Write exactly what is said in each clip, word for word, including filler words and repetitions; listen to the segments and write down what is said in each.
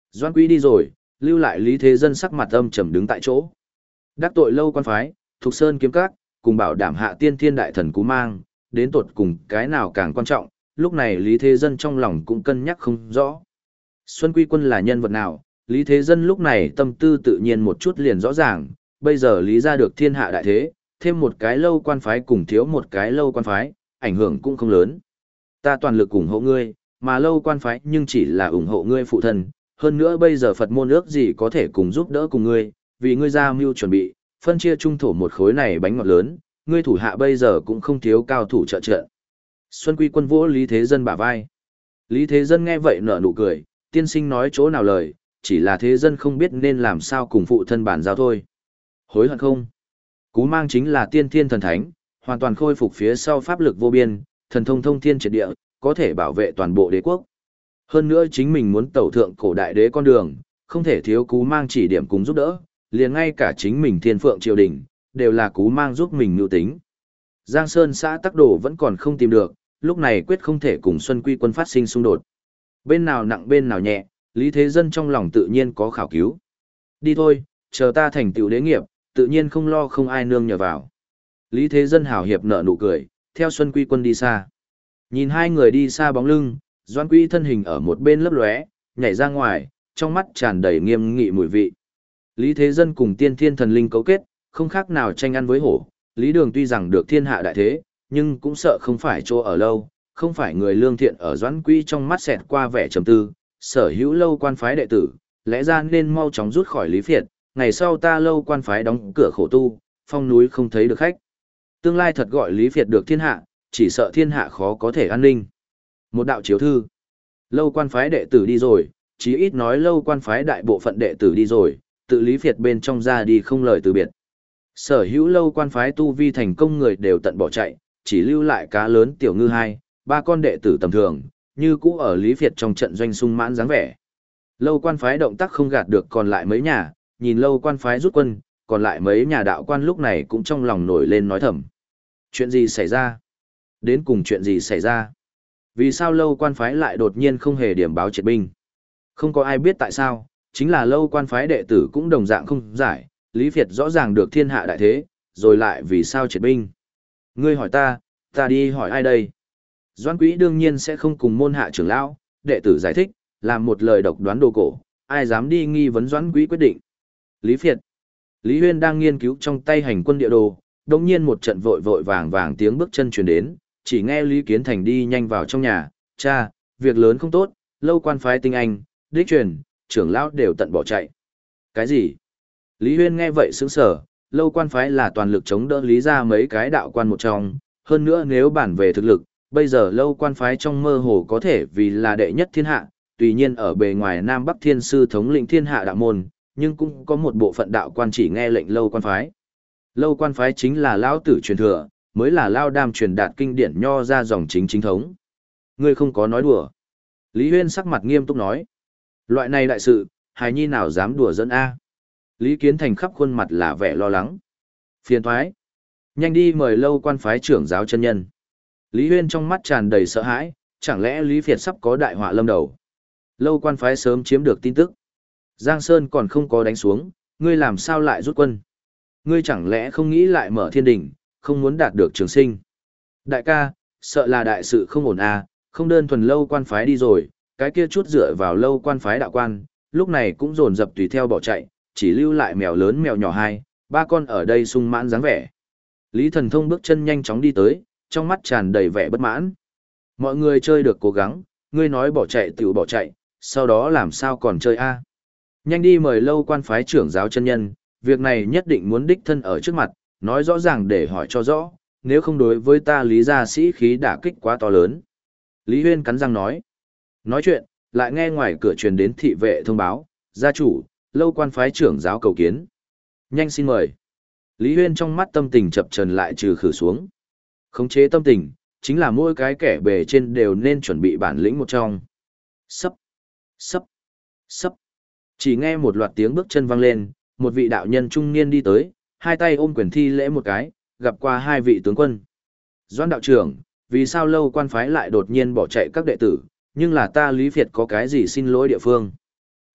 Doan Quý đi rồi, lưu lại Lý Thế Dân sắc mặt âm trầm đứng tại chỗ. Đắc tội lâu quan phái, Thục Sơn kiếm các, cùng bảo đảm hạ tiên thiên đại thần Cú Mang, đến tột cùng cái nào càng quan trọng, lúc này Lý Thế Dân trong lòng cũng cân nhắc không rõ. Xuân Quy Quân là nhân vật nào, Lý Thế Dân lúc này tâm tư tự nhiên một chút liền rõ ràng, bây giờ Lý ra được thiên hạ đại thế, thêm một cái lâu quan phái cùng thiếu một cái lâu quan phái, ảnh hưởng cũng không lớn. Ta toàn lực ủng hộ ngươi, mà lâu quan phái nhưng chỉ là ủng hộ ngươi phụ thân, hơn nữa bây giờ Phật môn ước gì có thể cùng giúp đỡ cùng ngươi, vì ngươi ra mưu chuẩn bị, phân chia trung thổ một khối này bánh ngọt lớn, ngươi thủ hạ bây giờ cũng không thiếu cao thủ trợ trợ. Xuân Quy Quân vỗ Lý Thế Dân bả vai. Lý Thế Dân nghe vậy nở nụ cười, tiên sinh nói chỗ nào lời, chỉ là Thế Dân không biết nên làm sao cùng phụ thân bản giao thôi. Hối hận không? Cú Mang chính là tiên thiên thần thánh, hoàn toàn khôi phục phía sau pháp lực vô biên, thần thông thông thiên triệt địa, có thể bảo vệ toàn bộ đế quốc. Hơn nữa chính mình muốn tẩu thượng cổ đại đế con đường, không thể thiếu Cú Mang chỉ điểm cùng giúp đỡ, liền ngay cả chính mình thiên phượng triều đình, đều là Cú Mang giúp mình mưu tính. Giang Sơn xã Tắc Đồ vẫn còn không tìm được, lúc này quyết không thể cùng Xuân Quy Quân phát sinh xung đột. Bên nào nặng bên nào nhẹ, Lý Thế Dân trong lòng tự nhiên có khảo cứu. Đi thôi, chờ ta thành tựu đế nghiệp, tự nhiên không lo không ai nương nhờ vào. Lý Thế Dân hào hiệp nở nụ cười, theo Xuân Quy Quân đi xa. Nhìn hai người đi xa bóng lưng, Doan Quý thân hình ở một bên lấp lóe, nhảy ra ngoài, trong mắt tràn đầy nghiêm nghị mùi vị. Lý Thế Dân cùng tiên thiên thần linh cấu kết, không khác nào tranh ăn với hổ. Lý Đường tuy rằng được thiên hạ đại thế, nhưng cũng sợ không phải chỗ ở lâu, không phải người lương thiện ở Doãn Quý trong mắt xẹt qua vẻ trầm tư, sở hữu lâu quan phái đệ tử, lẽ ra nên mau chóng rút khỏi Lý Phiệt, ngày sau ta lâu quan phái đóng cửa khổ tu, phong núi không thấy được khách. Tương lai thật gọi Lý Phiệt được thiên hạ, chỉ sợ thiên hạ khó có thể an ninh. Một đạo chiếu thư, lâu quan phái đệ tử đi rồi, chí ít nói lâu quan phái đại bộ phận đệ tử đi rồi, tự Lý Phiệt bên trong ra đi không lời từ biệt. Sở hữu lâu quan phái tu vi thành công người đều tận bỏ chạy, chỉ lưu lại cá lớn tiểu ngư hai, ba con đệ tử tầm thường, như cũ ở Lý Phiệt trong trận doanh sung mãn dáng vẻ. Lâu quan phái động tác không gạt được còn lại mấy nhà, nhìn lâu quan phái rút quân, còn lại mấy nhà đạo quan lúc này cũng trong lòng nổi lên nói thầm. Chuyện gì xảy ra? Đến cùng chuyện gì xảy ra? Vì sao lâu quan phái lại đột nhiên không hề điểm báo triệt binh? Không có ai biết tại sao, chính là lâu quan phái đệ tử cũng đồng dạng không giải, Lý Phiệt rõ ràng được thiên hạ đại thế, rồi lại vì sao triệt binh? Ngươi hỏi ta, ta đi hỏi ai đây? Doãn Quý đương nhiên sẽ không cùng môn hạ trưởng lão, đệ tử giải thích, làm một lời độc đoán đồ cổ, ai dám đi nghi vấn Doãn Quý quyết định. Lý Phiệt. Lý Huyên đang nghiên cứu trong tay hành quân địa đồ, đột nhiên một trận vội vội vàng vàng tiếng bước chân truyền đến, chỉ nghe Lý Kiến Thành đi nhanh vào trong nhà, cha, việc lớn không tốt, lâu quan phái tinh anh, đích truyền, trưởng lão đều tận bỏ chạy. Cái gì? Lý Huyên nghe vậy sững sờ, lâu quan phái là toàn lực chống đỡ Lý ra mấy cái đạo quan một trong, hơn nữa nếu bản về thực lực, bây giờ lâu quan phái trong mơ hồ có thể vì là đệ nhất thiên hạ, tuy nhiên ở bề ngoài Nam Bắc Thiên Sư thống lĩnh thiên hạ đạo môn, nhưng cũng có một bộ phận đạo quan chỉ nghe lệnh lâu quan phái. Lâu quan phái chính là lão tử truyền thừa, mới là lao đam truyền đạt kinh điển nho ra dòng chính chính thống. Ngươi không có nói đùa. Lý Huyên sắc mặt nghiêm túc nói. Loại này đại sự, hài nhi nào dám đùa dẫn A. Lý Kiến Thành khắp khuôn mặt là vẻ lo lắng. Phiền thoái. Nhanh đi mời lâu quan phái trưởng giáo chân nhân. Lý Huyên trong mắt tràn đầy sợ hãi, chẳng lẽ Lý Phiệt sắp có đại họa lâm đầu. Lâu quan phái sớm chiếm được tin tức. Giang Sơn còn không có đánh xuống, ngươi làm sao lại rút quân? Ngươi chẳng lẽ không nghĩ lại mở thiên đỉnh, không muốn đạt được trường sinh? Đại ca, sợ là đại sự không ổn à, không đơn thuần lâu quan phái đi rồi, cái kia chút dựa vào lâu quan phái đạo quan, lúc này cũng dồn dập tùy theo bỏ chạy, chỉ lưu lại mèo lớn mèo nhỏ hai, ba con ở đây sung mãn dáng vẻ. Lý Thần Thông bước chân nhanh chóng đi tới, trong mắt tràn đầy vẻ bất mãn. Mọi người chơi được cố gắng, ngươi nói bỏ chạy tiểu bỏ chạy, sau đó làm sao còn chơi a? Nhanh đi mời lâu quan phái trưởng giáo chân nhân, việc này nhất định muốn đích thân ở trước mặt, nói rõ ràng để hỏi cho rõ, nếu không đối với ta Lý gia sĩ khí đả kích quá to lớn. Lý Huyên cắn răng nói. Nói chuyện, lại nghe ngoài cửa truyền đến thị vệ thông báo, gia chủ, lâu quan phái trưởng giáo cầu kiến. Nhanh xin mời. Lý Huyên trong mắt tâm tình chập chờn lại trừ khử xuống. Khống chế tâm tình, chính là mỗi cái kẻ bề trên đều nên chuẩn bị bản lĩnh một trong. Sắp, sắp, sắp. Chỉ nghe một loạt tiếng bước chân vang lên, một vị đạo nhân trung niên đi tới, hai tay ôm quyền thi lễ một cái, gặp qua hai vị tướng quân. Doãn đạo trưởng, vì sao lâu quan phái lại đột nhiên bỏ chạy các đệ tử, nhưng là ta Lý Phiệt có cái gì xin lỗi địa phương?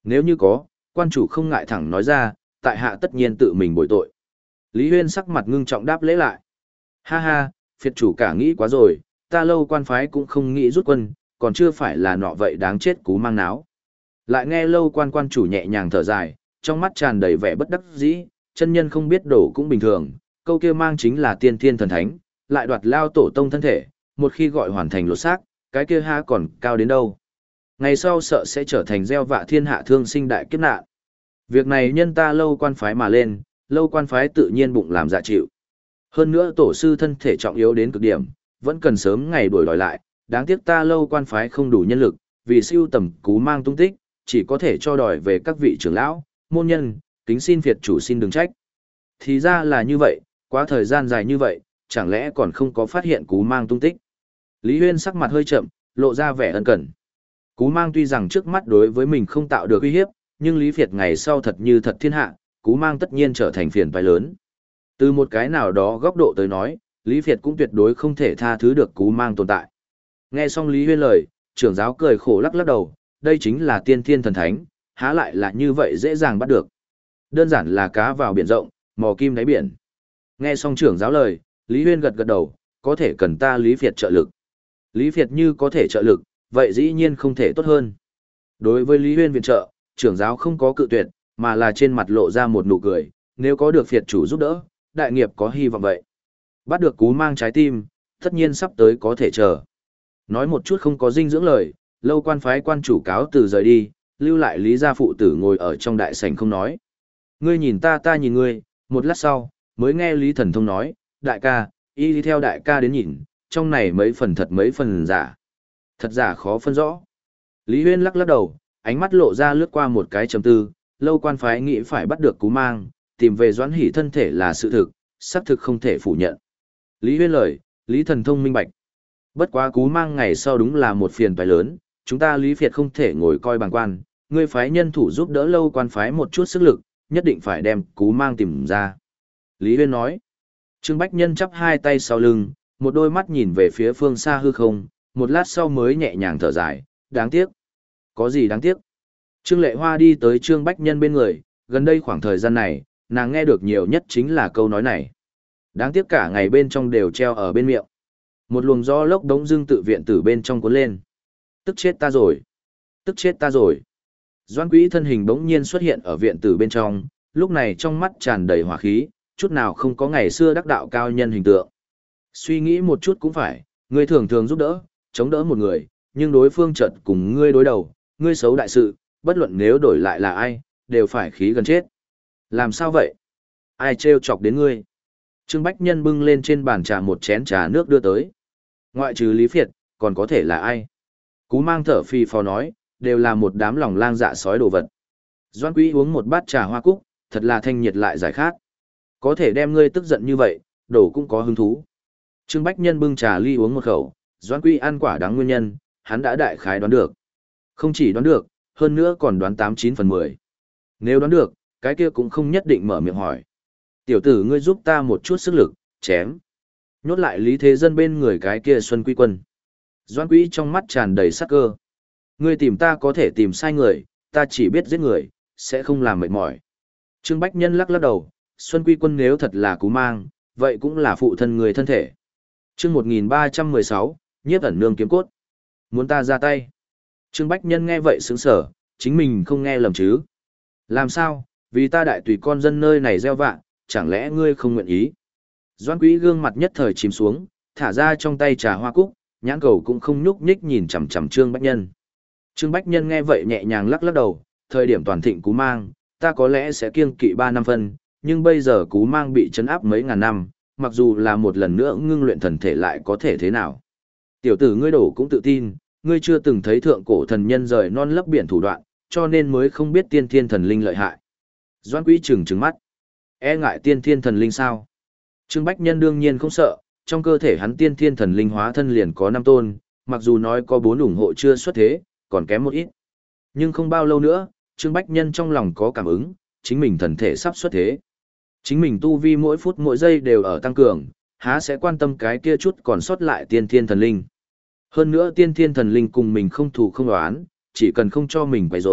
Nếu như có, quan chủ không ngại thẳng nói ra, tại hạ tất nhiên tự mình bồi tội. Lý Huyên sắc mặt ngưng trọng đáp lễ lại. Ha ha, phiệt chủ cả nghĩ quá rồi, ta lâu quan phái cũng không nghĩ rút quân, còn chưa phải là nọ vậy đáng chết cú mang náo. Lại nghe lâu quan quan chủ nhẹ nhàng thở dài, trong mắt tràn đầy vẻ bất đắc dĩ, chân nhân không biết đổ cũng bình thường, câu kia mang chính là tiên thiên thần thánh, lại đoạt lao tổ tông thân thể, một khi gọi hoàn thành lột xác, cái kia ha còn cao đến đâu. Ngày sau sợ sẽ trở thành gieo vạ thiên hạ thương sinh đại kiếp nạn. Việc này nhân ta lâu quan phái mà lên, lâu quan phái tự nhiên bụng làm dạ chịu. Hơn nữa tổ sư thân thể trọng yếu đến cực điểm, vẫn cần sớm ngày đuổi đòi lại, đáng tiếc ta lâu quan phái không đủ nhân lực, vì siêu tầm cú mang tung tích, chỉ có thể cho đòi về các vị trưởng lão, môn nhân, kính xin phiệt chủ xin đừng trách. Thì ra là như vậy, quá thời gian dài như vậy, chẳng lẽ còn không có phát hiện cú mang tung tích. Lý Huyên sắc mặt hơi chậm, lộ ra vẻ ân cần. Cú mang tuy rằng trước mắt đối với mình không tạo được uy hiếp, nhưng Lý Việt ngày sau thật như thật thiên hạ, cú mang tất nhiên trở thành phiền toái lớn. Từ một cái nào đó góc độ tới nói, Lý Việt cũng tuyệt đối không thể tha thứ được cú mang tồn tại. Nghe xong Lý Huyên lời, trưởng giáo cười khổ lắc lắc đầu, đây chính là tiên thiên thần thánh, há lại là như vậy dễ dàng bắt được. Đơn giản là cá vào biển rộng, mò kim đáy biển. Nghe xong trưởng giáo lời, Lý Huyên gật gật đầu, có thể cần ta Lý Việt trợ lực. Lý Việt như có thể trợ lực, vậy dĩ nhiên không thể tốt hơn. Đối với Lý Huyên viện trợ, trưởng giáo không có cự tuyệt, mà là trên mặt lộ ra một nụ cười, nếu có được Việt chủ giúp đỡ, đại nghiệp có hy vọng vậy. Bắt được cú mang trái tim, tất nhiên sắp tới có thể chờ. Nói một chút không có dinh dưỡng lời, lâu quan phái quan chủ cáo từ rời đi, lưu lại Lý gia phụ tử ngồi ở trong đại sảnh không nói. Ngươi nhìn ta ta nhìn ngươi, một lát sau, mới nghe Lý Thần Thông nói, đại ca, y đi theo đại ca đến nhìn, trong này mấy phần thật mấy phần giả. Thật giả khó phân rõ. Lý Huyên lắc lắc đầu, ánh mắt lộ ra lướt qua một cái trầm tư, lâu quan phái nghĩ phải bắt được cú mang, tìm về Doãn Hỷ thân thể là sự thực, xác thực không thể phủ nhận. Lý Huyên lời, Lý Thần Thông minh bạch. Bất quá cú mang ngày sau đúng là một phiền toái lớn, chúng ta Lý Việt không thể ngồi coi bằng quan, ngươi phái nhân thủ giúp đỡ lâu quan phái một chút sức lực, nhất định phải đem cú mang tìm ra. Lý Huyên nói. Trương Bách Nhân chắp hai tay sau lưng, một đôi mắt nhìn về phía phương xa hư không, một lát sau mới nhẹ nhàng thở dài, đáng tiếc. Có gì đáng tiếc? Trương Lệ Hoa đi tới Trương Bách Nhân bên người, gần đây khoảng thời gian này, nàng nghe được nhiều nhất chính là câu nói này. Đáng tiếc cả ngày bên trong đều treo ở bên miệng. Một luồng gió lốc đống dưng tự viện từ bên trong cuốn lên. Tức chết ta rồi. Tức chết ta rồi. Doãn Quý thân hình bỗng nhiên xuất hiện ở viện tử bên trong, lúc này trong mắt tràn đầy hỏa khí, chút nào không có ngày xưa đắc đạo cao nhân hình tượng. Suy nghĩ một chút cũng phải, ngươi thường thường giúp đỡ, chống đỡ một người, nhưng đối phương chợt cùng ngươi đối đầu, ngươi xấu đại sự, bất luận nếu đổi lại là ai, đều phải khí gần chết. Làm sao vậy? Ai trêu chọc đến ngươi? Trương Bách Nhân bưng lên trên bàn trà một chén trà nước đưa tới. Ngoại trừ Lý Việt, còn có thể là ai? Cú mang thở phì phò nói, đều là một đám lòng lang dạ sói đồ vật. Doãn Quý uống một bát trà hoa cúc, thật là thanh nhiệt lại giải khát. Có thể đem ngươi tức giận như vậy, đổ cũng có hứng thú. Trương Bách Nhân bưng trà ly uống một khẩu, Doãn Quý ăn quả đáng nguyên nhân, hắn đã đại khái đoán được. Không chỉ đoán được, hơn nữa còn đoán tám chín phần mười. Nếu đoán được, cái kia cũng không nhất định mở miệng hỏi. Tiểu tử ngươi giúp ta một chút sức lực, chém. Nhốt lại Lý Thế Dân bên người cái kia Xuân Quy Quân. Doãn Quý trong mắt tràn đầy sắc cơ. Ngươi tìm ta có thể tìm sai người, ta chỉ biết giết người, sẽ không làm mệt mỏi. Trương Bách Nhân lắc lắc đầu, Xuân Quy Quân nếu thật là cú mang, vậy cũng là phụ thân người thân thể. Chương một nghìn ba trăm mười sáu, Nhiếp ẩn nương kiếm cốt. Muốn ta ra tay. Trương Bách Nhân nghe vậy sững sờ, chính mình không nghe lầm chứ. Làm sao, vì ta đại tùy con dân nơi này gieo vạ, chẳng lẽ ngươi không nguyện ý? Doãn Quý gương mặt nhất thời chìm xuống, thả ra trong tay trà hoa cúc, nhãn cầu cũng không nhúc nhích nhìn chằm chằm Trương Bách Nhân. Trương Bách Nhân nghe vậy nhẹ nhàng lắc lắc đầu, thời điểm toàn thịnh cú mang, ta có lẽ sẽ kiêng kỵ ba năm phân, nhưng bây giờ cú mang bị chấn áp mấy ngàn năm, mặc dù là một lần nữa ngưng luyện thần thể lại có thể thế nào. Tiểu tử ngươi đổ cũng tự tin, ngươi chưa từng thấy thượng cổ thần nhân rời non lấp biển thủ đoạn, cho nên mới không biết tiên thiên thần linh lợi hại. Doãn Quý trừng trừng mắt. E ngại tiên thiên thần linh sao? Trương Bách Nhân đương nhiên không sợ, trong cơ thể hắn tiên thiên thần linh hóa thân liền có năm tôn, mặc dù nói có bốn ủng hộ chưa xuất thế, còn kém một ít. Nhưng không bao lâu nữa, Trương Bách Nhân trong lòng có cảm ứng, chính mình thần thể sắp xuất thế. Chính mình tu vi mỗi phút mỗi giây đều ở tăng cường, há sẽ quan tâm cái kia chút còn sót lại tiên thiên thần linh. Hơn nữa tiên thiên thần linh cùng mình không thù không đoán, chỉ cần không cho mình quấy rối,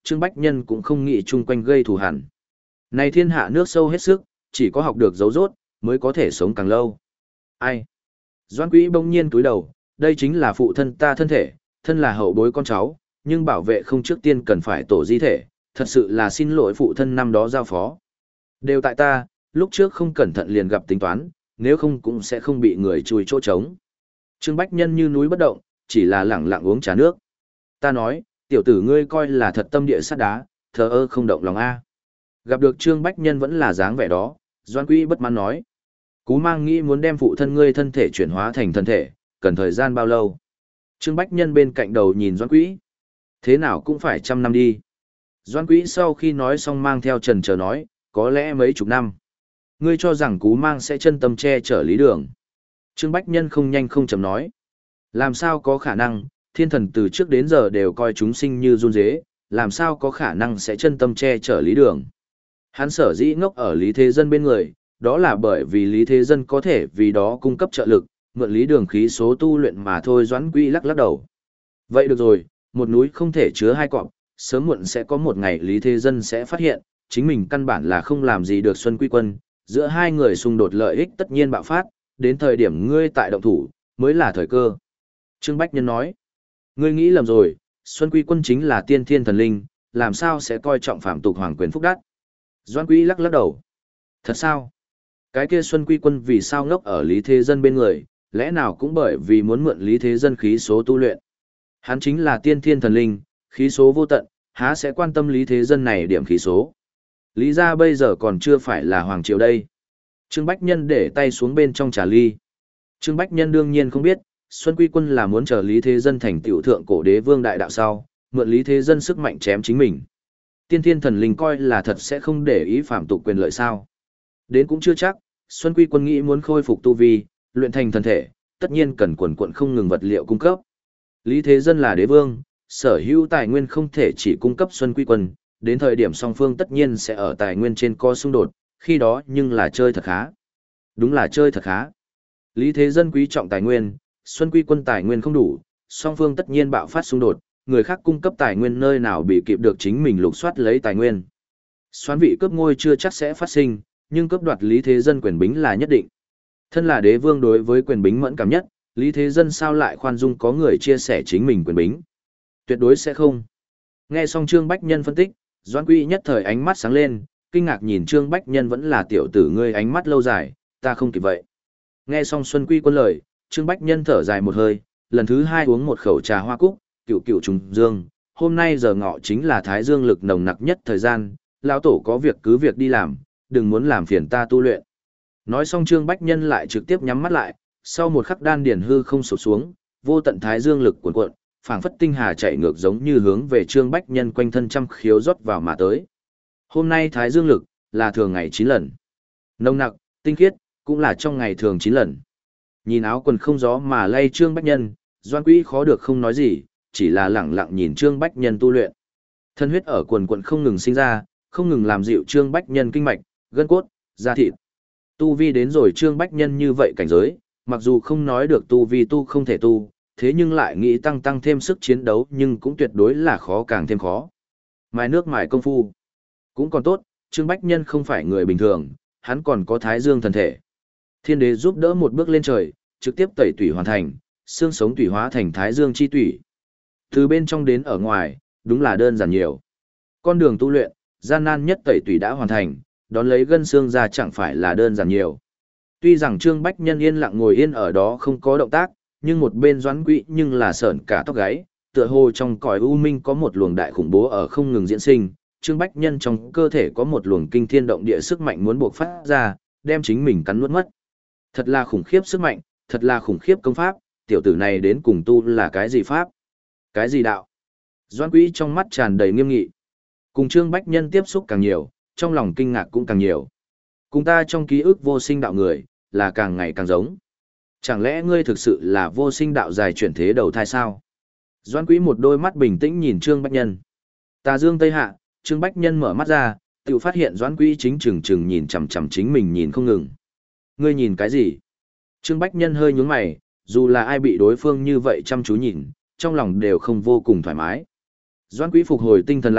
Trương Bách Nhân cũng không nghĩ chung quanh gây thù hằn. Này thiên hạ nước sâu hết sức, chỉ có học được dấu rốt, mới có thể sống càng lâu. Ai? Doãn Quý bỗng nhiên cúi đầu, đây chính là phụ thân ta thân thể, thân là hậu bối con cháu, nhưng bảo vệ không trước tiên cần phải tổ di thể, thật sự là xin lỗi phụ thân năm đó giao phó. Đều tại ta, lúc trước không cẩn thận liền gặp tính toán, nếu không cũng sẽ không bị người chui chỗ trống. Trương Bách Nhân như núi bất động, chỉ là lẳng lặng uống trà nước. Ta nói, tiểu tử ngươi coi là thật tâm địa sắt đá, thờ ơ không động lòng a. Gặp được Trương Bách Nhân vẫn là dáng vẻ đó, Doãn Quý bất mãn nói. Cú Mang nghĩ muốn đem phụ thân ngươi thân thể chuyển hóa thành thân thể, cần thời gian bao lâu? Trương Bách Nhân bên cạnh đầu nhìn Doãn Quý. Thế nào cũng phải trăm năm đi. Doãn Quý sau khi nói xong mang theo trần chờ nói, có lẽ mấy chục năm. Ngươi cho rằng Cú Mang sẽ chân tâm che chở Lý Đường. Trương Bách Nhân không nhanh không chậm nói. Làm sao có khả năng, thiên thần từ trước đến giờ đều coi chúng sinh như run dế, làm sao có khả năng sẽ chân tâm che chở Lý Đường. Hắn sở dĩ ngốc ở Lý Thế Dân bên người, đó là bởi vì Lý Thế Dân có thể vì đó cung cấp trợ lực, mượn Lý Đường khí số tu luyện mà thôi. Doãn Quý lắc lắc đầu. Vậy được rồi, một núi không thể chứa hai cọp, sớm muộn sẽ có một ngày Lý Thế Dân sẽ phát hiện, chính mình căn bản là không làm gì được Xuân Quy Quân, giữa hai người xung đột lợi ích tất nhiên bạo phát, đến thời điểm ngươi tại động thủ, mới là thời cơ. Trương Bách Nhân nói, ngươi nghĩ lầm rồi, Xuân Quy Quân chính là tiên thiên thần linh, làm sao sẽ coi trọng phạm tục hoàng quyền phúc đắc. Doãn Quý lắc lắc đầu. Thật sao? Cái kia Xuân Quy Quân vì sao ngốc ở Lý Thế Dân bên người, lẽ nào cũng bởi vì muốn mượn Lý Thế Dân khí số tu luyện. Hắn chính là tiên thiên thần linh, khí số vô tận, há sẽ quan tâm Lý Thế Dân này điểm khí số. Lý gia bây giờ còn chưa phải là hoàng triều đây. Trương Bách Nhân để tay xuống bên trong trà ly. Trương Bách Nhân đương nhiên không biết, Xuân Quy Quân là muốn chờ Lý Thế Dân thành tiểu thượng cổ đế vương đại đạo sau, mượn Lý Thế Dân sức mạnh chém chính mình. Tiên thiên thần linh coi là thật sẽ không để ý phạm tục quyền lợi sao. Đến cũng chưa chắc, Xuân Quy Quân nghĩ muốn khôi phục tu vi, luyện thành thần thể, tất nhiên cần quần quận không ngừng vật liệu cung cấp. Lý Thế Dân là đế vương, sở hữu tài nguyên không thể chỉ cung cấp Xuân Quy Quân, đến thời điểm song phương tất nhiên sẽ ở tài nguyên trên có xung đột, khi đó nhưng là chơi thật khá. Đúng là chơi thật khá. Lý Thế Dân quý trọng tài nguyên, Xuân Quy Quân tài nguyên không đủ, song phương tất nhiên bạo phát xung đột, người khác cung cấp tài nguyên nơi nào bị kịp được chính mình lục soát lấy tài nguyên. Xoán vị cướp ngôi chưa chắc sẽ phát sinh, nhưng cướp đoạt Lý Thế Dân quyền bính là nhất định. Thân là đế vương đối với quyền bính mẫn cảm nhất, Lý Thế Dân sao lại khoan dung có người chia sẻ chính mình quyền bính? Tuyệt đối sẽ không. Nghe xong Trương Bách Nhân phân tích, Doãn Quý nhất thời ánh mắt sáng lên, kinh ngạc nhìn Trương Bách Nhân vẫn là tiểu tử ngươi ánh mắt lâu dài, ta không kịp vậy. Nghe xong Xuân Quy Quân lời, Trương Bách Nhân thở dài một hơi, lần thứ hai uống một khẩu trà hoa cúc, cựu cựu trùng dương, hôm nay giờ ngọ chính là thái dương lực nồng nặc nhất thời gian, lão tổ có việc cứ việc đi làm, đừng muốn làm phiền ta tu luyện. Nói xong Trương Bách Nhân lại trực tiếp nhắm mắt lại, sau một khắc đan điển hư không sụp xuống, vô tận thái dương lực cuồn cuộn, phảng phất tinh hà chạy ngược giống như hướng về Trương Bách Nhân quanh thân trăm khiếu rót vào mà tới. Hôm nay thái dương lực là thường ngày chín lần. Nồng nặc, tinh khiết, cũng là trong ngày thường chín lần. Nhìn áo quần không gió mà lay Trương Bách Nhân, Doãn Quý khó được không nói gì, chỉ là lẳng lặng nhìn Trương Bách Nhân tu luyện. Thân huyết ở quần quần không ngừng sinh ra, không ngừng làm dịu Trương Bách Nhân kinh mạch, gân cốt, da thịt. Tu vi đến rồi Trương Bách Nhân như vậy cảnh giới, mặc dù không nói được tu vi tu không thể tu, thế nhưng lại nghĩ tăng tăng thêm sức chiến đấu nhưng cũng tuyệt đối là khó càng thêm khó. Mài nước mài công phu. Cũng còn tốt, Trương Bách Nhân không phải người bình thường, hắn còn có thái dương thần thể. Thiên đế giúp đỡ một bước lên trời, trực tiếp tẩy tủy hoàn thành, xương sống tủy hóa thành thái dương chi tủy. Từ bên trong đến ở ngoài, đúng là đơn giản nhiều. Con đường tu luyện, gian nan nhất tẩy tủy đã hoàn thành, đón lấy gân xương ra chẳng phải là đơn giản nhiều. Tuy rằng Trương Bách Nhân yên lặng ngồi yên ở đó không có động tác, nhưng một bên Doãn Quý nhưng là sởn cả tóc gáy, tựa hồ trong cõi u minh có một luồng đại khủng bố ở không ngừng diễn sinh, Trương Bách Nhân trong cơ thể có một luồng kinh thiên động địa sức mạnh muốn buộc phát ra, đem chính mình cắn nuốt mất. Thật là khủng khiếp sức mạnh, thật là khủng khiếp công pháp, tiểu tử này đến cùng tu là cái gì pháp? Cái gì đạo? Doãn Quý trong mắt tràn đầy nghiêm nghị. Cùng Trương Bách Nhân tiếp xúc càng nhiều, trong lòng kinh ngạc cũng càng nhiều. Cùng ta trong ký ức vô sinh đạo người, là càng ngày càng giống. Chẳng lẽ ngươi thực sự là vô sinh đạo dài chuyển thế đầu thai sao? Doãn Quý một đôi mắt bình tĩnh nhìn Trương Bách Nhân. Tà dương tây hạ, Trương Bách Nhân mở mắt ra, tự phát hiện Doãn Quý chính chừng chừng nhìn chằm chằm chính mình nhìn không ngừng. Ngươi nhìn cái gì? Trương Bách Nhân hơi nhướng mày, dù là ai bị đối phương như vậy chăm chú nhìn, trong lòng đều không vô cùng thoải mái. Doãn Quý phục hồi tinh thần lại,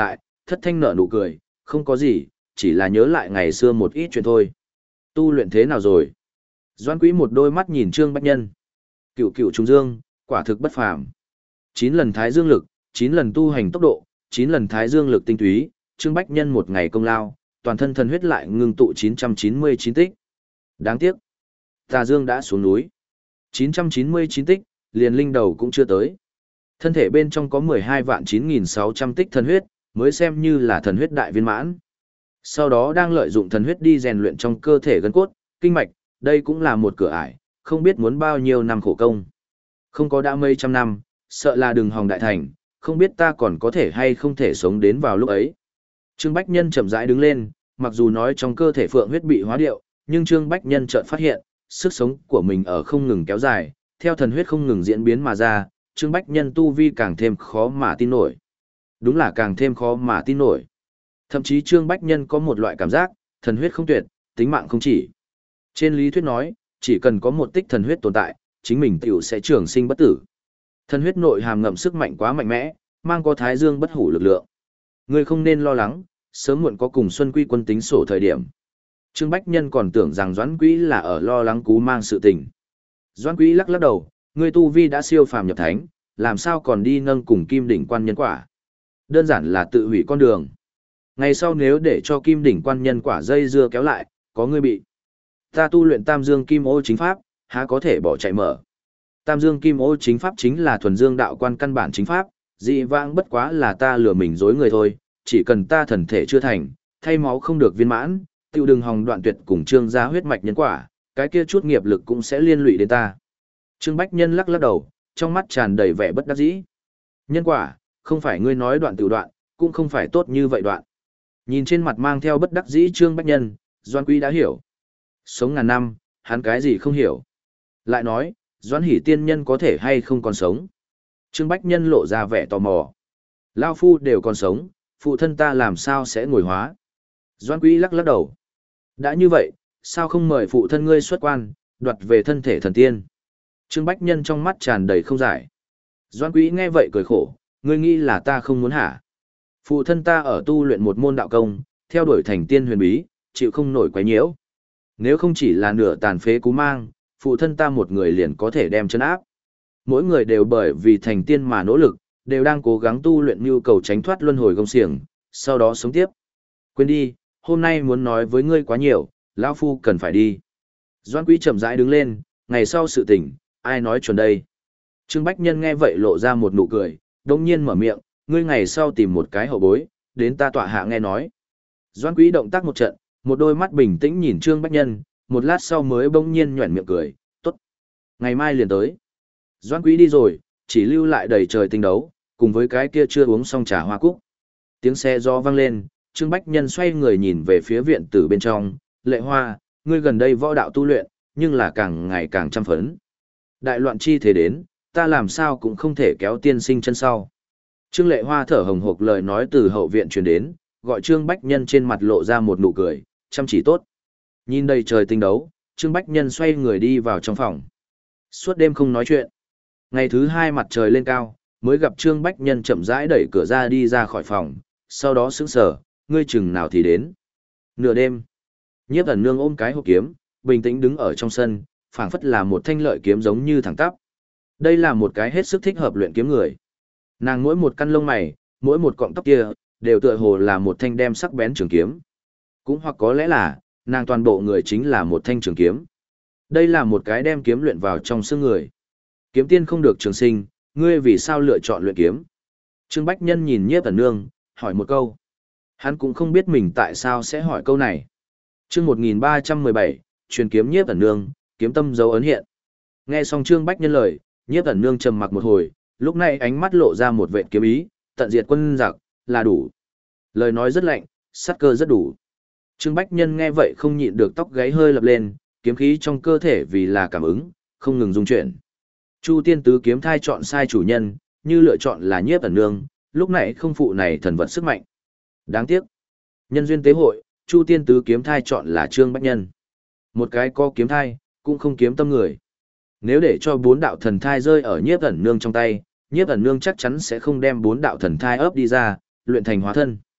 thất thanh nở nụ cười, không có gì, chỉ là nhớ lại ngày xưa một ít chuyện thôi. Tu luyện thế nào rồi? Doãn Quý một đôi mắt nhìn Trương Bách Nhân. Cựu cựu trùng dương, quả thực bất phàm. Chín lần thái dương lực, chín lần tu hành tốc độ, chín lần thái dương lực tinh túy, Trương Bách Nhân một ngày công lao, toàn thân thần huyết lại ngưng tụ chín trăm chín mươi chín tích. Đáng tiếc, Tà Dương đã xuống núi. chín trăm chín mươi chín tích, liền linh đầu cũng chưa tới. Thân thể bên trong có mười hai vạn chín nghìn sáu trăm tích thần huyết, mới xem như là thần huyết đại viên mãn. Sau đó đang lợi dụng thần huyết đi rèn luyện trong cơ thể gân cốt, kinh mạch, đây cũng là một cửa ải, không biết muốn bao nhiêu năm khổ công. Không có đã mấy trăm năm, sợ là đừng hòng đại thành, không biết ta còn có thể hay không thể sống đến vào lúc ấy. Trương Bách Nhân chậm rãi đứng lên, mặc dù nói trong cơ thể phượng huyết bị hóa điệu, nhưng Trương Bách Nhân chợt phát hiện, sức sống của mình ở không ngừng kéo dài, theo thần huyết không ngừng diễn biến mà ra, Trương Bách Nhân tu vi càng thêm khó mà tin nổi. Đúng là càng thêm khó mà tin nổi. Thậm chí Trương Bách Nhân có một loại cảm giác, thần huyết không tuyệt, tính mạng không chỉ. Trên lý thuyết nói, chỉ cần có một tích thần huyết tồn tại, chính mình tiểu sẽ trường sinh bất tử. Thần huyết nội hàm ngậm sức mạnh quá mạnh mẽ, mang có thái dương bất hủ lực lượng. Ngươi không nên lo lắng, sớm muộn có cùng Xuân Quy quân tính sổ thời điểm. Trương Bách Nhân còn tưởng rằng Doãn Quý là ở lo lắng Cú Mang sự tình. Doãn Quý lắc lắc đầu, ngươi tu vi đã siêu phàm nhập thánh, làm sao còn đi nâng cùng Kim đỉnh quan nhân quả? Đơn giản là tự hủy con đường. Ngày sau nếu để cho Kim đỉnh quan nhân quả dây dưa kéo lại, có ngươi bị. Ta tu luyện Tam Dương Kim Ô chính pháp, há có thể bỏ chạy mở. Tam Dương Kim Ô chính pháp chính là thuần dương đạo quan căn bản chính pháp, dị vãng bất quá là ta lừa mình dối người thôi, chỉ cần ta thần thể chưa thành, thay máu không được viên mãn, tiêu đừng hòng đoạn tuyệt cùng Trương gia huyết mạch nhân quả, cái kia chút nghiệp lực cũng sẽ liên lụy đến ta. Trương Bách Nhân lắc lắc đầu, trong mắt tràn đầy vẻ bất đắc dĩ. Nhân quả, không phải ngươi nói đoạn tự đoạn, cũng không phải tốt như vậy đoạn. Nhìn trên mặt mang theo bất đắc dĩ Trương Bách Nhân, Doãn Quý đã hiểu. Sống ngàn năm, hắn cái gì không hiểu. Lại nói, Doãn Hỷ tiên nhân có thể hay không còn sống. Trương Bách Nhân lộ ra vẻ tò mò. Lao phu đều còn sống, phụ thân ta làm sao sẽ ngồi hóa. Doãn Quý lắc lắc đầu. Đã như vậy, sao không mời phụ thân ngươi xuất quan, đoạt về thân thể thần tiên. Trương Bách Nhân trong mắt tràn đầy không giải. Doãn Quý nghe vậy cười khổ, ngươi nghĩ là ta không muốn hả? Phụ thân ta ở tu luyện một môn đạo công, theo đuổi thành tiên huyền bí, chịu không nổi quấy nhiễu. Nếu không chỉ là nửa tàn phế Cú Mang, phụ thân ta một người liền có thể đem chân áp. Mỗi người đều bởi vì thành tiên mà nỗ lực, đều đang cố gắng tu luyện nhu cầu tránh thoát luân hồi gông xiềng, sau đó sống tiếp. Quên đi, hôm nay muốn nói với ngươi quá nhiều, lão phu cần phải đi. Doãn Quý chậm rãi đứng lên, ngày sau sự tình, ai nói chuẩn đây. Trương Bách Nhân nghe vậy lộ ra một nụ cười, đồng nhiên mở miệng, ngươi ngày sau tìm một cái hậu bối, đến ta tọa hạ nghe nói. Doãn Quý động tác một trận, một đôi mắt bình tĩnh nhìn Trương Bách Nhân, một lát sau mới bỗng nhiên nhoẻn miệng cười, tốt. Ngày mai liền tới. Doãn Quý đi rồi, chỉ lưu lại đầy trời tinh đấu, cùng với cái kia chưa uống xong trà hoa cúc. Tiếng xe gió vang lên, Trương Bách Nhân xoay người nhìn về phía viện tử bên trong, Lệ Hoa, ngươi gần đây võ đạo tu luyện, nhưng là càng ngày càng chăm phấn. Đại loạn chi thế đến, ta làm sao cũng không thể kéo tiên sinh chân sau. Trương Lệ Hoa thở hồng hộc lời nói từ hậu viện truyền đến, gọi Trương Bách Nhân trên mặt lộ ra một nụ cười, chăm chỉ tốt. Nhìn đầy trời tinh đấu, Trương Bách Nhân xoay người đi vào trong phòng. Suốt đêm không nói chuyện. Ngày thứ hai mặt trời lên cao, mới gặp Trương Bách Nhân chậm rãi đẩy cửa ra đi ra khỏi phòng, sau đó sững sờ, ngươi chừng nào thì đến. Nửa đêm, Nhiếp Ẩn Nương ôm cái hộp kiếm, bình tĩnh đứng ở trong sân, phảng phất là một thanh lợi kiếm giống như thẳng tắp. Đây là một cái hết sức thích hợp luyện kiếm người. Nàng mỗi một căn lông mày, mỗi một cọng tóc kia, đều tựa hồ là một thanh đem sắc bén trường kiếm. Cũng hoặc có lẽ là, nàng toàn bộ người chính là một thanh trường kiếm. Đây là một cái đem kiếm luyện vào trong xương người. Kiếm tiên không được trường sinh, ngươi vì sao lựa chọn luyện kiếm? Trương Bách Nhân nhìn Nhiếp Ẩn Nương, hỏi một câu. Hắn cũng không biết mình tại sao sẽ hỏi câu này. Chương một nghìn ba trăm mười bảy, truyền kiếm Nhiếp Ẩn Nương, kiếm tâm dấu ấn hiện. Nghe xong Trương Bách Nhân lời, Nhiếp Ẩn Nương trầm mặc một hồi, lúc này ánh mắt lộ ra một vệt kiếm ý, tận diệt quân giặc, là đủ. Lời nói rất lạnh, sát cơ rất đủ. Trương Bách Nhân nghe vậy không nhịn được tóc gáy hơi lập lên, kiếm khí trong cơ thể vì là cảm ứng, không ngừng rung chuyển. Chu Tiên Tứ kiếm thai chọn sai chủ nhân, như lựa chọn là Nhiếp Ẩn Nương, lúc này không phụ này thần vật sức mạnh. Đáng tiếc, nhân duyên tế hội, Chu Tiên Tứ kiếm thai chọn là Trương Bách Nhân. Một cái có kiếm thai, cũng không kiếm tâm người. Nếu để cho bốn đạo thần thai rơi ở Nhiếp Ẩn Nương trong tay, Nhiếp Ẩn Nương chắc chắn sẽ không đem bốn đạo thần thai ấp đi ra, luyện thành hóa thân.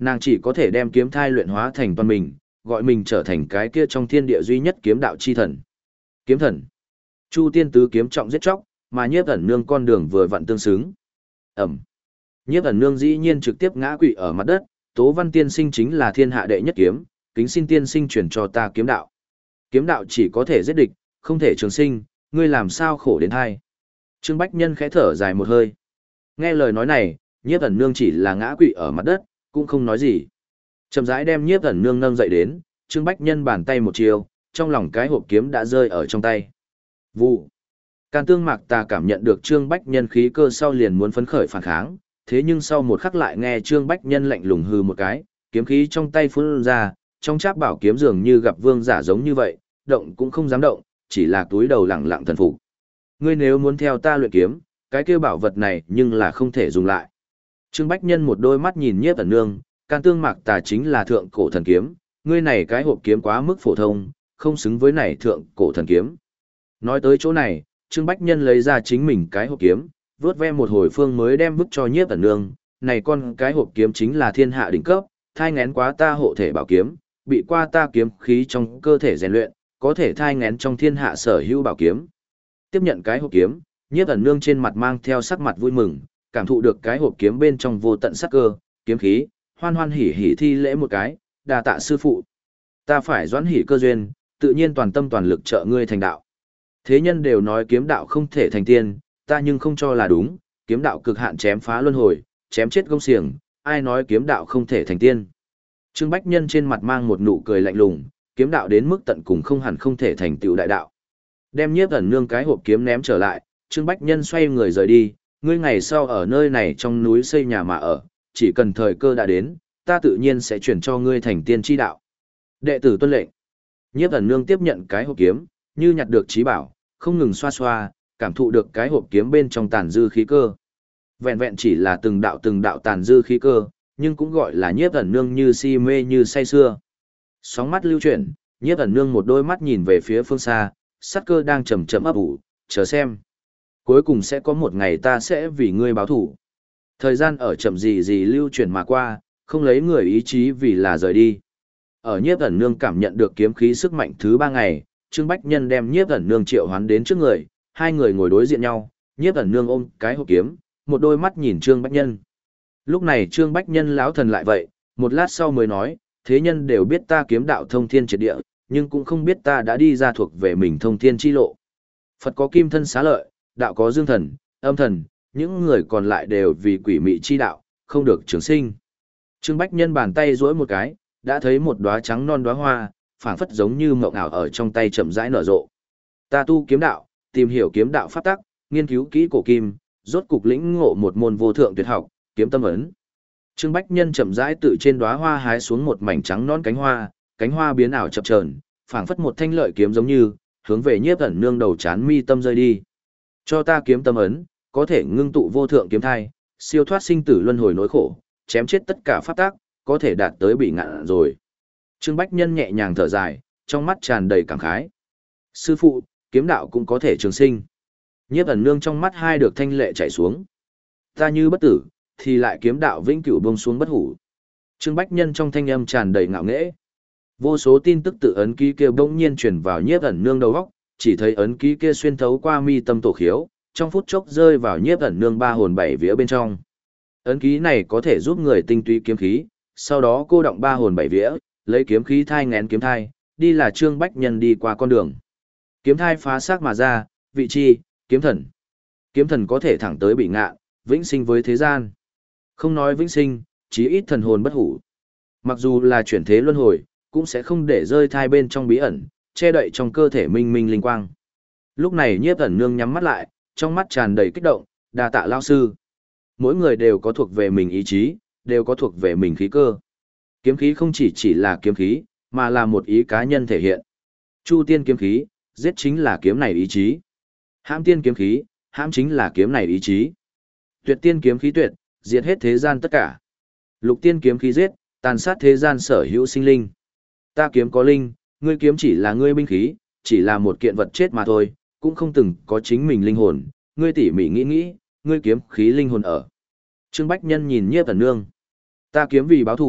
Nàng chỉ có thể đem kiếm thai luyện hóa thành toàn mình, gọi mình trở thành cái kia trong thiên địa duy nhất kiếm đạo chi thần. Kiếm thần. Chu tiên tứ kiếm trọng giết chóc, mà Nhiếp ẩn nương con đường vừa vặn tương xứng. Ẩm. Nhiếp ẩn nương dĩ nhiên trực tiếp ngã quỵ ở mặt đất, Tố Văn tiên sinh chính là thiên hạ đệ nhất kiếm, kính xin tiên sinh truyền cho ta kiếm đạo. Kiếm đạo chỉ có thể giết địch, không thể trường sinh, ngươi làm sao khổ đến hai. Trương Bách Nhân khẽ thở dài một hơi. Nghe lời nói này, Nhiếp ẩn nương chỉ là ngã quỵ ở mặt đất, cũng không nói gì. Chậm rãi đem Nhiếp ẩn nương nâng dậy đến, Trương Bách Nhân bàn tay một chiều, trong lòng cái hộp kiếm đã rơi ở trong tay. Vụ. Can Tương Mạc Tà cảm nhận được Trương Bách Nhân khí cơ sau liền muốn phấn khởi phản kháng, thế nhưng sau một khắc lại nghe Trương Bách Nhân lạnh lùng hừ một cái, kiếm khí trong tay phun ra, trong cháp bảo kiếm dường như gặp vương giả giống như vậy, động cũng không dám động, chỉ là túi đầu lẳng lặng thần phục. Ngươi nếu muốn theo ta luyện kiếm, cái kia bảo vật này nhưng là không thể dùng lại. Trương Bách Nhân một đôi mắt nhìn Nhiếp ẩn nương, Can Tương Mạc Tà chính là thượng cổ thần kiếm, ngươi này cái hộp kiếm quá mức phổ thông, không xứng với này thượng cổ thần kiếm. Nói tới chỗ này, Trương Bách Nhân lấy ra chính mình cái hộp kiếm, vớt ve một hồi phương mới đem vứt cho Nhiếp ẩn nương, này con cái hộp kiếm chính là thiên hạ đỉnh cấp, thai ngén quá ta hộ thể bảo kiếm, bị qua ta kiếm khí trong cơ thể rèn luyện, có thể thai ngén trong thiên hạ sở hữu bảo kiếm. Tiếp nhận cái hộp kiếm, Nhiếp ẩn nương trên mặt mang theo sắc mặt vui mừng, cảm thụ được cái hộp kiếm bên trong vô tận sắc cơ, kiếm khí, hoan hoan hỉ hỉ thi lễ một cái, đa tạ sư phụ. Ta phải doãn hỉ cơ duyên, tự nhiên toàn tâm toàn lực trợ ngươi thành đạo. Thế nhân đều nói kiếm đạo không thể thành tiên, ta nhưng không cho là đúng, kiếm đạo cực hạn chém phá luân hồi, chém chết gông xiềng, ai nói kiếm đạo không thể thành tiên. Trương Bách Nhân trên mặt mang một nụ cười lạnh lùng, kiếm đạo đến mức tận cùng không hẳn không thể thành tựu đại đạo. Đem Nhiếp ẩn nương cái hộp kiếm ném trở lại, Trương Bách Nhân xoay người rời đi, ngươi ngày sau ở nơi này trong núi xây nhà mà ở, chỉ cần thời cơ đã đến, ta tự nhiên sẽ chuyển cho ngươi thành tiên tri đạo. Đệ tử tuân lệnh. Nhiếp ẩn nương tiếp nhận cái hộp kiếm, như nhặt được trí bảo, không ngừng xoa xoa, cảm thụ được cái hộp kiếm bên trong tàn dư khí cơ. Vẹn vẹn chỉ là từng đạo từng đạo tàn dư khí cơ, nhưng cũng gọi là Nhiếp ẩn nương như si mê như say sưa. Sóng mắt lưu chuyển, Nhiếp ẩn nương một đôi mắt nhìn về phía phương xa, sát cơ đang chậm chậm ấp ủ, chờ xem. Cuối cùng sẽ có một ngày ta sẽ vì ngươi báo thủ. Thời gian ở chậm gì gì lưu chuyển mà qua, không lấy người ý chí vì là rời đi. Ở Nhiếp ẩn nương cảm nhận được kiếm khí sức mạnh thứ ba ngày, Trương Bách Nhân đem Nhiếp ẩn nương triệu hoán đến trước người, hai người ngồi đối diện nhau, Nhiếp ẩn nương ôm cái hộp kiếm, một đôi mắt nhìn Trương Bách Nhân. Lúc này Trương Bách Nhân lão thần lại vậy, một lát sau mới nói, thế nhân đều biết ta kiếm đạo thông thiên triệt địa, nhưng cũng không biết ta đã đi ra thuộc về mình thông thiên chi lộ. Phật có kim thân xá lợi, đạo có dương thần, âm thần, những người còn lại đều vì quỷ mị chi đạo, không được trường sinh. Trương Bách Nhân bàn tay duỗi một cái, đã thấy một đóa trắng non đóa hoa, phảng phất giống như mộng ảo ở trong tay chậm rãi nở rộ. Ta tu kiếm đạo, tìm hiểu kiếm đạo pháp tắc, nghiên cứu kỹ cổ kim, rốt cục lĩnh ngộ một môn vô thượng tuyệt học, kiếm tâm ấn. Trương Bách Nhân chậm rãi tự trên đóa hoa hái xuống một mảnh trắng non cánh hoa, cánh hoa biến ảo chập chờn, phảng phất một thanh lợi kiếm giống như, hướng về Nhiếp ẩn nương đầu chán mi tâm rơi đi. Cho ta kiếm tâm ấn, có thể ngưng tụ vô thượng kiếm thai, siêu thoát sinh tử luân hồi nỗi khổ, chém chết tất cả pháp tác, có thể đạt tới bị ngạn rồi. Trương Bách Nhân nhẹ nhàng thở dài, trong mắt tràn đầy cảm khái. Sư phụ, kiếm đạo cũng có thể trường sinh. Nhiếp ẩn nương trong mắt hai được thanh lệ chảy xuống. Ta như bất tử, thì lại kiếm đạo vĩnh cửu buông xuống bất hủ. Trương Bách Nhân trong thanh âm tràn đầy ngạo nghễ. Vô số tin tức tự ấn ký kia bỗng nhiên truyền vào Nhiếp ẩn nương đầu óc, chỉ thấy ấn ký kia xuyên thấu qua mi tâm tổ khiếu, trong phút chốc rơi vào Nhiếp ẩn nương ba hồn bảy vía bên trong. Ấn ký này có thể giúp người tinh túy kiếm khí, sau đó cô động ba hồn bảy vía, lấy kiếm khí thai nghén kiếm thai, đi là Trương Bách Nhân đi qua con đường. Kiếm thai phá xác mà ra, vị chi, kiếm thần. Kiếm thần có thể thẳng tới bị ngạn, vĩnh sinh với thế gian. Không nói vĩnh sinh, chí ít thần hồn bất hủ. Mặc dù là chuyển thế luân hồi, cũng sẽ không để rơi thai bên trong bí ẩn, che đậy trong cơ thể minh minh linh quang. Lúc này Nhiếp ẩn nương nhắm mắt lại, trong mắt tràn đầy kích động, đa tạ lao sư. Mỗi người đều có thuộc về mình ý chí, đều có thuộc về mình khí cơ. Kiếm khí không chỉ chỉ là kiếm khí, mà là một ý cá nhân thể hiện. Chu tiên kiếm khí, giết chính là kiếm này ý chí. Hãm tiên kiếm khí, hãm chính là kiếm này ý chí. Tuyệt tiên kiếm khí tuyệt, diệt hết thế gian tất cả. Lục tiên kiếm khí giết, tàn sát thế gian sở hữu sinh linh. Ta kiếm có linh, ngươi kiếm chỉ là ngươi binh khí, chỉ là một kiện vật chết mà thôi, cũng không từng có chính mình linh hồn, ngươi tỉ mỉ nghĩ nghĩ, ngươi kiếm khí linh hồn ở. Trương Bách Nhân nhìn Nhiếp ẩn nương. Ta kiếm vì báo thủ,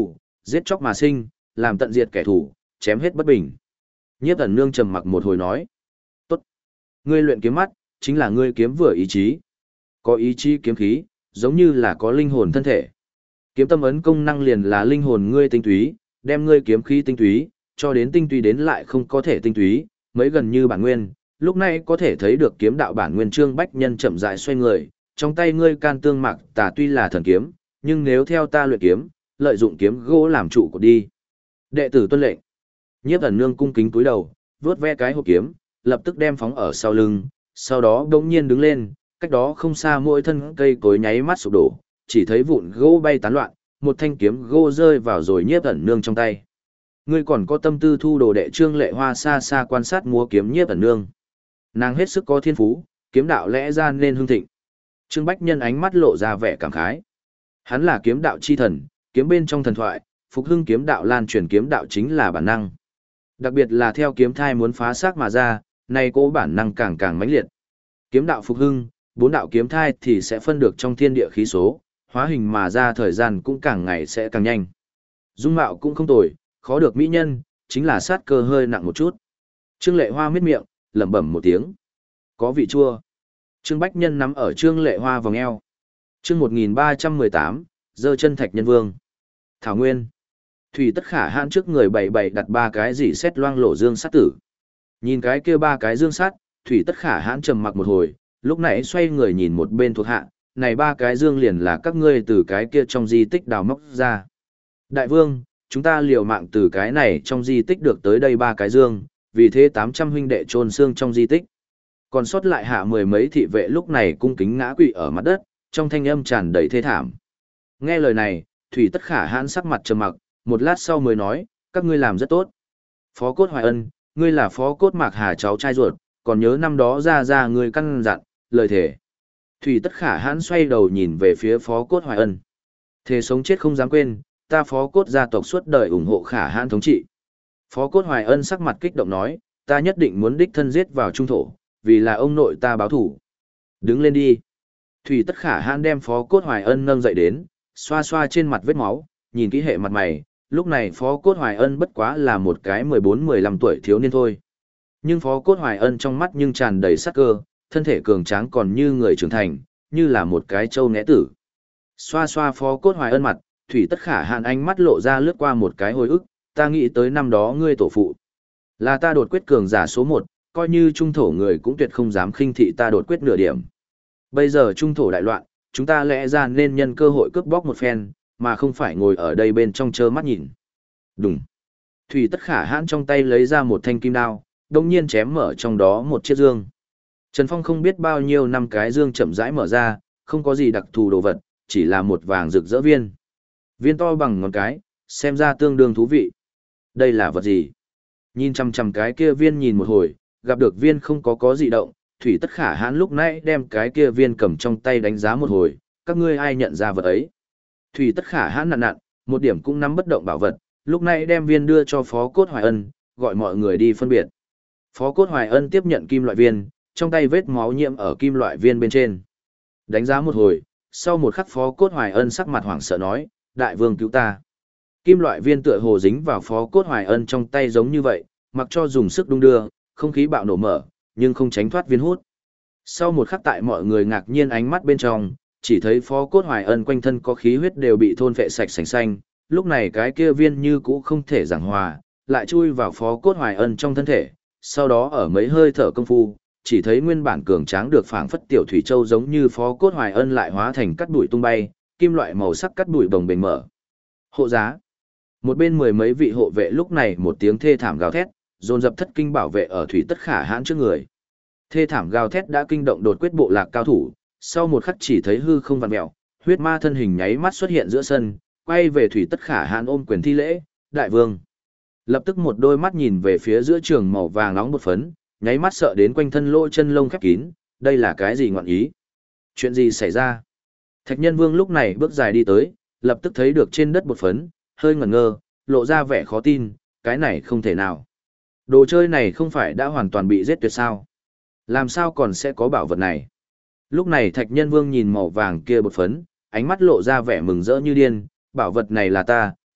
giết chóc mà sinh, làm tận diệt kẻ thù, chém hết bất bình. Nhiếp ẩn nương trầm mặc một hồi nói. Tốt. Ngươi luyện kiếm mắt, chính là ngươi kiếm vừa ý chí. Có ý chí kiếm khí, giống như là có linh hồn thân thể. Kiếm tâm ấn công năng liền là linh hồn ngươi tinh túy, đem ngươi kiếm khí tinh túy, cho đến tinh túy đến lại không có thể tinh túy, mấy gần như bản nguyên. Lúc này có thể thấy được kiếm đạo bản nguyên Trương Bách Nhân chậm rãi xoay người, trong tay ngươi can tương mạc tà tuy là thần kiếm, nhưng nếu theo ta luyện kiếm, lợi dụng kiếm gỗ làm trụ của đi. Đệ tử tuân lệnh. Nhiếp ẩn nương cung kính cúi đầu, vuốt ve cái hộp kiếm, lập tức đem phóng ở sau lưng, sau đó đống nhiên đứng lên, cách đó không xa mỗi thân cây cối nháy mắt sụp đổ, chỉ thấy vụn gỗ bay tán loạn, một thanh kiếm gỗ rơi vào rồi nhiếp ẩn nương trong tay. Ngươi còn có tâm tư thu đồ đệ Trương Lệ Hoa xa xa quan sát múa kiếm nhiếp ẩn nương. Nàng hết sức có thiên phú, kiếm đạo lẽ ra nên hưng thịnh. Trương Bách Nhân ánh mắt lộ ra vẻ cảm khái. Hắn là kiếm đạo chi thần, kiếm bên trong thần thoại, phục hưng kiếm đạo lan truyền kiếm đạo chính là bản năng. Đặc biệt là theo kiếm thai muốn phá xác mà ra, nay cố bản năng càng càng mãnh liệt. Kiếm đạo phục hưng, bốn đạo kiếm thai thì sẽ phân được trong thiên địa khí số, hóa hình mà ra thời gian cũng càng ngày sẽ càng nhanh. Dung mạo cũng không tồi, khó được mỹ nhân, chính là sát cơ hơi nặng một chút. Trương Lệ Hoa miết miệng, lẩm bẩm một tiếng. Có vị chua. Trương Bách Nhân nắm ở Trương Lệ Hoa vòng eo. Chương một nghìn ba trăm mười tám, giơ chân Thạch Nhân Vương. Thảo Nguyên. Thủy Tất Khả hãn trước người bày bày đặt ba cái gì xét loang lổ dương sát tử. Nhìn cái kia ba cái dương sát, Thủy Tất Khả hãn trầm mặc một hồi, lúc nãy xoay người nhìn một bên thuộc hạ, này ba cái dương liền là các ngươi từ cái kia trong di tích đào móc ra. Đại vương, chúng ta liều mạng từ cái này trong di tích được tới đây ba cái dương, vì thế tám trăm huynh đệ chôn xương trong di tích. Còn sót lại hạ mười mấy thị vệ lúc này cung kính ngã quỵ ở mặt đất, trong thanh âm tràn đầy thê thảm. Nghe lời này, Thủy Tất Khả hãn sắc mặt trầm mặc, một lát sau mới nói, các ngươi làm rất tốt. Phó Cốt Hoài Ân, ngươi là Phó Cốt Mạc Hà cháu trai ruột, còn nhớ năm đó ra ra ngươi căn dặn, lời thề. Thủy Tất Khả hãn xoay đầu nhìn về phía Phó Cốt Hoài Ân. Thề sống chết không dám quên, ta Phó Cốt gia tộc suốt đời ủng hộ Khả hãn thống trị. Phó Cốt Hoài Ân sắc mặt kích động nói, ta nhất định muốn đích thân giết vào trung thổ, vì là ông nội ta báo thủ. Đứng lên đi. Thủy Tất Khả hãn đem Phó Cốt Hoài Ân nâng dậy đến, xoa xoa trên mặt vết máu, nhìn kỹ hệ mặt mày, lúc này Phó Cốt Hoài Ân bất quá là một cái mười bốn mười lăm tuổi thiếu niên thôi. Nhưng Phó Cốt Hoài Ân trong mắt nhưng tràn đầy sát cơ, thân thể cường tráng còn như người trưởng thành, như là một cái trâu né tử. Xoa xoa Phó Cốt Hoài Ân mặt, Thủy Tất Khả hãn ánh mắt lộ ra lướt qua một cái hồi ức, ta nghĩ tới năm đó ngươi tổ phụ. Là ta đột quyết cường giả số một, coi như trung thổ người cũng tuyệt không dám khinh thị ta đột quyết nửa điểm. Bây giờ trung thổ đại loạn, chúng ta lẽ ra nên nhân cơ hội cướp bóc một phen, mà không phải ngồi ở đây bên trong trơ mắt nhìn. Đúng. Thủy Tất Khả hãn trong tay lấy ra một thanh kim đao, đồng nhiên chém mở trong đó một chiếc dương. Trần Phong không biết bao nhiêu năm cái dương chậm rãi mở ra, không có gì đặc thù đồ vật, chỉ là một vàng rực rỡ viên. Viên to bằng ngón cái, xem ra tương đương thú vị. Đây là vật gì? Nhìn chằm chằm cái kia viên nhìn một hồi, gặp được viên không có có gì động, Thủy Tất Khả hãn lúc nãy đem cái kia viên cầm trong tay đánh giá một hồi, các ngươi ai nhận ra vật ấy? Thủy Tất Khả hãn nặn nặn, một điểm cũng nắm bất động bảo vật, lúc nãy đem viên đưa cho Phó Cốt Hoài Ân, gọi mọi người đi phân biệt. Phó Cốt Hoài Ân tiếp nhận kim loại viên, trong tay vết máu nhiễm ở kim loại viên bên trên. Đánh giá một hồi, sau một khắc Phó Cốt Hoài Ân sắc mặt hoảng sợ nói, đại vương cứu ta. Kim loại viên tựa hồ dính vào Phó Cốt Hoài Ân trong tay giống như vậy, mặc cho dùng sức đung đưa, không khí bạo nổ mở, nhưng không tránh thoát viên hút. Sau một khắc tại mọi người ngạc nhiên ánh mắt bên trong, chỉ thấy Phó Cốt Hoài Ân quanh thân có khí huyết đều bị thôn phệ sạch sành xanh, lúc này cái kia viên như cũ không thể giảng hòa, lại chui vào Phó Cốt Hoài Ân trong thân thể, sau đó ở mấy hơi thở công phu, chỉ thấy nguyên bản cường tráng được phảng phất tiểu thủy châu giống như Phó Cốt Hoài Ân lại hóa thành cát bụi tung bay, kim loại màu sắc cát bụi bồng bềnh mở. Hộ giá. Một bên mười mấy vị hộ vệ lúc này một tiếng thê thảm gào thét, dồn dập thất kinh bảo vệ ở Thủy Tất Khả hãn trước người. Thê thảm gào thét đã kinh động đột quyết bộ lạc cao thủ, sau một khắc chỉ thấy hư không vặn mèo, huyết ma thân hình nháy mắt xuất hiện giữa sân, quay về Thủy Tất Khả hãn ôm quyền thi lễ, đại vương. Lập tức một đôi mắt nhìn về phía giữa trường màu vàng nóng bột phấn, nháy mắt sợ đến quanh thân lỗ chân lông khép kín, đây là cái gì ngọn ý? Chuyện gì xảy ra? Thạch Nhân Vương lúc này bước dài đi tới, lập tức thấy được trên đất bột phấn, hơi ngẩn ngơ, lộ ra vẻ khó tin, cái này không thể nào. Đồ chơi này không phải đã hoàn toàn bị giết tuyệt sao? Làm sao còn sẽ có bảo vật này? Lúc này Thạch Nhân Vương nhìn màu vàng kia bột phấn, ánh mắt lộ ra vẻ mừng rỡ như điên, bảo vật này là ta,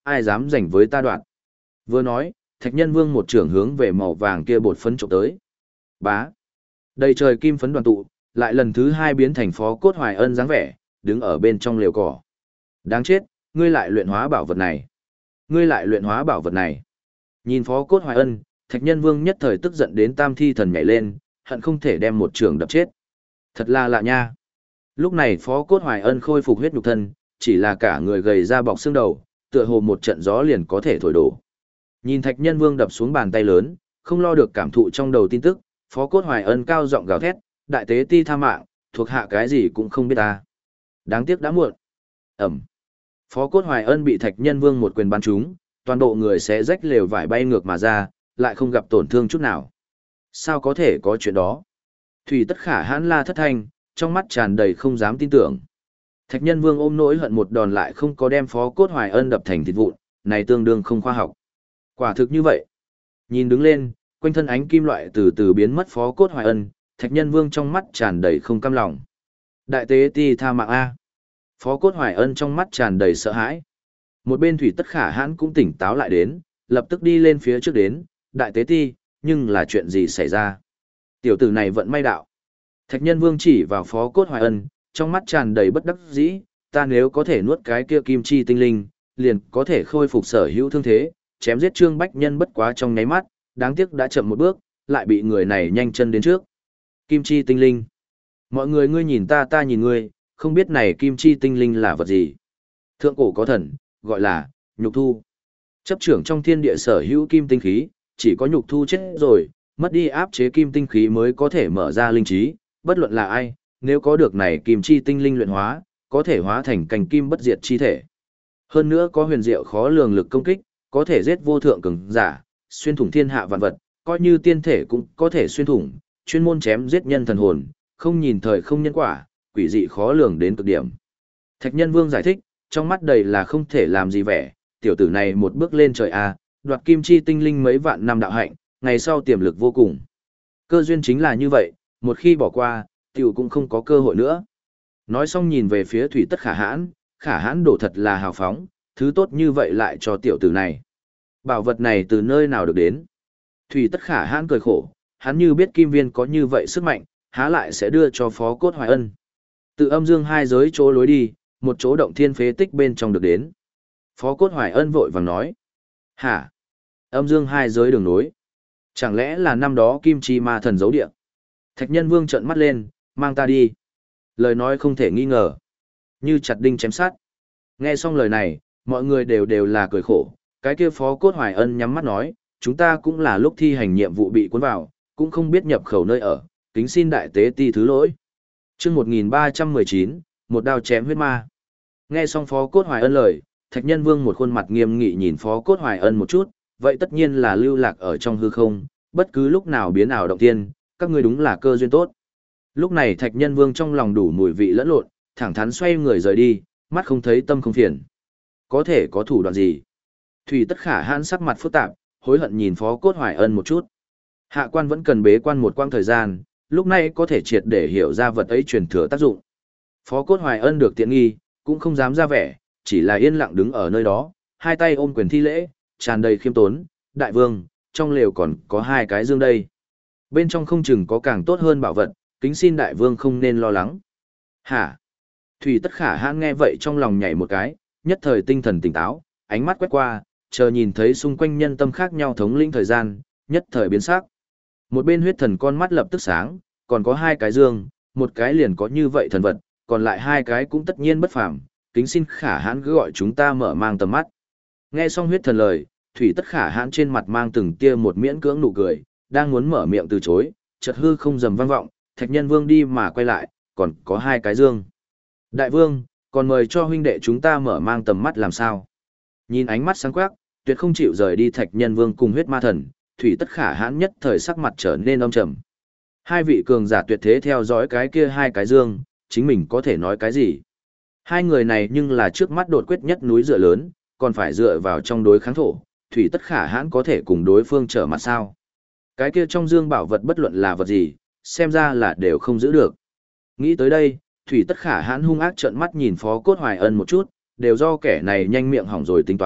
ai dám giành với ta đoạn. Vừa nói, Thạch Nhân Vương một trưởng hướng về màu vàng kia bột phấn trộm tới. Bá. Đầy trời kim phấn đoàn tụ, lại lần thứ hai biến thành Phó Cốt Hoài Ân dáng vẻ, đứng ở bên trong liều cỏ. Đáng chết, ngươi lại luyện hóa bảo vật này. Ngươi lại luyện hóa bảo vật này. Nhìn Phó Cốt Hoài Ân, Thạch Nhân Vương nhất thời tức giận đến tam thi thần nhảy lên, hận không thể đem một trường đập chết. Thật là lạ nha. Lúc này Phó Cốt Hoài Ân khôi phục huyết nhục thân, chỉ là cả người gầy ra bọc xương đầu, tựa hồ một trận gió liền có thể thổi đổ. Nhìn Thạch Nhân Vương đập xuống bàn tay lớn, không lo được cảm thụ trong đầu tin tức, Phó Cốt Hoài Ân cao giọng gào thét, đại tế ti tha mạng, thuộc hạ cái gì cũng không biết ta. Đáng tiếc đã muộn. Ẩm. Phó Cốt Hoài Ân bị Thạch Nhân Vương một quyền bắn trúng, toàn bộ người sẽ rách lều vải bay ngược mà ra, lại không gặp tổn thương chút nào. Sao có thể có chuyện đó? Thủy Tất Khả hãn la thất thanh, trong mắt tràn đầy không dám tin tưởng. Thạch Nhân Vương ôm nỗi hận một đòn lại không có đem Phó Cốt Hoài Ân đập thành thịt vụn, này tương đương không khoa học. Quả thực như vậy. Nhìn đứng lên, quanh thân ánh kim loại từ từ biến mất Phó Cốt Hoài Ân, Thạch Nhân Vương trong mắt tràn đầy không cam lòng. Đại tế ti tha mạng a. Phó Cốt Hoài Ân trong mắt tràn đầy sợ hãi. Một bên Thủy Tất Khả hãn cũng tỉnh táo lại đến, lập tức đi lên phía trước đến, đại tế ti, nhưng là chuyện gì xảy ra? Tiểu tử này vẫn may đạo. Thạch Nhân Vương chỉ vào Phó Cốt Hoài Ân, trong mắt tràn đầy bất đắc dĩ, ta nếu có thể nuốt cái kia kim chi tinh linh, liền có thể khôi phục sở hữu thương thế, chém giết Trương Bách Nhân bất quá trong nháy mắt, đáng tiếc đã chậm một bước, lại bị người này nhanh chân đến trước. Kim chi tinh linh. Mọi người ngươi nhìn ta ta nhìn ngươi, không biết này kim chi tinh linh là vật gì. Thượng cổ có thần, gọi là nhục thu. Chấp trưởng trong thiên địa sở hữu kim tinh khí, chỉ có nhục thu chết rồi, mất đi áp chế kim tinh khí mới có thể mở ra linh trí, bất luận là ai, nếu có được này kim chi tinh linh luyện hóa, có thể hóa thành cành kim bất diệt chi thể. Hơn nữa có huyền diệu khó lường lực công kích, có thể giết vô thượng cường giả, xuyên thủng thiên hạ vạn vật, coi như tiên thể cũng có thể xuyên thủng, chuyên môn chém giết nhân thần hồn, không nhìn thời không nhân quả, quỷ dị khó lường đến cực điểm. Thạch Nhân Vương giải thích, trong mắt đầy là không thể làm gì vẻ, tiểu tử này một bước lên trời a, đoạt kim chi tinh linh mấy vạn năm đạo hạnh, ngày sau tiềm lực vô cùng. Cơ duyên chính là như vậy, một khi bỏ qua, tiểu cũng không có cơ hội nữa. Nói xong nhìn về phía Thủy Tất Khả hãn, Khả hãn đổ thật là hào phóng, thứ tốt như vậy lại cho tiểu tử này. Bảo vật này từ nơi nào được đến? Thủy Tất Khả hãn cười khổ, hắn như biết kim viên có như vậy sức mạnh, há lại sẽ đưa cho Phó Cốt Hoài Ân. Từ âm dương hai giới chỗ lối đi, một chỗ động thiên phế tích bên trong được đến. Phó Cốt Hoài Ân vội vàng nói. Hả? Âm dương hai giới đường nối. Chẳng lẽ là năm đó Kim Chi Ma Thần giấu địa? Thạch Nhân Vương trợn mắt lên, mang ta đi. Lời nói không thể nghi ngờ. Như chặt đinh chém sát. Nghe xong lời này, mọi người đều đều là cười khổ. Cái kia Phó Cốt Hoài Ân nhắm mắt nói, chúng ta cũng là lúc thi hành nhiệm vụ bị cuốn vào, cũng không biết nhập khẩu nơi ở, kính xin đại tế ti thứ lỗi. Chương một nghìn ba trăm mười chín, một đao chém huyết ma. Nghe xong Phó Cốt Hoài Ân lời, Thạch Nhân Vương một khuôn mặt nghiêm nghị nhìn Phó Cốt Hoài Ân một chút, vậy tất nhiên là lưu lạc ở trong hư không, bất cứ lúc nào biến ảo động tiên, các ngươi đúng là cơ duyên tốt. Lúc này Thạch Nhân Vương trong lòng đủ mùi vị lẫn lộn, thẳng thắn xoay người rời đi, mắt không thấy tâm không phiền. Có thể có thủ đoạn gì? Thủy Tất Khả hãn sắc mặt phức tạp, hối hận nhìn Phó Cốt Hoài Ân một chút. Hạ quan vẫn cần bế quan một quãng thời gian, lúc này có thể triệt để hiểu ra vật ấy truyền thừa tác dụng. Phó Cốt Hoài Ân được tiện nghi, cũng không dám ra vẻ, chỉ là yên lặng đứng ở nơi đó, hai tay ôm quyền thi lễ, tràn đầy khiêm tốn, đại vương, trong lều còn có hai cái dương đây. Bên trong không chừng có càng tốt hơn bảo vật, kính xin đại vương không nên lo lắng. Hả? Thủy Tất Khả hãn nghe vậy trong lòng nhảy một cái, nhất thời tinh thần tỉnh táo, ánh mắt quét qua, chờ nhìn thấy xung quanh nhân tâm khác nhau thống lĩnh thời gian, nhất thời biến sắc. Một bên huyết thần con mắt lập tức sáng, còn có hai cái dương, một cái liền có như vậy thần vật, còn lại hai cái cũng tất nhiên bất phàm, kính xin Khả hãn cứ gọi chúng ta mở mang tầm mắt. Nghe xong huyết thần lời, Thủy Tất Khả hãn trên mặt mang từng tia một miễn cưỡng nụ cười, đang muốn mở miệng từ chối, chợt hư không dầm vang vọng, Thạch Nhân Vương đi mà quay lại, còn có hai cái dương. Đại vương, còn mời cho huynh đệ chúng ta mở mang tầm mắt làm sao? Nhìn ánh mắt sáng quắc, tuyệt không chịu rời đi Thạch Nhân Vương cùng huyết ma thần, Thủy Tất Khả hãn nhất thời sắc mặt trở nên âm trầm. Hai vị cường giả tuyệt thế theo dõi cái kia hai cái dương, chính mình có thể nói cái gì? Hai người này nhưng là trước mắt đột quyết nhất núi dựa lớn, còn phải dựa vào trong đối kháng thổ, Thủy Tất Khả hãn có thể cùng đối phương trở mặt sao? Cái kia trong dương bảo vật bất luận là vật gì, xem ra là đều không giữ được. Nghĩ tới đây, Thủy Tất Khả hãn hung ác trợn mắt nhìn Phó Cốt Hoài Ân một chút, đều do kẻ này nhanh miệng hỏng rồi tính toán,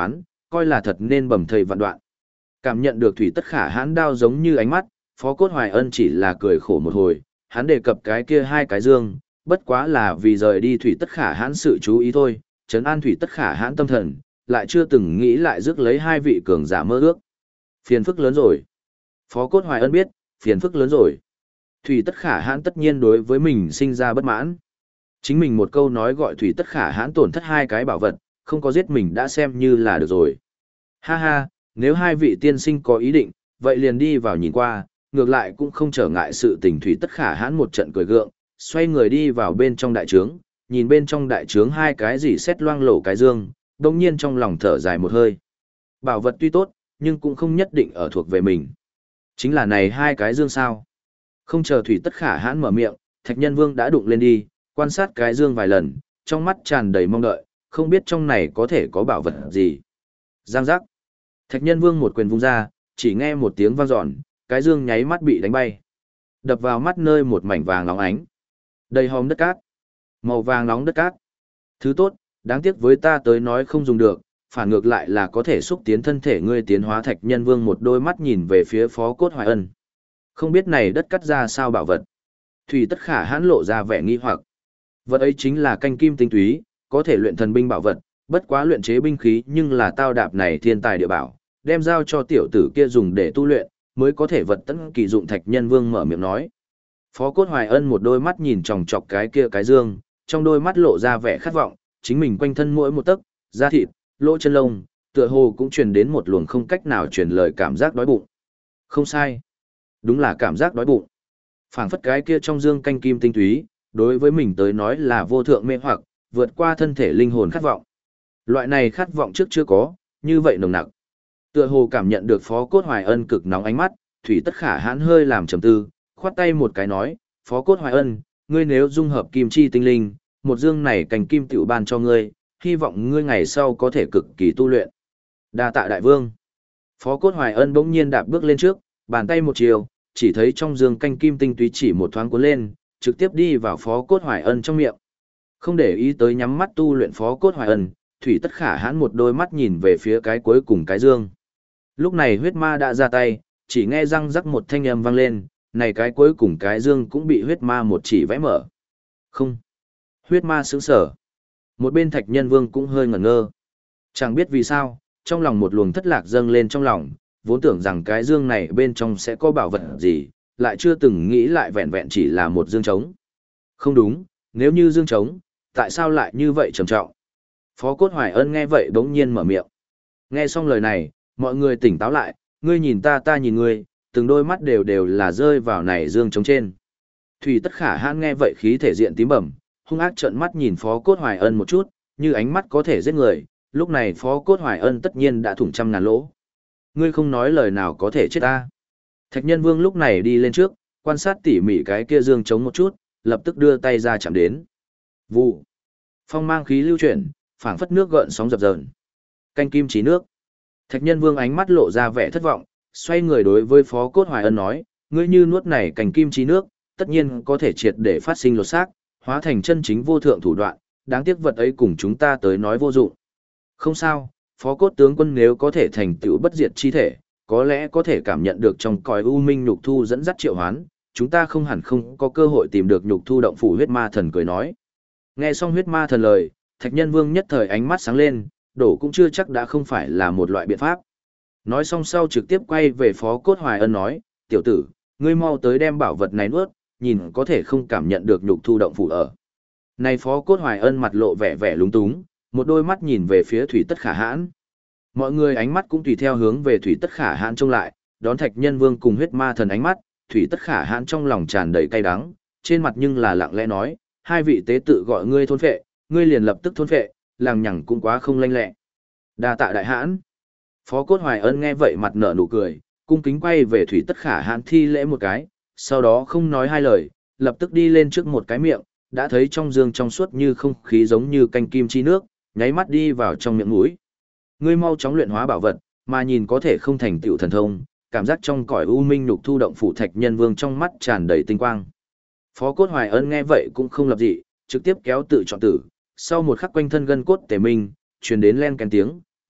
coi là thật nên bầm thây vạn đoạn. Cảm nhận được Thủy Tất Khả Hãn đao giống như ánh mắt, Phó Cốt Hoài Ân chỉ là cười khổ một hồi, hắn đề cập cái kia hai cái dương, bất quá là vì rời đi Thủy Tất Khả Hãn sự chú ý thôi, trấn an Thủy Tất Khả Hãn tâm thần, lại chưa từng nghĩ lại rước lấy hai vị cường giả mơ ước. Phiền phức lớn rồi. Phó Cốt Hoài Ân biết, phiền phức lớn rồi. Thủy Tất Khả Hãn tất nhiên đối với mình sinh ra bất mãn. Chính mình một câu nói gọi Thủy Tất Khả Hãn tổn thất hai cái bảo vật, không có giết mình đã xem như là được rồi. Ha ha, nếu hai vị tiên sinh có ý định, vậy liền đi vào nhìn qua, ngược lại cũng không trở ngại sự tình. Thủy Tất Khả Hãn một trận cười gượng, xoay người đi vào bên trong đại trướng, nhìn bên trong đại trướng hai cái gì xét loang lổ cái dương, đồng nhiên trong lòng thở dài một hơi. Bảo vật tuy tốt, nhưng cũng không nhất định ở thuộc về mình. Chính là này hai cái dương sao. Không chờ Thủy Tất Khả Hãn mở miệng, Thạch Nhân Vương đã đụng lên đi, quan sát cái dương vài lần, trong mắt tràn đầy mong đợi, không biết trong này có thể có bảo vật gì. Giang giác. Thạch Nhân Vương một quyền vung ra, chỉ nghe một tiếng vang dọn, cái dương nháy mắt bị đánh bay. Đập vào mắt nơi một mảnh vàng nóng ánh. Đầy hòm đất cát. Màu vàng nóng đất cát. Thứ tốt, đáng tiếc với ta tới nói không dùng được, phản ngược lại là có thể xúc tiến thân thể ngươi tiến hóa. Thạch Nhân Vương một đôi mắt nhìn về phía Phó Cốt Hoài Ân. Không biết này đất cắt ra sao bảo vật. Thủy Tất Khả Hãn lộ ra vẻ nghi hoặc. Vật ấy chính là canh kim tinh túy, có thể luyện thần binh bảo vật, bất quá luyện chế binh khí nhưng là tao đạp này thiên tài địa bảo, đem giao cho tiểu tử kia dùng để tu luyện, mới có thể vật tấn kỳ dụng. Thạch Nhân Vương mở miệng nói. Phó Cốt Hoài Ân một đôi mắt nhìn chòng chọc cái kia cái dương, trong đôi mắt lộ ra vẻ khát vọng, chính mình quanh thân mỗi một tấc, da thịt, lỗ chân lông, tựa hồ cũng truyền đến một luồng không cách nào truyền lời cảm giác đói bụng. Không sai, đúng là cảm giác đói bụng. Phảng phất cái kia trong dương canh kim tinh túy, đối với mình tới nói là vô thượng mê hoặc, vượt qua thân thể linh hồn khát vọng. Loại này khát vọng trước chưa có, như vậy nồng nặc. Tựa hồ cảm nhận được Phó Cốt Hoài Ân cực nóng ánh mắt, Thủy Tất Khả Hãn hơi làm trầm tư, khoát tay một cái nói, Phó Cốt Hoài Ân, ngươi nếu dung hợp kim chi tinh linh, một dương này cành kim tiểu ban cho ngươi, hy vọng ngươi ngày sau có thể cực kỳ tu luyện. Đa tạ đại vương. Phó Cốt Hoài Ân bỗng nhiên đạp bước lên trước, bàn tay một chiều, chỉ thấy trong dương canh kim tinh túy chỉ một thoáng cuốn lên, trực tiếp đi vào Phó Cốt Hoài Ân trong miệng. Không để ý tới nhắm mắt tu luyện Phó Cốt Hoài Ân, Thủy Tất Khả Hãn một đôi mắt nhìn về phía cái cuối cùng cái dương. Lúc này huyết ma đã ra tay, chỉ nghe răng rắc một thanh âm vang lên, này cái cuối cùng cái dương cũng bị huyết ma một chỉ vẽ mở. Không. Huyết ma sững sở. Một bên Thạch Nhân Vương cũng hơi ngẩn ngơ. Chẳng biết vì sao, trong lòng một luồng thất lạc dâng lên trong lòng, vốn tưởng rằng cái dương này bên trong sẽ có bảo vật gì, lại chưa từng nghĩ lại vẹn vẹn chỉ là một dương trống. Không đúng, nếu như dương trống, tại sao lại như vậy trầm trọng? Phó Cốt Hoài Ân nghe vậy bỗng nhiên mở miệng. Nghe xong lời này, mọi người tỉnh táo lại, ngươi nhìn ta ta nhìn ngươi, từng đôi mắt đều đều là rơi vào này dương trống trên. Thủy Tất Khả Hãn nghe vậy khí thể diện tím bẩm, hung ác trợn mắt nhìn Phó Cốt Hoài Ân một chút, như ánh mắt có thể giết người, lúc này Phó Cốt Hoài Ân tất nhiên đã thủng trăm ngàn lỗ. Ngươi không nói lời nào có thể chết ta. Thạch Nhân Vương lúc này đi lên trước, quan sát tỉ mỉ cái kia dương trống một chút, lập tức đưa tay ra chạm đến. Vụ. Phong mang khí lưu chuyển, phảng phất nước gợn sóng dập dờn. Canh kim chí nước. Thạch Nhân Vương ánh mắt lộ ra vẻ thất vọng, xoay người đối với Phó Cốt Hoài Ân nói, ngươi như nuốt này canh kim chí nước, tất nhiên có thể triệt để phát sinh lột xác, hóa thành chân chính vô thượng thủ đoạn, đáng tiếc vật ấy cùng chúng ta tới nói vô dụng. Không sao, Phó Cốt tướng quân nếu có thể thành tựu bất diệt chi thể, có lẽ có thể cảm nhận được trong cõi u minh nhục thu dẫn dắt triệu hoán, chúng ta không hẳn không có cơ hội tìm được nhục thu động phủ. Huyết ma thần cười nói. Nghe xong huyết ma thần lời, Thạch Nhân Vương nhất thời ánh mắt sáng lên, đổ cũng chưa chắc đã không phải là một loại biện pháp. Nói xong sau trực tiếp quay về Phó Cốt Hoài Ân nói, tiểu tử, ngươi mau tới đem bảo vật này nuốt, nhìn có thể không cảm nhận được nhục thu động phủ ở. Này Phó Cốt Hoài Ân mặt lộ vẻ vẻ lúng túng, một đôi mắt nhìn về phía Thủy Tất Khả Hãn. Mọi người ánh mắt cũng tùy theo hướng về Thủy Tất Khả Hãn trông lại, đón Thạch Nhân Vương cùng huyết ma thần ánh mắt, Thủy Tất Khả Hãn trong lòng tràn đầy cay đắng, trên mặt nhưng là lặng lẽ nói, hai vị tế tự gọi ngươi thôn phệ, ngươi liền lập tức thôn phệ, lằng nhằng cũng quá không lanh lẹ. Đa tạ đại hãn. Phó Cốt Hoài Ân nghe vậy mặt nở nụ cười, cung kính quay về Thủy Tất Khả Hãn thi lễ một cái, sau đó không nói hai lời, lập tức đi lên trước một cái miệng, đã thấy trong dương trong suốt như không khí giống như canh kim chi nước, nháy mắt đi vào trong miệng mũi. Ngươi mau chóng luyện hóa bảo vật, mà nhìn có thể không thành tựu thần thông, cảm giác trong cõi u minh nhục thu động phủ. Thạch Nhân Vương trong mắt tràn đầy tinh quang. Phó Cốt Hoài Ân nghe vậy cũng không lập dị, trực tiếp kéo tự chọn tử, sau một khắc quanh thân gân cốt tề minh, truyền đến len kén tiếng,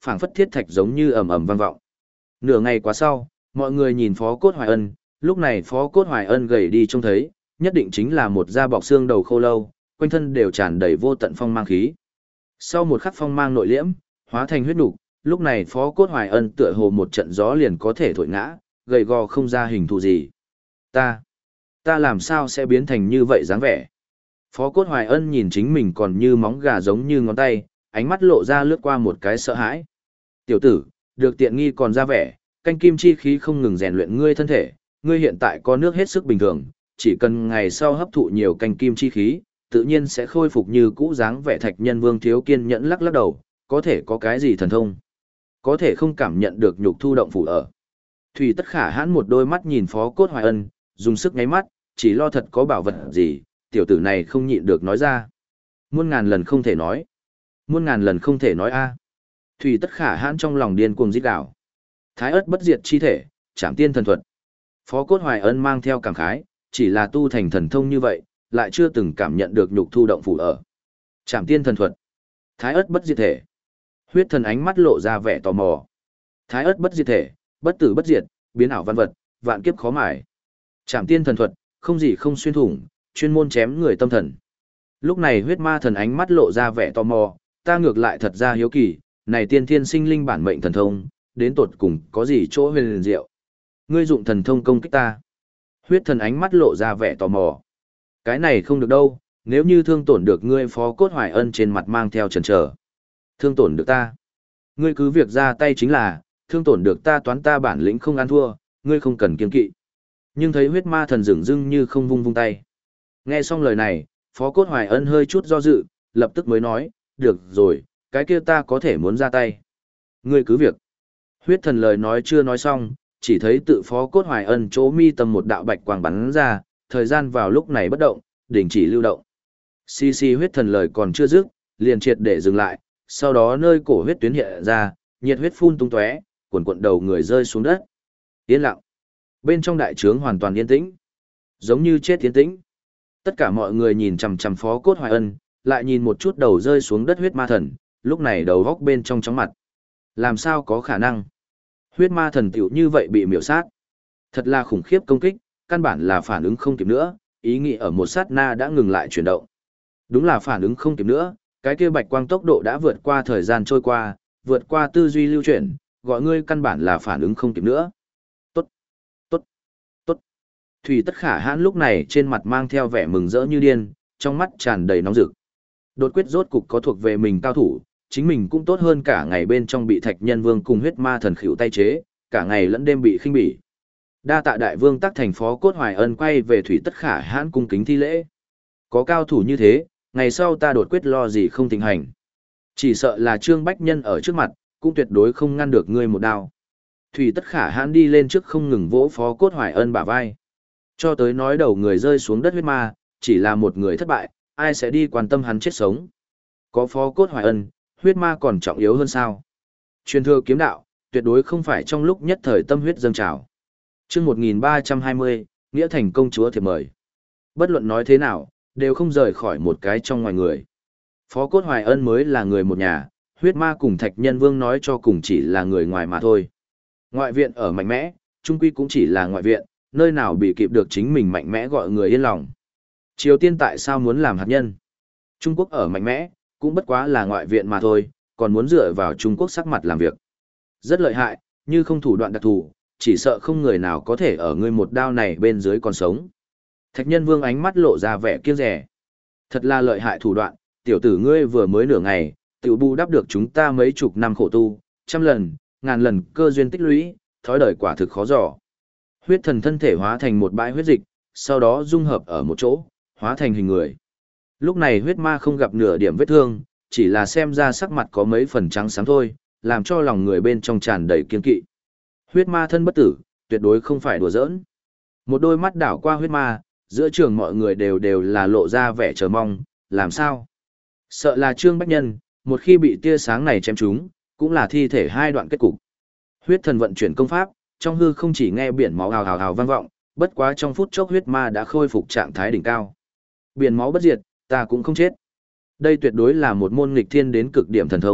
phảng phất thiết thạch giống như ầm ầm vang vọng. Nửa ngày quá sau, mọi người nhìn Phó Cốt Hoài Ân, lúc này Phó Cốt Hoài Ân gầy đi trông thấy, nhất định chính là một da bọc xương đầu khô lâu, quanh thân đều tràn đầy vô tận phong mang khí. Sau một khắc phong mang nội liễm, hóa thành huyết nục, lúc này Phó Cốt Hoài Ân tựa hồ một trận gió liền có thể thổi ngã, gầy gò không ra hình thù gì. Ta, ta làm sao sẽ biến thành như vậy dáng vẻ? Phó Cốt Hoài Ân nhìn chính mình còn như móng gà giống như ngón tay, ánh mắt lộ ra lướt qua một cái sợ hãi. Tiểu tử, được tiện nghi còn ra vẻ, canh kim chi khí không ngừng rèn luyện ngươi thân thể, ngươi hiện tại có nước hết sức bình thường, chỉ cần ngày sau hấp thụ nhiều canh kim chi khí, tự nhiên sẽ khôi phục như cũ dáng vẻ Thạch Nhân Vương thiếu kiên nhẫn lắc lắc đầu, có thể có cái gì thần thông? Có thể không cảm nhận được nhục thu động phủ ở. Thủy Tất Khả Hãn một đôi mắt nhìn Phó Cốt Hoài Ân, dùng sức nháy mắt, chỉ lo thật có bảo vật gì, tiểu tử này không nhịn được nói ra. Muôn ngàn lần không thể nói. Muôn ngàn lần không thể nói a. Thủy Tất Khả Hãn trong lòng điên cuồng rít gào. Thái ớt bất diệt chi thể, Trảm Tiên thần thuật. Phó Cốt Hoài Ân mang theo cảm khái, chỉ là tu thành thần thông như vậy, lại chưa từng cảm nhận được nhục thu động phủ ở. Trảm Tiên thần thuật. Thái ớt bất diệt thể. Huyết Thần ánh mắt lộ ra vẻ tò mò. Thái ớt bất diệt thể, bất tử bất diệt, biến ảo văn vật, vạn kiếp khó mài. Trảm Tiên thần thuật, không gì không xuyên thủng, chuyên môn chém người tâm thần. Lúc này Huyết Ma Thần ánh mắt lộ ra vẻ tò mò, ta ngược lại thật ra hiếu kỳ, này tiên thiên sinh linh bản mệnh thần thông, đến tột cùng có gì chỗ huyền liền diệu. Ngươi dụng thần thông công kích ta. Huyết Thần ánh mắt lộ ra vẻ tò mò. Cái này không được đâu, nếu như thương tổn được ngươi Phó Cốt Hoài Ân trên mặt mang theo chần chờ. Thương tổn được ta. Ngươi cứ việc ra tay chính là, thương tổn được ta toán ta bản lĩnh không ăn thua, ngươi không cần kiên kỵ. Nhưng thấy Huyết Ma Thần dửng dưng như không vung vung tay. Nghe xong lời này, Phó Cốt Hoài Ân hơi chút do dự, lập tức mới nói, được rồi, cái kia ta có thể muốn ra tay. Ngươi cứ việc. Huyết Thần lời nói chưa nói xong, chỉ thấy tự Phó Cốt Hoài Ân chỗ mi tầm một đạo bạch quang bắn ra, thời gian vào lúc này bất động, đình chỉ lưu động. Xì xì Huyết Thần lời còn chưa dứt, liền triệt để dừng lại, sau đó nơi cổ huyết tuyến hiện ra, nhiệt huyết phun tung tóe, cuộn cuộn đầu người rơi xuống đất. Yên lặng. Bên trong đại trướng hoàn toàn yên tĩnh, giống như chết yên tĩnh. Tất cả mọi người nhìn chằm chằm Phó Cốt Hoài Ân, lại nhìn một chút đầu rơi xuống đất Huyết Ma Thần, lúc này đầu góc bên trong chóng mặt. Làm sao có khả năng? Huyết Ma Thần tiểu như vậy bị miểu sát. Thật là khủng khiếp công kích, căn bản là phản ứng không kịp nữa, ý nghĩ ở một sát na đã ngừng lại chuyển động. Đúng là phản ứng không kịp nữa, cái kia bạch quang tốc độ đã vượt qua thời gian trôi qua, vượt qua tư duy lưu chuyển, gọi ngươi căn bản là phản ứng không kịp nữa. Tốt, tốt, tốt. Thủy Tất Khả Hãn lúc này trên mặt mang theo vẻ mừng rỡ như điên, trong mắt tràn đầy nóng rực. Đột quyết rốt cục có thuộc về mình cao thủ, chính mình cũng tốt hơn cả ngày bên trong bị Thạch Nhân Vương cùng Huyết Ma Thần khỉu tay chế, cả ngày lẫn đêm bị khinh bỉ. Đa tạ đại vương tác thành Phó Cốt Hoài Ân quay về Thủy Tất Khả Hãn cung kính thi lễ. Có cao thủ như thế, ngày sau ta đột quyết lo gì không thịnh hành. Chỉ sợ là Trương Bách Nhân ở trước mặt, cũng tuyệt đối không ngăn được ngươi một đao. Thủy Tất Khả Hãn đi lên trước không ngừng vỗ Phó Cốt Hoài Ân bả vai. Cho tới nói đầu người rơi xuống đất huyết ma, chỉ là một người thất bại, ai sẽ đi quan tâm hắn chết sống. Có Phó Cốt Hoài Ân, huyết ma còn trọng yếu hơn sao. Truyền thừa kiếm đạo, tuyệt đối không phải trong lúc nhất thời tâm huyết dâng trào. Chương một nghìn ba trăm hai mươi, Nghĩa Thành công chúa thiệp mời. Bất luận nói thế nào, đều không rời khỏi một cái trong ngoài người. Phó Cốt Hoài Ân mới là người một nhà, huyết ma cùng Thạch Nhân Vương nói cho cùng chỉ là người ngoài mà thôi. Ngoại viện ở mạnh mẽ, trung quy cũng chỉ là ngoại viện, nơi nào bị kịp được chính mình mạnh mẽ gọi người yên lòng. Triều Tiên tại sao muốn làm hạt nhân? Trung Quốc ở mạnh mẽ, cũng bất quá là ngoại viện mà thôi, còn muốn dựa vào Trung Quốc sắc mặt làm việc. Rất lợi hại, như không thủ đoạn đặc thù, chỉ sợ không người nào có thể ở ngươi một đao này bên dưới còn sống. Thạch Nhân Vương ánh mắt lộ ra vẻ kiêng dè. Thật là lợi hại thủ đoạn, tiểu tử ngươi vừa mới nửa ngày, tiểu bù đắp được chúng ta mấy chục năm khổ tu, trăm lần, ngàn lần cơ duyên tích lũy, thói đời quả thực khó dò. Huyết Thần thân thể hóa thành một bãi huyết dịch, sau đó dung hợp ở một chỗ, hóa thành hình người. Lúc này huyết ma không gặp nửa điểm vết thương, chỉ là xem ra sắc mặt có mấy phần trắng sáng thôi, làm cho lòng người bên trong tràn đầy kiên kỵ. Huyết ma thân bất tử, tuyệt đối không phải đùa giỡn. Một đôi mắt đảo qua huyết ma, giữa trường mọi người đều đều là lộ ra vẻ chờ mong, làm sao? Sợ là Trương Bách Nhân, một khi bị tia sáng này chém trúng, cũng là thi thể hai đoạn kết cục. Huyết Thần vận chuyển công pháp, trong hư không chỉ nghe biển máu hào hào hào vang vọng, bất quá trong phút chốc huyết ma đã khôi phục trạng thái đỉnh cao. Biển máu bất diệt, ta cũng không chết. Đây tuyệt đối là một môn nghịch thiên đến cực điểm thần thông,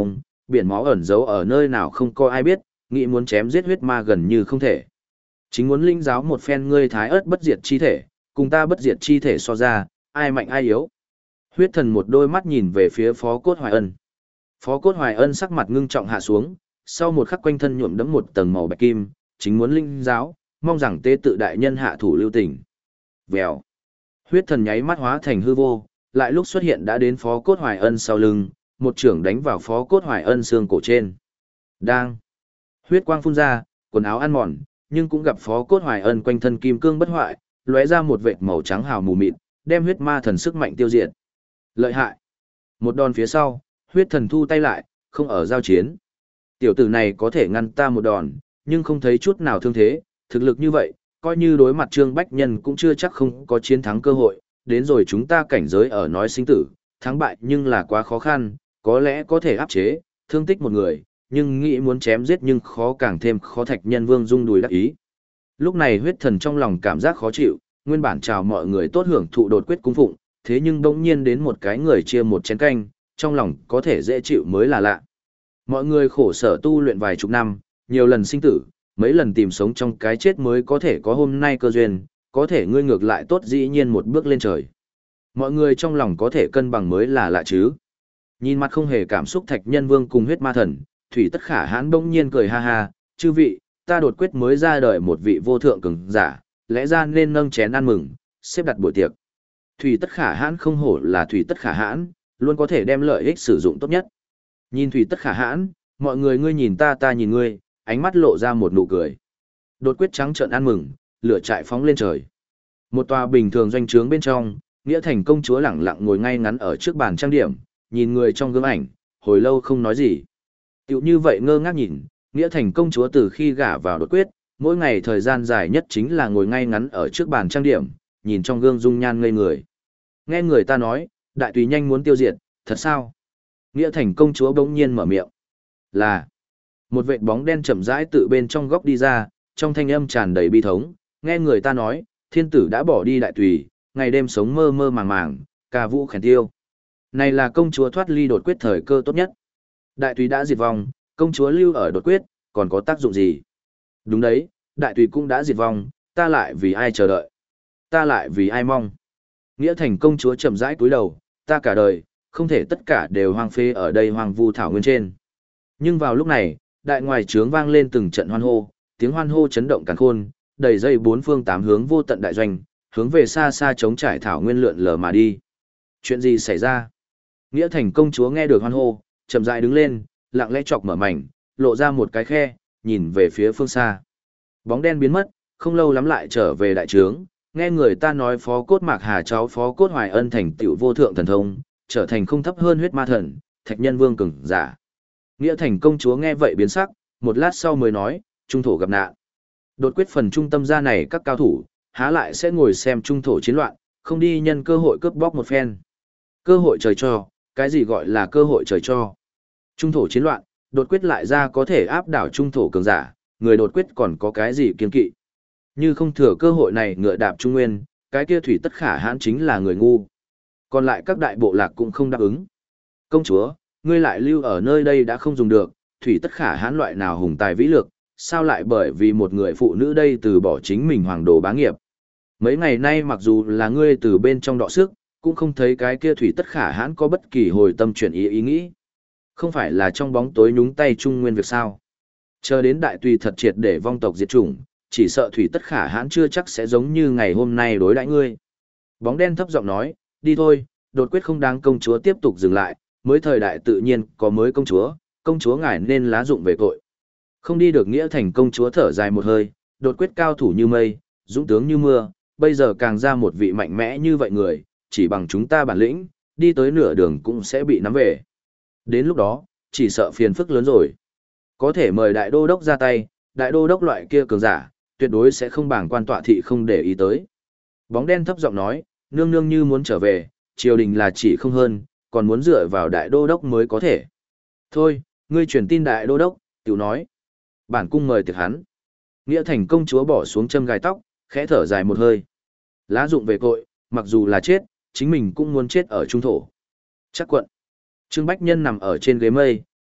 biển máu ẩn giấu ở nơi nào không có ai biết, nghĩ muốn chém giết huyết ma gần như không thể. Chính muốn linh giáo một phen ngươi thái ớt bất diệt chi thể, cùng ta bất diệt chi thể so ra, ai mạnh ai yếu. Huyết thần một đôi mắt nhìn về phía Phó Cốt Hoài Ân. Phó Cốt Hoài Ân sắc mặt ngưng trọng hạ xuống, sau một khắc quanh thân nhuộm đẫm một tầng màu bạch kim, chính muốn linh giáo, mong rằng tế tự đại nhân hạ thủ lưu tình. Vèo. Huyết thần nháy mắt hóa thành hư vô, lại lúc xuất hiện đã đến Phó Cốt Hoài Ân sau lưng, một trưởng đánh vào Phó Cốt Hoài Ân xương cổ trên. Đang. Huyết quang phun ra, quần áo ăn mòn, nhưng cũng gặp Phó Cốt Hoài Ân quanh thân kim cương bất hoại, lóe ra một vệt màu trắng hào mù mịt, đem huyết ma thần sức mạnh tiêu diệt. Lợi hại. Một đòn phía sau, huyết thần thu tay lại, không ở giao chiến. Tiểu tử này có thể ngăn ta một đòn, nhưng không thấy chút nào thương thế, thực lực như vậy, coi như đối mặt Trương Bách Nhân cũng chưa chắc không có chiến thắng cơ hội, đến rồi chúng ta cảnh giới ở nói sinh tử, thắng bại nhưng là quá khó khăn, có lẽ có thể áp chế, thương tích một người, nhưng nghĩ muốn chém giết nhưng khó càng thêm khó. Thạch Nhân Vương rung đùi đắc ý. Lúc này huyết thần trong lòng cảm giác khó chịu, nguyên bản chào mọi người tốt hưởng thụ đột quyết cung phụng, thế nhưng bỗng nhiên đến một cái người chia một chén canh, trong lòng có thể dễ chịu mới là lạ. Mọi người khổ sở tu luyện vài chục năm, nhiều lần sinh tử, mấy lần tìm sống trong cái chết mới có thể có hôm nay cơ duyên, có thể ngươi ngược lại tốt dĩ nhiên một bước lên trời. Mọi người trong lòng có thể cân bằng mới là lạ chứ. Nhìn mặt không hề cảm xúc Thạch Nhân Vương cùng huyết ma thần, Thủy Tất Khả Hãn bỗng nhiên cười ha ha, chư vị, ta đột quyết mới ra đời một vị vô thượng cường giả, lẽ ra nên nâng chén ăn mừng, xếp đặt buổi tiệc. Thủy Tất Khả Hãn không hổ là Thủy Tất Khả Hãn, luôn có thể đem lợi ích sử dụng tốt nhất. Nhìn Thủy Tất Khả Hãn, mọi người ngươi nhìn ta ta nhìn ngươi, ánh mắt lộ ra một nụ cười. Đột quyết trắng trợn ăn mừng, lửa trại phóng lên trời. Một tòa bình thường doanh trướng bên trong, Nghĩa Thành công chúa lẳng lặng ngồi ngay ngắn ở trước bàn trang điểm, nhìn người trong gương ảnh, hồi lâu không nói gì. Tiểu như vậy ngơ ngác nhìn, Nghĩa Thành công chúa từ khi gả vào đột quyết, mỗi ngày thời gian dài nhất chính là ngồi ngay ngắn ở trước bàn trang điểm, nhìn trong gương dung nhan ngây người. Nghe người ta nói, đại tùy nhanh muốn tiêu diệt, thật sao? Nghĩa Thành công chúa bỗng nhiên mở miệng. Là, một vệt bóng đen chậm rãi tự bên trong góc đi ra, trong thanh âm tràn đầy bi thống, nghe người ta nói, thiên tử đã bỏ đi đại tùy, ngày đêm sống mơ mơ màng màng, ca vũ khèn tiêu. Này là công chúa thoát ly đột quyết thời cơ tốt nhất. Đại tùy đã diệt vong, công chúa lưu ở đột quyết, còn có tác dụng gì? Đúng đấy, đại tùy cũng đã diệt vong, ta lại vì ai chờ đợi? Ta lại vì ai mong? Nghĩa Thành công chúa chậm rãi cúi đầu, ta cả đời, không thể tất cả đều hoang phế ở đây hoang vu thảo nguyên trên. Nhưng vào lúc này, đại ngoài trướng vang lên từng trận hoan hô, tiếng hoan hô chấn động càn khôn, đầy dây bốn phương tám hướng vô tận đại doanh, hướng về xa xa chống trải thảo nguyên lượn lờ mà đi. Chuyện gì xảy ra? Nghĩa Thành công chúa nghe được hoan hô, chậm rãi đứng lên, lặng lẽ chọc mở mảnh, lộ ra một cái khe, nhìn về phía phương xa. Bóng đen biến mất, không lâu lắm lại trở về đại trướng, nghe người ta nói Phó Cốt Mạc Hà cháu Phó Cốt Hoài Ân thành tựu vô thượng thần thông, trở thành không thấp hơn huyết ma thần, Thạch Nhân Vương cường giả. Nghĩa Thành công chúa nghe vậy biến sắc, một lát sau mới nói, trung thổ gặp nạn. Đột quyết phần trung tâm gia này các cao thủ, há lại sẽ ngồi xem trung thổ chiến loạn, không đi nhân cơ hội cướp bóc một phen. Cơ hội trời cho, cái gì gọi là cơ hội trời cho? Trung thổ chiến loạn, đột quyết lại ra có thể áp đảo trung thổ cường giả, người đột quyết còn có cái gì kiên kỵ? Như không thừa cơ hội này ngựa đạp trung nguyên, cái kia Thủy Tất Khả Hãn chính là người ngu. Còn lại các đại bộ lạc cũng không đáp ứng. Công chúa, ngươi lại lưu ở nơi đây đã không dùng được, Thủy Tất Khả Hãn loại nào hùng tài vĩ lược, sao lại bởi vì một người phụ nữ đây từ bỏ chính mình hoàng đồ bá nghiệp. Mấy ngày nay mặc dù là ngươi từ bên trong đọ sức, cũng không thấy cái kia Thủy Tất Khả Hãn có bất kỳ hồi tâm chuyển ý ý nghĩ. Không phải là trong bóng tối nhúng tay trung nguyên việc sao. Chờ đến đại tùy thật triệt để vong tộc diệt chủng, chỉ sợ Thủy Tất Khả Hãn chưa chắc sẽ giống như ngày hôm nay đối đãi ngươi. Bóng đen thấp giọng nói, đi thôi, đột quyết không đáng công chúa tiếp tục dừng lại, mới thời đại tự nhiên có mới công chúa, công chúa ngài nên lá dụng về tội. Không đi được Nghĩa Thành công chúa thở dài một hơi, đột quyết cao thủ như mây, dũng tướng như mưa, bây giờ càng ra một vị mạnh mẽ như vậy người, chỉ bằng chúng ta bản lĩnh, đi tới nửa đường cũng sẽ bị nắm về. Đến lúc đó, chỉ sợ phiền phức lớn rồi. Có thể mời đại đô đốc ra tay, đại đô đốc loại kia cường giả, tuyệt đối sẽ không bảng quan tọa thị không để ý tới. Bóng đen thấp giọng nói, nương nương như muốn trở về, triều đình là chỉ không hơn, còn muốn dựa vào đại đô đốc mới có thể. Thôi, ngươi truyền tin đại đô đốc, tiểu nói. Bản cung mời tiệc hắn. Nghĩa Thành công chúa bỏ xuống châm gai tóc, khẽ thở dài một hơi. Lá dụng về cội, mặc dù là chết, chính mình cũng muốn chết ở trung thổ. Chắc quận. Trương Bách Nhân nằm ở trên ghế mây,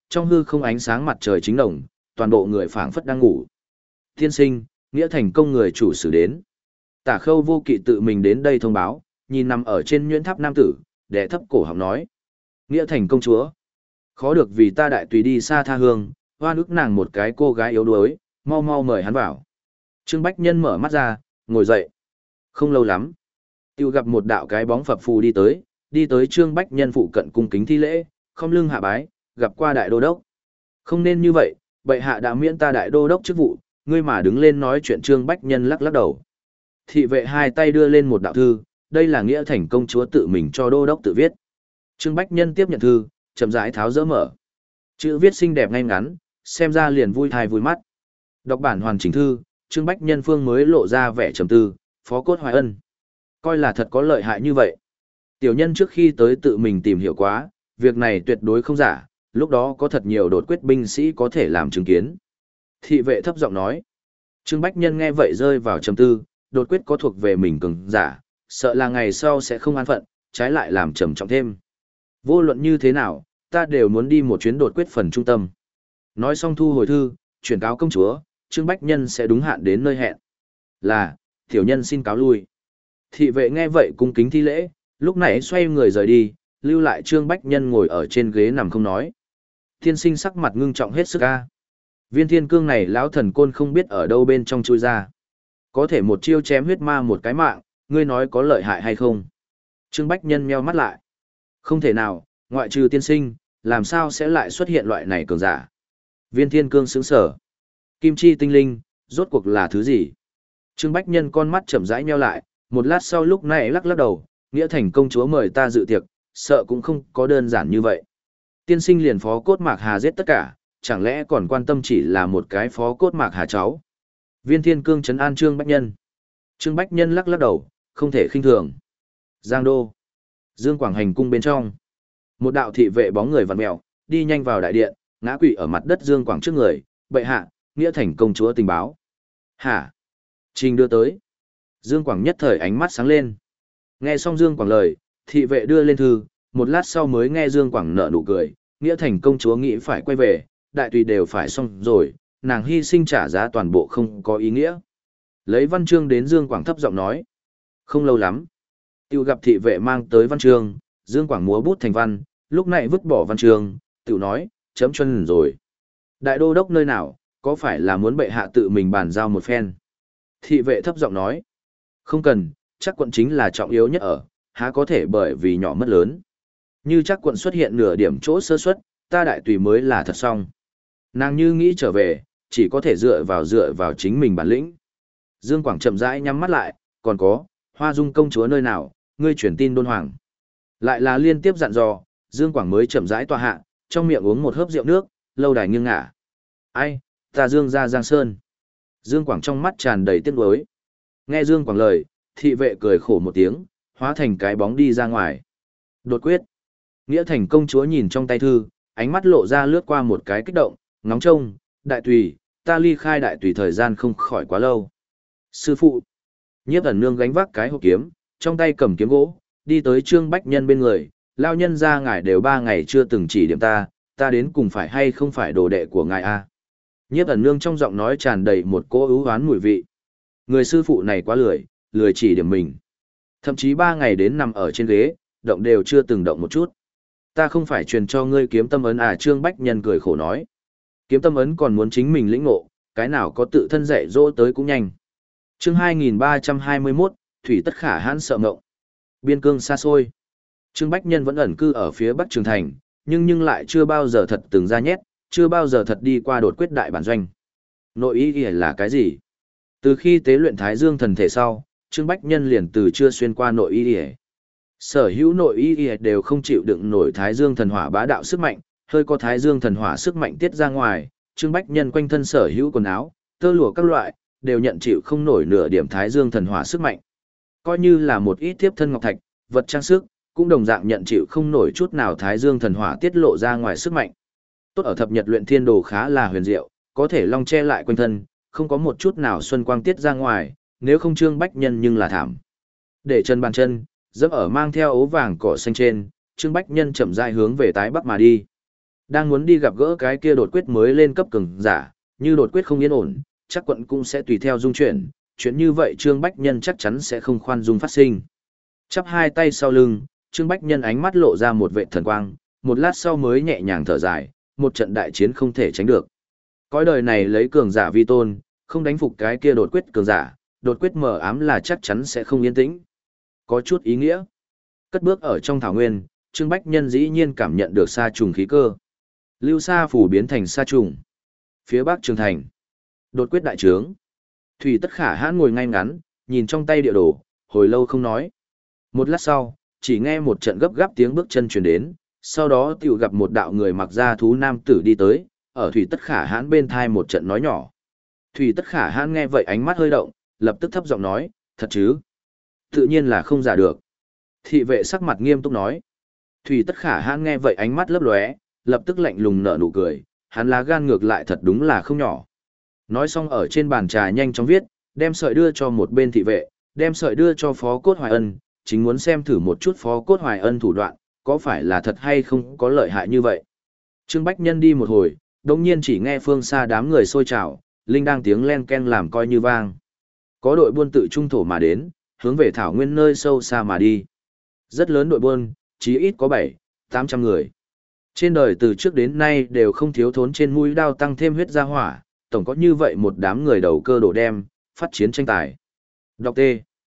trong hư không ánh sáng mặt trời chính đồng, toàn bộ người phảng phất đang ngủ. Tiên sinh, nghĩa thành công người chủ sử đến. Tả Khâu Vô Kỵ tự mình đến đây thông báo, nhìn nằm ở trên nhuyễn tháp nam tử, đè thấp cổ họng nói: "Nghĩa thành công chúa, khó được vì ta đại tùy đi xa tha hương, oan ức nàng một cái cô gái yếu đuối, mau mau mời hắn vào." Trương Bách Nhân mở mắt ra, ngồi dậy. Không lâu lắm, tiêu gặp một đạo cái bóng phập phù đi tới, đi tới Trương Bách Nhân phụ cận cung kính thi lễ, không lưng hạ bái, gặp qua đại đô đốc. Không nên như vậy, bệ hạ đã miễn ta đại đô đốc chức vụ, ngươi mà đứng lên nói chuyện. Trương Bách Nhân lắc lắc đầu. Thị vệ hai tay đưa lên một đạo thư, đây là nghĩa thành công chúa tự mình cho đô đốc tự viết. Trương Bách Nhân tiếp nhận thư, chậm rãi tháo dỡ mở. Chữ viết xinh đẹp ngay ngắn, xem ra liền vui thai vui mắt. Đọc bản hoàn chỉnh thư, Trương Bách Nhân phương mới lộ ra vẻ trầm tư, phó cốt hoài ân. Coi là thật có lợi hại như vậy. Tiểu nhân trước khi tới tự mình tìm hiểu quá, việc này tuyệt đối không giả, lúc đó có thật nhiều đột quyết binh sĩ có thể làm chứng kiến. Thị vệ thấp giọng nói. Trương Bách Nhân nghe vậy rơi vào trầm tư, đột quyết có thuộc về mình cường giả, sợ là ngày sau sẽ không an phận, trái lại làm trầm trọng thêm. Vô luận như thế nào, ta đều muốn đi một chuyến đột quyết phần trung tâm. Nói xong thu hồi thư, chuyển cáo công chúa, Trương Bách Nhân sẽ đúng hạn đến nơi hẹn. Là, tiểu nhân xin cáo lui. Thị vệ nghe vậy cung kính thi lễ, lúc này xoay người rời đi, lưu lại Trương Bách Nhân ngồi ở trên ghế nằm không nói. Tiên sinh sắc mặt ngưng trọng hết sức ca. Viên thiên cương này lão thần côn không biết ở đâu bên trong chui ra. Có thể một chiêu chém huyết ma một cái mạng, ngươi nói có lợi hại hay không? Trương Bách Nhân meo mắt lại. Không thể nào, ngoại trừ tiên sinh, làm sao sẽ lại xuất hiện loại này cường giả? Viên thiên cương sững sở. Kim chi tinh linh, rốt cuộc là thứ gì? Trương Bách Nhân con mắt chậm rãi nheo lại, một lát sau lúc này lắc lắc đầu, nghĩa thành công chúa mời ta dự tiệc, sợ cũng không có đơn giản như vậy. Tiên sinh liền phó cốt mạc hà giết tất cả, chẳng lẽ còn quan tâm chỉ là một cái phó cốt mạc hà cháu? Viên thiên cương trấn an Trương Bách Nhân. Trương Bách Nhân lắc lắc đầu, không thể khinh thường. Giang đô. Dương Quảng hành cung bên trong. Một đạo thị vệ bóng người vặn mèo, đi nhanh vào đại điện, ngã quỵ ở mặt đất Dương Quảng trước người, bệ hạ, nghĩa thành công chúa tình báo. Hả? Trình đưa tới. Dương Quảng nhất thời ánh mắt sáng lên. Nghe xong Dương Quảng lời, thị vệ đưa lên thư, một lát sau mới nghe Dương Quảng nở nụ cười, nghĩa thành công chúa nghĩ phải quay về, đại tùy đều phải xong rồi, nàng hy sinh trả giá toàn bộ không có ý nghĩa. Lấy văn chương đến Dương Quảng thấp giọng nói. Không lâu lắm, tiêu gặp thị vệ mang tới văn chương, Dương Quảng múa bút thành văn, lúc này vứt bỏ văn chương, tiểu nói, chấm chân rồi. Đại đô đốc nơi nào, có phải là muốn bệ hạ tự mình bàn giao một phen? Thị vệ thấp giọng nói. Không cần, chắc quận chính là trọng yếu nhất ở, há có thể bởi vì nhỏ mất lớn. Như chắc quận xuất hiện nửa điểm chỗ sơ suất, ta đại tùy mới là thật xong. Nàng như nghĩ trở về, chỉ có thể dựa vào dựa vào chính mình bản lĩnh. Dương Quảng chậm rãi nhắm mắt lại, còn có, Hoa Dung công chúa nơi nào, ngươi chuyển tin đôn hoàng. Lại là liên tiếp dặn dò, Dương Quảng mới chậm rãi tọa hạ, trong miệng uống một hớp rượu nước, lâu đài nghiêng ngả. Ai, ta Dương ra Giang Sơn. Dương Quảng trong mắt tràn đầy tiếc nuối. Nghe Dương Quảng lời, thị vệ cười khổ một tiếng, hóa thành cái bóng đi ra ngoài. Đột quyết. Nghĩa thành công chúa nhìn trong tay thư, ánh mắt lộ ra lướt qua một cái kích động, ngóng trông, đại tùy, ta ly khai đại tùy thời gian không khỏi quá lâu. Sư phụ. Nhiếp ẩn nương gánh vác cái hộp kiếm, trong tay cầm kiếm gỗ, đi tới Trương Bách Nhân bên người, lao nhân ra ngài đều ba ngày chưa từng chỉ điểm ta, ta đến cùng phải hay không phải đồ đệ của ngài a? Nhiếp ẩn nương trong giọng nói tràn đầy một cỗ ưu oán mùi vị. Người sư phụ này quá lười, lười chỉ điểm mình. Thậm chí ba ngày đến nằm ở trên ghế, động đều chưa từng động một chút. Ta không phải truyền cho ngươi kiếm tâm ấn à? Trương Bách Nhân cười khổ nói. Kiếm tâm ấn còn muốn chính mình lĩnh ngộ, cái nào có tự thân dạy dỗ tới cũng nhanh. Chương hai nghìn ba trăm hai mươi mốt, Thủy tất khả hãn sợ ngộng. Biên cương xa xôi. Trương Bách Nhân vẫn ẩn cư ở phía Bắc Trường Thành, nhưng nhưng lại chưa bao giờ thật từng ra nhét, chưa bao giờ thật đi qua đột quyết đại bản doanh. Nội ý là cái gì? Từ khi tế luyện Thái Dương thần thể sau, Trương Bách Nhân liền từ chưa xuyên qua nội ý. Sở hữu nội ý đều không chịu đựng nổi Thái Dương thần hỏa bá đạo sức mạnh, hơi có Thái Dương thần hỏa sức mạnh tiết ra ngoài, Trương Bách Nhân quanh thân sở hữu quần áo, tơ lụa các loại, đều nhận chịu không nổi nửa điểm Thái Dương thần hỏa sức mạnh. Coi như là một ít tiếp thân ngọc thạch, vật trang sức, cũng đồng dạng nhận chịu không nổi chút nào Thái Dương thần hỏa tiết lộ ra ngoài sức mạnh. Tốt ở thập nhật luyện thiên đồ khá là huyền diệu, có thể long che lại quanh thân, không có một chút nào xuân quang tiết ra ngoài, nếu không Trương Bách Nhân nhưng là thảm. Để chân bàn chân, dẫm ở mang theo ố vàng cỏ xanh trên, Trương Bách Nhân chậm rãi hướng về tái bắc mà đi. Đang muốn đi gặp gỡ cái kia đột quyết mới lên cấp cường giả, như đột quyết không yên ổn, chắc quận cũng sẽ tùy theo dung chuyển, chuyện như vậy Trương Bách Nhân chắc chắn sẽ không khoan dung phát sinh. Chắp hai tay sau lưng, Trương Bách Nhân ánh mắt lộ ra một vệ thần quang, một lát sau mới nhẹ nhàng thở dài, một trận đại chiến không thể tránh được. Cõi đời này lấy cường giả vi tôn, không đánh phục cái kia đột quyết cường giả, đột quyết mờ ám là chắc chắn sẽ không yên tĩnh. Có chút ý nghĩa. Cất bước ở trong thảo nguyên, Trương Bách Nhân dĩ nhiên cảm nhận được sa trùng khí cơ. Lưu sa phủ biến thành sa trùng. Phía bắc Trường Thành, đột quyết đại trướng. Thủy Tất Khả Hãn ngồi ngay ngắn, nhìn trong tay địa đồ, hồi lâu không nói. Một lát sau, chỉ nghe một trận gấp gáp tiếng bước chân truyền đến, sau đó tiểu gặp một đạo người mặc da thú nam tử đi tới, ở Thủy Tất Khả Hãn bên thai một trận nói nhỏ. Thủy Tất Khả Hãn nghe vậy ánh mắt hơi động, lập tức thấp giọng nói, thật chứ? Tự nhiên là không giả được. Thị vệ sắc mặt nghiêm túc nói. Thủy Tất Khả Hãn nghe vậy ánh mắt lấp lóe, lập tức lạnh lùng nở nụ cười, hắn lá gan ngược lại thật đúng là không nhỏ. Nói xong ở trên bàn trà nhanh chóng viết, đem sợi đưa cho một bên thị vệ, đem sợi đưa cho Phó Cốt Hoài Ân, chính muốn xem thử một chút Phó Cốt Hoài Ân thủ đoạn, có phải là thật hay không có lợi hại như vậy. Trương Bách Nhân đi một hồi, đồng nhiên chỉ nghe phương xa đám người xôi trào, linh đang tiếng len ken làm coi như vang. Có đội buôn tự trung thổ mà đến, hướng về thảo nguyên nơi sâu xa mà đi. Rất lớn đội buôn, chí ít có bảy, tám trăm người. Trên đời từ trước đến nay đều không thiếu thốn trên mũi đao tăng thêm huyết gia hỏa, tổng có như vậy một đám người đầu cơ đổ đem, phát chiến tranh tài. Đọc T.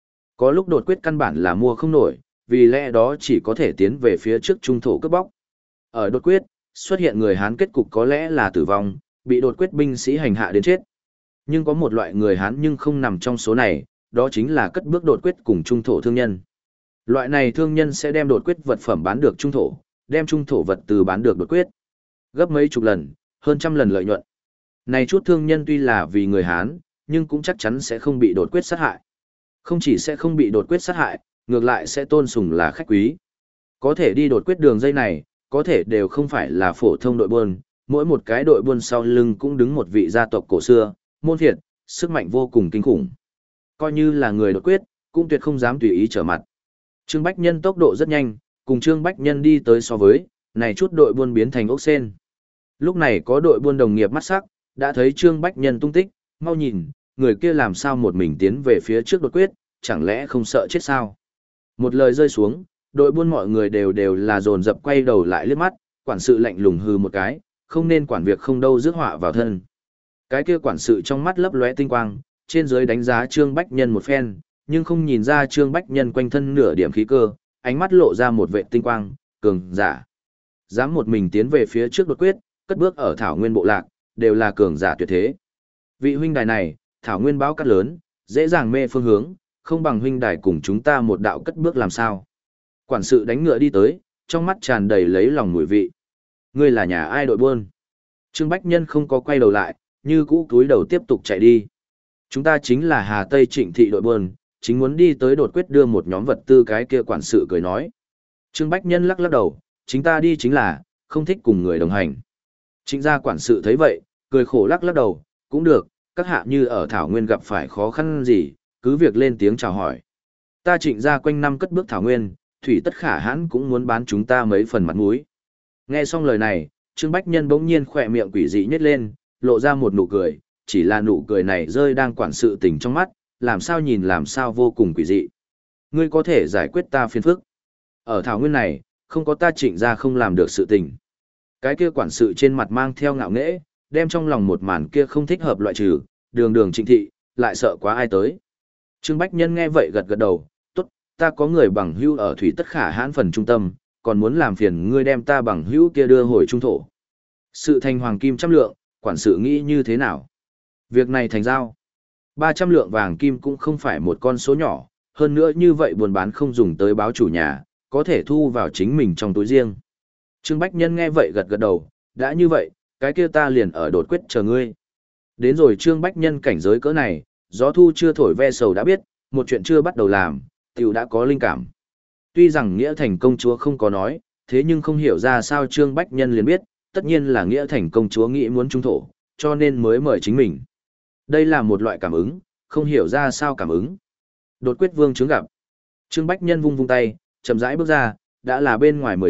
Có lúc đột quyết căn bản là mua không nổi, vì lẽ đó chỉ có thể tiến về phía trước trung thổ cướp bóc. Ở đột quyết, xuất hiện người Hán kết cục có lẽ là tử vong, bị đột quyết binh sĩ hành hạ đến chết. Nhưng có một loại người Hán nhưng không nằm trong số này, đó chính là cất bước đột quyết cùng trung thổ thương nhân. Loại này thương nhân sẽ đem đột quyết vật phẩm bán được trung thổ, đem trung thổ vật từ bán được đột quyết. Gấp mấy chục lần, hơn trăm lần lợi nhuận. Này chút thương nhân tuy là vì người Hán, nhưng cũng chắc chắn sẽ không bị đột quyết sát hại. Không chỉ sẽ không bị đột quyết sát hại, ngược lại sẽ tôn sùng là khách quý. Có thể đi đột quyết đường dây này, có thể đều không phải là phổ thông đội buôn, mỗi một cái đội buôn sau lưng cũng đứng một vị gia tộc cổ xưa, môn phiệt, sức mạnh vô cùng kinh khủng. Coi như là người đột quyết, cũng tuyệt không dám tùy ý trở mặt. Trương Bách Nhân tốc độ rất nhanh, cùng Trương Bách Nhân đi tới so với, này chút đội buôn biến thành ốc sen. Lúc này có đội buôn đồng nghiệp mắt sắc, đã thấy Trương Bách Nhân tung tích, mau nhìn, người kia làm sao một mình tiến về phía trước đột quyết, chẳng lẽ không sợ chết sao? Một lời rơi xuống, đội buôn mọi người đều đều là dồn dập quay đầu lại liếc mắt, quản sự lạnh lùng hừ một cái, không nên quản việc không đâu rước họa vào thân. Cái kia quản sự trong mắt lấp lóe tinh quang, trên dưới đánh giá Trương Bách Nhân một phen, nhưng không nhìn ra Trương Bách Nhân quanh thân nửa điểm khí cơ, ánh mắt lộ ra một vệ tinh quang, cường giả. Dám một mình tiến về phía trước đột quyết, cất bước ở Thảo Nguyên bộ lạc, đều là cường giả tuyệt thế. Vị huynh đài này, Thảo Nguyên báo cát lớn, dễ dàng mê phương hướng, không bằng huynh đài cùng chúng ta một đạo cất bước làm sao. Quản sự đánh ngựa đi tới, trong mắt tràn đầy lấy lòng mùi vị. Ngươi là nhà ai đội buôn? Trương Bách Nhân không có quay đầu lại, như cũ túi đầu tiếp tục chạy đi. Chúng ta chính là Hà Tây Trịnh thị đội buôn, chính muốn đi tới đột quyết đưa một nhóm vật tư, cái kia quản sự cười nói. Trương Bách Nhân lắc lắc đầu, chính ta đi chính là, không thích cùng người đồng hành. Trịnh gia quản sự thấy vậy, cười khổ lắc lắc đầu, cũng được, các hạ như ở Thảo Nguyên gặp phải khó khăn gì, cứ việc lên tiếng chào hỏi. Ta Trịnh gia quanh năm cất bước Thảo Nguyên, Thủy Tất Khả Hãn cũng muốn bán chúng ta mấy phần mặt mũi. Nghe xong lời này, Trương Bách Nhân bỗng nhiên khỏe miệng quỷ dị nhếch lên, lộ ra một nụ cười, chỉ là nụ cười này rơi đang quản sự tình trong mắt, làm sao nhìn làm sao vô cùng quỷ dị. Ngươi có thể giải quyết ta phiền phức. Ở Thảo Nguyên này, không có ta Trịnh gia không làm được sự tình. Cái kia quản sự trên mặt mang theo ngạo nghễ, đem trong lòng một màn kia không thích hợp loại trừ, đường đường Trịnh thị, lại sợ quá ai tới. Trương Bách Nhân nghe vậy gật gật đầu, tốt, ta có người bằng hữu ở Thủy Tất Khả Hãn phần trung tâm, còn muốn làm phiền ngươi đem ta bằng hữu kia đưa hồi trung thổ. Sự thành hoàng kim trăm lượng, quản sự nghĩ như thế nào? Việc này thành giao. ba trăm lượng vàng kim cũng không phải một con số nhỏ, hơn nữa như vậy buôn bán không dùng tới báo chủ nhà, có thể thu vào chính mình trong túi riêng. Trương Bách Nhân nghe vậy gật gật đầu, đã như vậy, cái kia ta liền ở đột quyết chờ ngươi. Đến rồi Trương Bách Nhân cảnh giới cỡ này, gió thu chưa thổi ve sầu đã biết, một chuyện chưa bắt đầu làm, tiểu đã có linh cảm. Tuy rằng Nghĩa Thành công chúa không có nói, thế nhưng không hiểu ra sao Trương Bách Nhân liền biết, tất nhiên là Nghĩa Thành công chúa nghĩ muốn trung thổ, cho nên mới mời chính mình. Đây là một loại cảm ứng, không hiểu ra sao cảm ứng. Đột quyết vương chứng gặp. Trương Bách Nhân vung vung tay, chậm rãi bước ra, đã là bên ngoài mười dặm,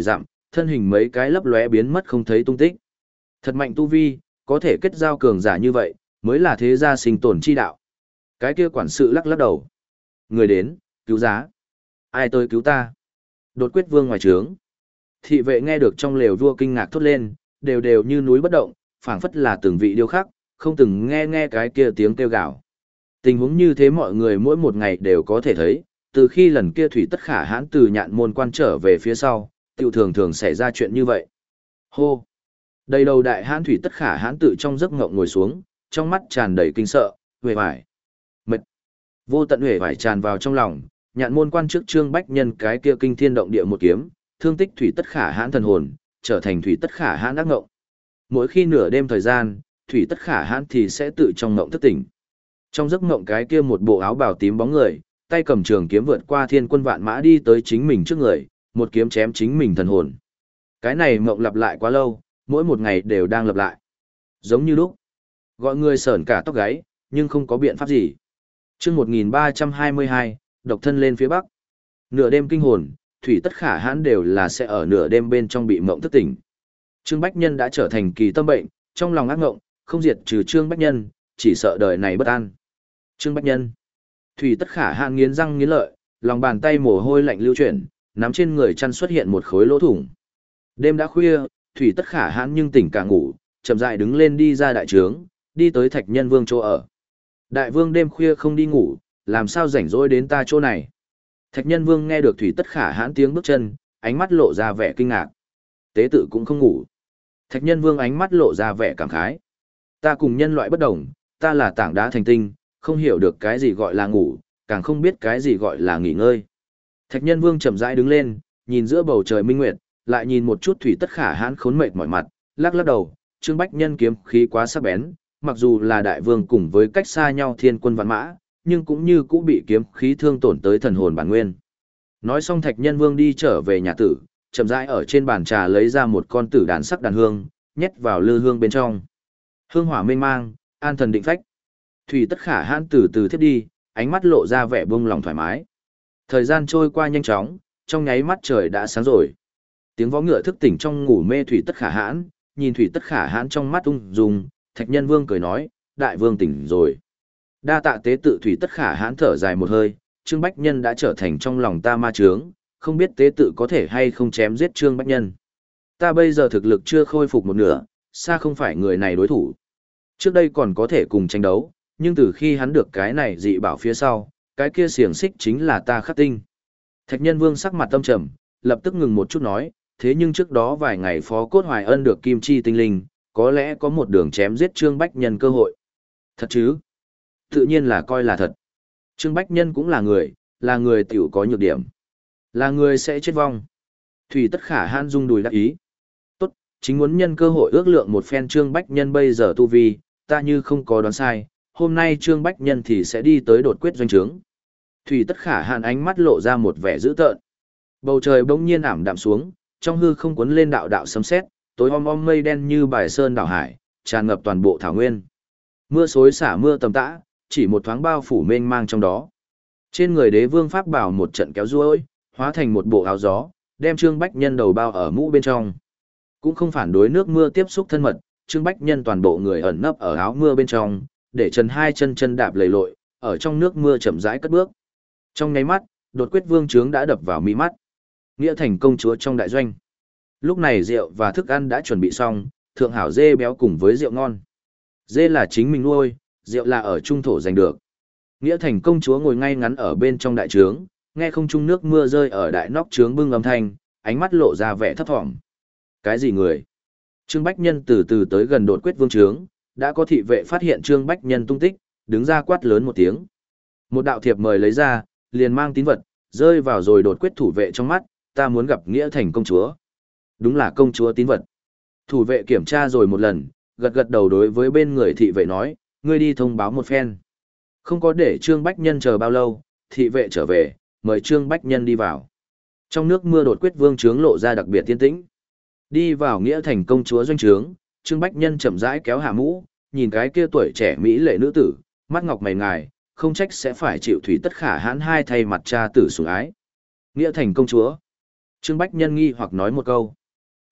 thân hình mấy cái lấp lóe biến mất không thấy tung tích. Thật mạnh tu vi, có thể kết giao cường giả như vậy, mới là thế gia sinh tồn chi đạo. Cái kia quản sự lắc lắc đầu. Người đến, cứu giá. Ai tới cứu ta? Đột quyết vương ngoài trướng. Thị vệ nghe được trong lều vua kinh ngạc thốt lên, đều đều như núi bất động, phảng phất là từng vị điêu khắc, không từng nghe nghe cái kia tiếng kêu gào. Tình huống như thế mọi người mỗi một ngày đều có thể thấy, từ khi lần kia thủy tất khả hãn từ nhạn môn quan trở về phía sau, tiểu thường thường xảy ra chuyện như vậy. Hô! Đầy đầu đại hãn thủy tất khả hãn tự trong giấc ngộng ngồi xuống, trong mắt tràn đầy kinh sợ, huệ vải. Mệt! Vô tận huệ vải tràn vào trong lòng, nhạn môn quan trước Trương Bách Nhân cái kia kinh thiên động địa một kiếm, thương tích thủy tất khả hãn thần hồn, trở thành thủy tất khả hãn ác ngộng. Mỗi khi nửa đêm thời gian, thủy tất khả hãn thì sẽ tự trong ngộng thức tỉnh. Trong giấc ngộng cái kia một bộ áo bào tím bóng người, tay cầm trường kiếm vượt qua thiên quân vạn mã đi tới chính mình trước người, một kiếm chém chính mình thần hồn. Cái này mộng lặp lại quá lâu, mỗi một ngày đều đang lặp lại. Giống như lúc, gọi người sởn cả tóc gáy, nhưng không có biện pháp gì. Chương một nghìn ba trăm hai mươi hai, độc thân lên phía bắc. Nửa đêm kinh hồn, thủy tất khả hãn đều là sẽ ở nửa đêm bên trong bị mộng thức tỉnh. Trương Bách Nhân đã trở thành kỳ tâm bệnh, trong lòng ác ngộng, không diệt trừ Trương Bách Nhân, chỉ sợ đời này bất an. Trương Bách Nhân. Thủy tất khả hãn nghiến răng nghiến lợi, lòng bàn tay mồ hôi lạnh lưu chuyển, nắm trên người chăn xuất hiện một khối lỗ thủng. Đêm đã khuya, Thủy tất khả hãn nhưng tỉnh cả ngủ, chậm rãi đứng lên đi ra đại trướng, đi tới Thạch Nhân Vương chỗ ở. Đại vương đêm khuya không đi ngủ, làm sao rảnh rỗi đến ta chỗ này? Thạch Nhân Vương nghe được Thủy tất khả hãn tiếng bước chân, ánh mắt lộ ra vẻ kinh ngạc. Tế tự cũng không ngủ. Thạch Nhân Vương ánh mắt lộ ra vẻ cảm khái. Ta cùng nhân loại bất đồng, ta là tảng đá thành tinh, không hiểu được cái gì gọi là ngủ, càng không biết cái gì gọi là nghỉ ngơi. Thạch Nhân Vương chậm rãi đứng lên, nhìn giữa bầu trời minh nguyệt, lại nhìn một chút Thủy tất khả hãn khốn mệt mỏi mặt, lắc lắc đầu, Trương Bách Nhân kiếm khí quá sắc bén, mặc dù là đại vương cùng với cách xa nhau thiên quân vạn mã, nhưng cũng như cũng bị kiếm khí thương tổn tới thần hồn bản nguyên. Nói xong Thạch Nhân Vương đi trở về nhà tử, chậm rãi ở trên bàn trà lấy ra một con tử đàn sắc đàn hương, nhét vào lư hương bên trong. Hương hỏa mênh mang, an thần định phách. Thủy tất khả hãn từ từ thiếp đi, ánh mắt lộ ra vẻ buông lòng thoải mái. Thời gian trôi qua nhanh chóng, trong nháy mắt trời đã sáng rồi. Tiếng vó ngựa thức tỉnh trong ngủ mê Thủy tất khả hãn, nhìn Thủy tất khả hãn trong mắt ung dung, Thạch Nhân Vương cười nói, đại vương tỉnh rồi. Đa tạ tế tự Thủy tất khả hãn thở dài một hơi, Trương Bách Nhân đã trở thành trong lòng ta ma chướng, không biết tế tự có thể hay không chém giết Trương Bách Nhân. Ta bây giờ thực lực chưa khôi phục một nửa, xa không phải người này đối thủ. Trước đây còn có thể cùng tranh đấu, nhưng từ khi hắn được cái này dị bảo phía sau, cái kia xiềng xích chính là ta khắc tinh. Thạch Nhân Vương sắc mặt tâm trầm, lập tức ngừng một chút nói, thế nhưng trước đó vài ngày Phó Cốt Hoài Ân được kim chi tinh linh, có lẽ có một đường chém giết Trương Bách Nhân cơ hội. Thật chứ? Tự nhiên là coi là thật. Trương Bách Nhân cũng là người, là người tiểu có nhược điểm. Là người sẽ chết vong. Thủy tất khả hãn rung đùi đắc ý. Tốt, chính muốn nhân cơ hội ước lượng một phen Trương Bách Nhân bây giờ tu vi, ta như không có đoán sai, hôm nay Trương Bách Nhân thì sẽ đi tới đột quyết doanh trướng. Thủy tất khả hãn ánh mắt lộ ra một vẻ dữ tợn. Bầu trời bỗng nhiên ảm đạm xuống, trong hư không cuốn lên đạo đạo sấm sét, tối om om mây đen như bài sơn đảo hải, tràn ngập toàn bộ thảo nguyên. Mưa xối xả mưa tầm tã, chỉ một thoáng bao phủ mênh mang trong đó. Trên người đế vương pháp bảo một trận kéo ruôi, hóa thành một bộ áo gió, đem Trương Bách Nhân đầu bao ở mũ bên trong. Cũng không phản đối nước mưa tiếp xúc thân mật, Trương Bách Nhân toàn bộ người ẩn nấp ở áo mưa bên trong, để trần hai chân chân đạp lầy lội, ở trong nước mưa chậm rãi cất bước. Trong nháy mắt, đột quyết vương trướng đã đập vào mi mắt. Nghĩa thành công chúa trong đại doanh. Lúc này rượu và thức ăn đã chuẩn bị xong, thượng hảo dê béo cùng với rượu ngon. Dê là chính mình nuôi, rượu là ở trung thổ giành được. Nghĩa thành công chúa ngồi ngay ngắn ở bên trong đại trướng, nghe không trung nước mưa rơi ở đại nóc trướng bưng âm thanh, ánh mắt lộ ra vẻ thấp thỏm. Cái gì người? Trương Bách Nhân từ từ tới gần đột quyết vương trướng, đã có thị vệ phát hiện Trương Bách Nhân tung tích, đứng ra quát lớn một tiếng. Một đạo thiệp mời lấy ra, liền mang tín vật, rơi vào rồi đột quyết thủ vệ trong mắt, ta muốn gặp Nghĩa thành công chúa. Đúng là công chúa tín vật. Thủ vệ kiểm tra rồi một lần, gật gật đầu đối với bên người thị vệ nói, ngươi đi thông báo một phen. Không có để Trương Bách Nhân chờ bao lâu, thị vệ trở về, mời Trương Bách Nhân đi vào. Trong nước mưa đột quyết vương trướng lộ ra đặc biệt tiên tĩnh. Đi vào Nghĩa thành công chúa doanh trướng, Trương Bách Nhân chậm rãi kéo hạ mũ, nhìn cái kia tuổi trẻ mỹ lệ nữ tử, mắt ngọc mày ngài, không trách sẽ phải chịu thủy tất khả hãn hai thay mặt cha tử sủng ái. Nghĩa thành công chúa. Trương Bách Nhân nghi hoặc nói một câu.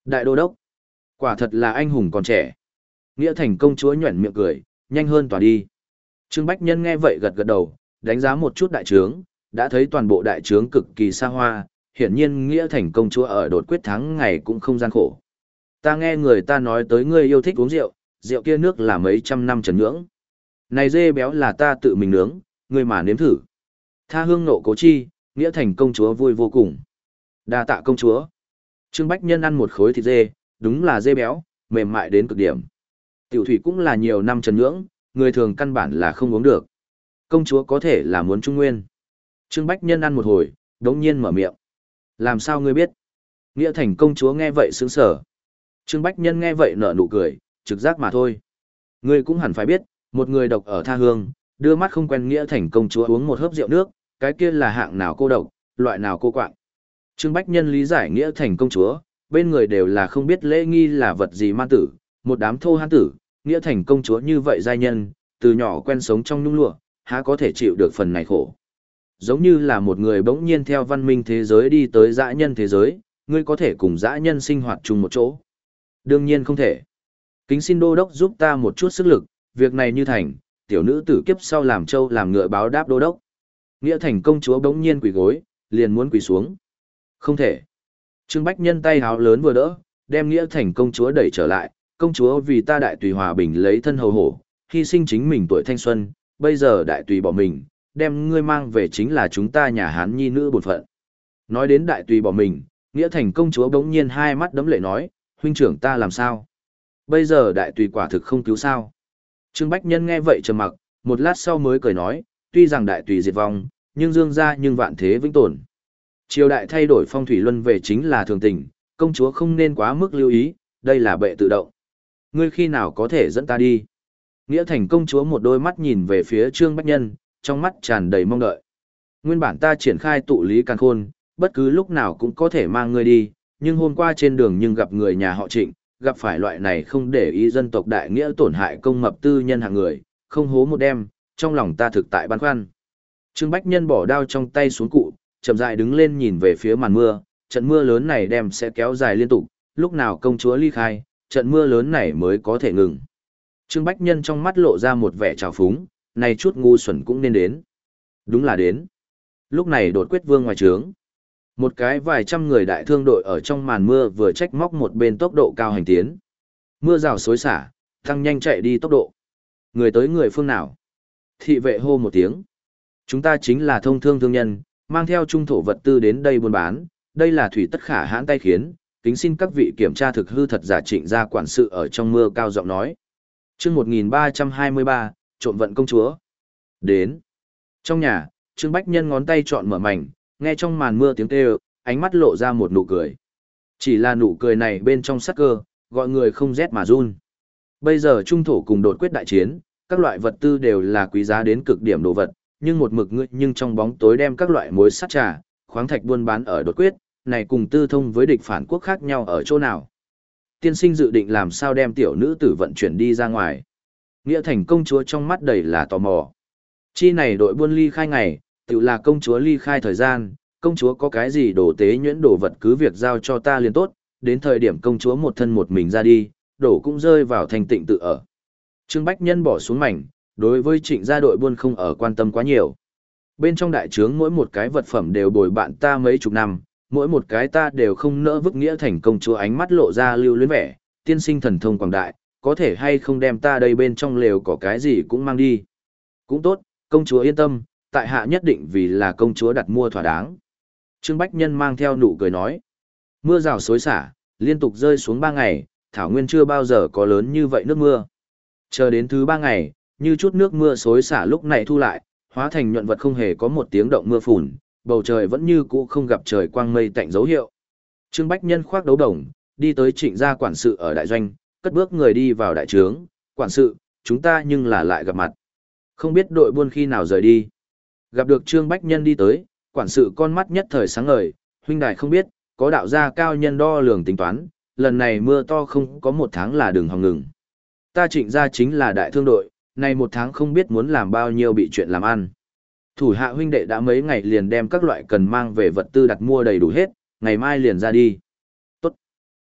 Đại đô đốc, quả thật là anh hùng còn trẻ. Nghĩa Thành công chúa nhuẩn miệng cười, nhanh hơn tỏa đi. Trương Bách Nhân nghe vậy gật gật đầu, đánh giá một chút đại trướng, đã thấy toàn bộ đại trướng cực kỳ xa hoa, hiển nhiên Nghĩa Thành công chúa ở đột quyết thắng ngày cũng không gian khổ. Ta nghe người ta nói tới ngươi yêu thích uống rượu, rượu kia nước là mấy trăm năm trần nhưỡng. Này dê béo là ta tự mình nướng, ngươi mà nếm thử. Tha hương nộ cố chi, Nghĩa Thành công chúa vui vô cùng. Đa tạ công chúa. Trương Bách Nhân ăn một khối thịt dê, đúng là dê béo, mềm mại đến cực điểm. Tiểu thủy cũng là nhiều năm trần nhưỡng, người thường căn bản là không uống được. Công chúa có thể là muốn trung nguyên. Trương Bách Nhân ăn một hồi, đống nhiên mở miệng. Làm sao ngươi biết? Nghĩa Thành công chúa nghe vậy sững sờ. Trương Bách Nhân nghe vậy nở nụ cười, trực giác mà thôi. Ngươi cũng hẳn phải biết, một người độc ở tha hương, đưa mắt không quen Nghĩa Thành công chúa uống một hớp rượu nước, cái kia là hạng nào cô độc, loại nào cô quạng. Trương Bách Nhân lý giải Nghĩa Thành công chúa, bên người đều là không biết lễ nghi là vật gì man tử, một đám thô hán tử, Nghĩa Thành công chúa như vậy giai nhân, từ nhỏ quen sống trong nhung lụa, há có thể chịu được phần này khổ. Giống như là một người bỗng nhiên theo văn minh thế giới đi tới dã nhân thế giới, ngươi có thể cùng dã nhân sinh hoạt chung một chỗ. Đương nhiên không thể. Kính xin đô đốc giúp ta một chút sức lực, việc này như thành, tiểu nữ tử kiếp sau làm trâu làm ngựa báo đáp đô đốc. Nghĩa Thành công chúa bỗng nhiên quỳ gối, liền muốn quỳ xuống. Không thể. Trương Bách Nhân tay háo lớn vừa đỡ, đem Nghĩa Thành công chúa đẩy trở lại, công chúa vì ta đại tùy hòa bình lấy thân hầu hổ, hy sinh chính mình tuổi thanh xuân, bây giờ đại tùy bỏ mình, đem ngươi mang về chính là chúng ta nhà Hán nhi nữ bổn phận. Nói đến đại tùy bỏ mình, Nghĩa Thành công chúa bỗng nhiên hai mắt đấm lệ nói, huynh trưởng ta làm sao? Bây giờ đại tùy quả thực không cứu sao? Trương Bách Nhân nghe vậy trầm mặc, một lát sau mới cười nói, tuy rằng đại tùy diệt vong, nhưng dương gia nhưng vạn thế vĩnh tồn. Triều đại thay đổi phong thủy luân về chính là thường tình, công chúa không nên quá mức lưu ý, đây là bệ tự động. Ngươi khi nào có thể dẫn ta đi? Nghĩa Thành công chúa một đôi mắt nhìn về phía Trương Bách Nhân, trong mắt tràn đầy mong đợi. Nguyên bản ta triển khai tụ lý càn khôn, bất cứ lúc nào cũng có thể mang ngươi đi, nhưng hôm qua trên đường nhưng gặp người nhà họ Trịnh, gặp phải loại này không để ý dân tộc đại nghĩa tổn hại công mập tư nhân hạng người, không hố một đêm, trong lòng ta thực tại băn khoăn. Trương Bách Nhân bỏ đao trong tay xuống cụ, chậm rãi đứng lên nhìn về phía màn mưa, trận mưa lớn này đem sẽ kéo dài liên tục, lúc nào công chúa ly khai, trận mưa lớn này mới có thể ngừng. Trương Bách Nhân trong mắt lộ ra một vẻ trào phúng, này chút ngu xuẩn cũng nên đến. Đúng là đến. Lúc này đột quyết vương ngoài trướng. Một cái vài trăm người đại thương đội ở trong màn mưa vừa trách móc một bên tốc độ cao hành tiến. Mưa rào xối xả, tăng nhanh chạy đi tốc độ. Người tới người phương nào? Thị vệ hô một tiếng. Chúng ta chính là thông thương thương nhân, mang theo trung thổ vật tư đến đây buôn bán. Đây là thủy tất khả hãn tay khiến, kính xin các vị kiểm tra thực hư thật giả Trịnh gia quản sự ở trong mưa cao giọng nói. Chương một nghìn ba trăm hai mươi ba, trộm vận công chúa. Đến. Trong nhà, Trương Bách Nhân ngón tay chọn mở mảnh, nghe trong màn mưa tiếng kêu, ánh mắt lộ ra một nụ cười. Chỉ là nụ cười này bên trong sắc cơ, gọi người không rét mà run. Bây giờ trung thổ cùng đột quyết đại chiến, các loại vật tư đều là quý giá đến cực điểm đồ vật, nhưng một mực ngươi nhưng trong bóng tối đem các loại mối sắt trà, khoáng thạch buôn bán ở đột quyết, này cùng tư thông với địch phản quốc khác nhau ở chỗ nào? Tiên sinh dự định làm sao đem tiểu nữ tử vận chuyển đi ra ngoài. Nghĩa Thành công chúa trong mắt đầy là tò mò. Chi này đội buôn ly khai ngày, tự là công chúa ly khai thời gian, công chúa có cái gì đồ tế nhuyễn đồ vật cứ việc giao cho ta liền tốt, đến thời điểm công chúa một thân một mình ra đi, đổ cũng rơi vào thành tịnh tự ở. Trương Bách Nhân bỏ xuống mảnh, đối với Trịnh gia đội buôn không ở quan tâm quá nhiều. Bên trong đại trướng mỗi một cái vật phẩm đều bồi bạn ta mấy chục năm, mỗi một cái ta đều không nỡ vứt. Nghĩa Thành công chúa ánh mắt lộ ra lưu luyến vẻ, tiên sinh thần thông quảng đại, có thể hay không đem ta đây bên trong lều có cái gì cũng mang đi. Cũng tốt, công chúa yên tâm, tại hạ nhất định vì là công chúa đặt mua thỏa đáng. Trương Bách Nhân mang theo nụ cười nói. Mưa rào xối xả, liên tục rơi xuống ba ngày, thảo nguyên chưa bao giờ có lớn như vậy nước mưa. Chờ đến thứ ba ngày, như chút nước mưa xối xả lúc này thu lại, hóa thành nhuận vật không hề có một tiếng động mưa phùn, bầu trời vẫn như cũ không gặp trời quang mây tạnh dấu hiệu. Trương Bách Nhân khoác đấu đồng, đi tới Trịnh gia quản sự ở đại doanh, cất bước người đi vào đại trướng, quản sự, chúng ta nhưng là lại gặp mặt. Không biết đội buôn khi nào rời đi. Gặp được Trương Bách Nhân đi tới, quản sự con mắt nhất thời sáng ngời, huynh đài không biết, có đạo gia cao nhân đo lường tính toán, lần này mưa to không có một tháng là đừng hòng ngừng. Ta Trịnh gia chính là đại thương đội, này một tháng không biết muốn làm bao nhiêu bị chuyện làm ăn. Thủ hạ huynh đệ đã mấy ngày liền đem các loại cần mang về vật tư đặt mua đầy đủ hết, ngày mai liền ra đi. Tốt.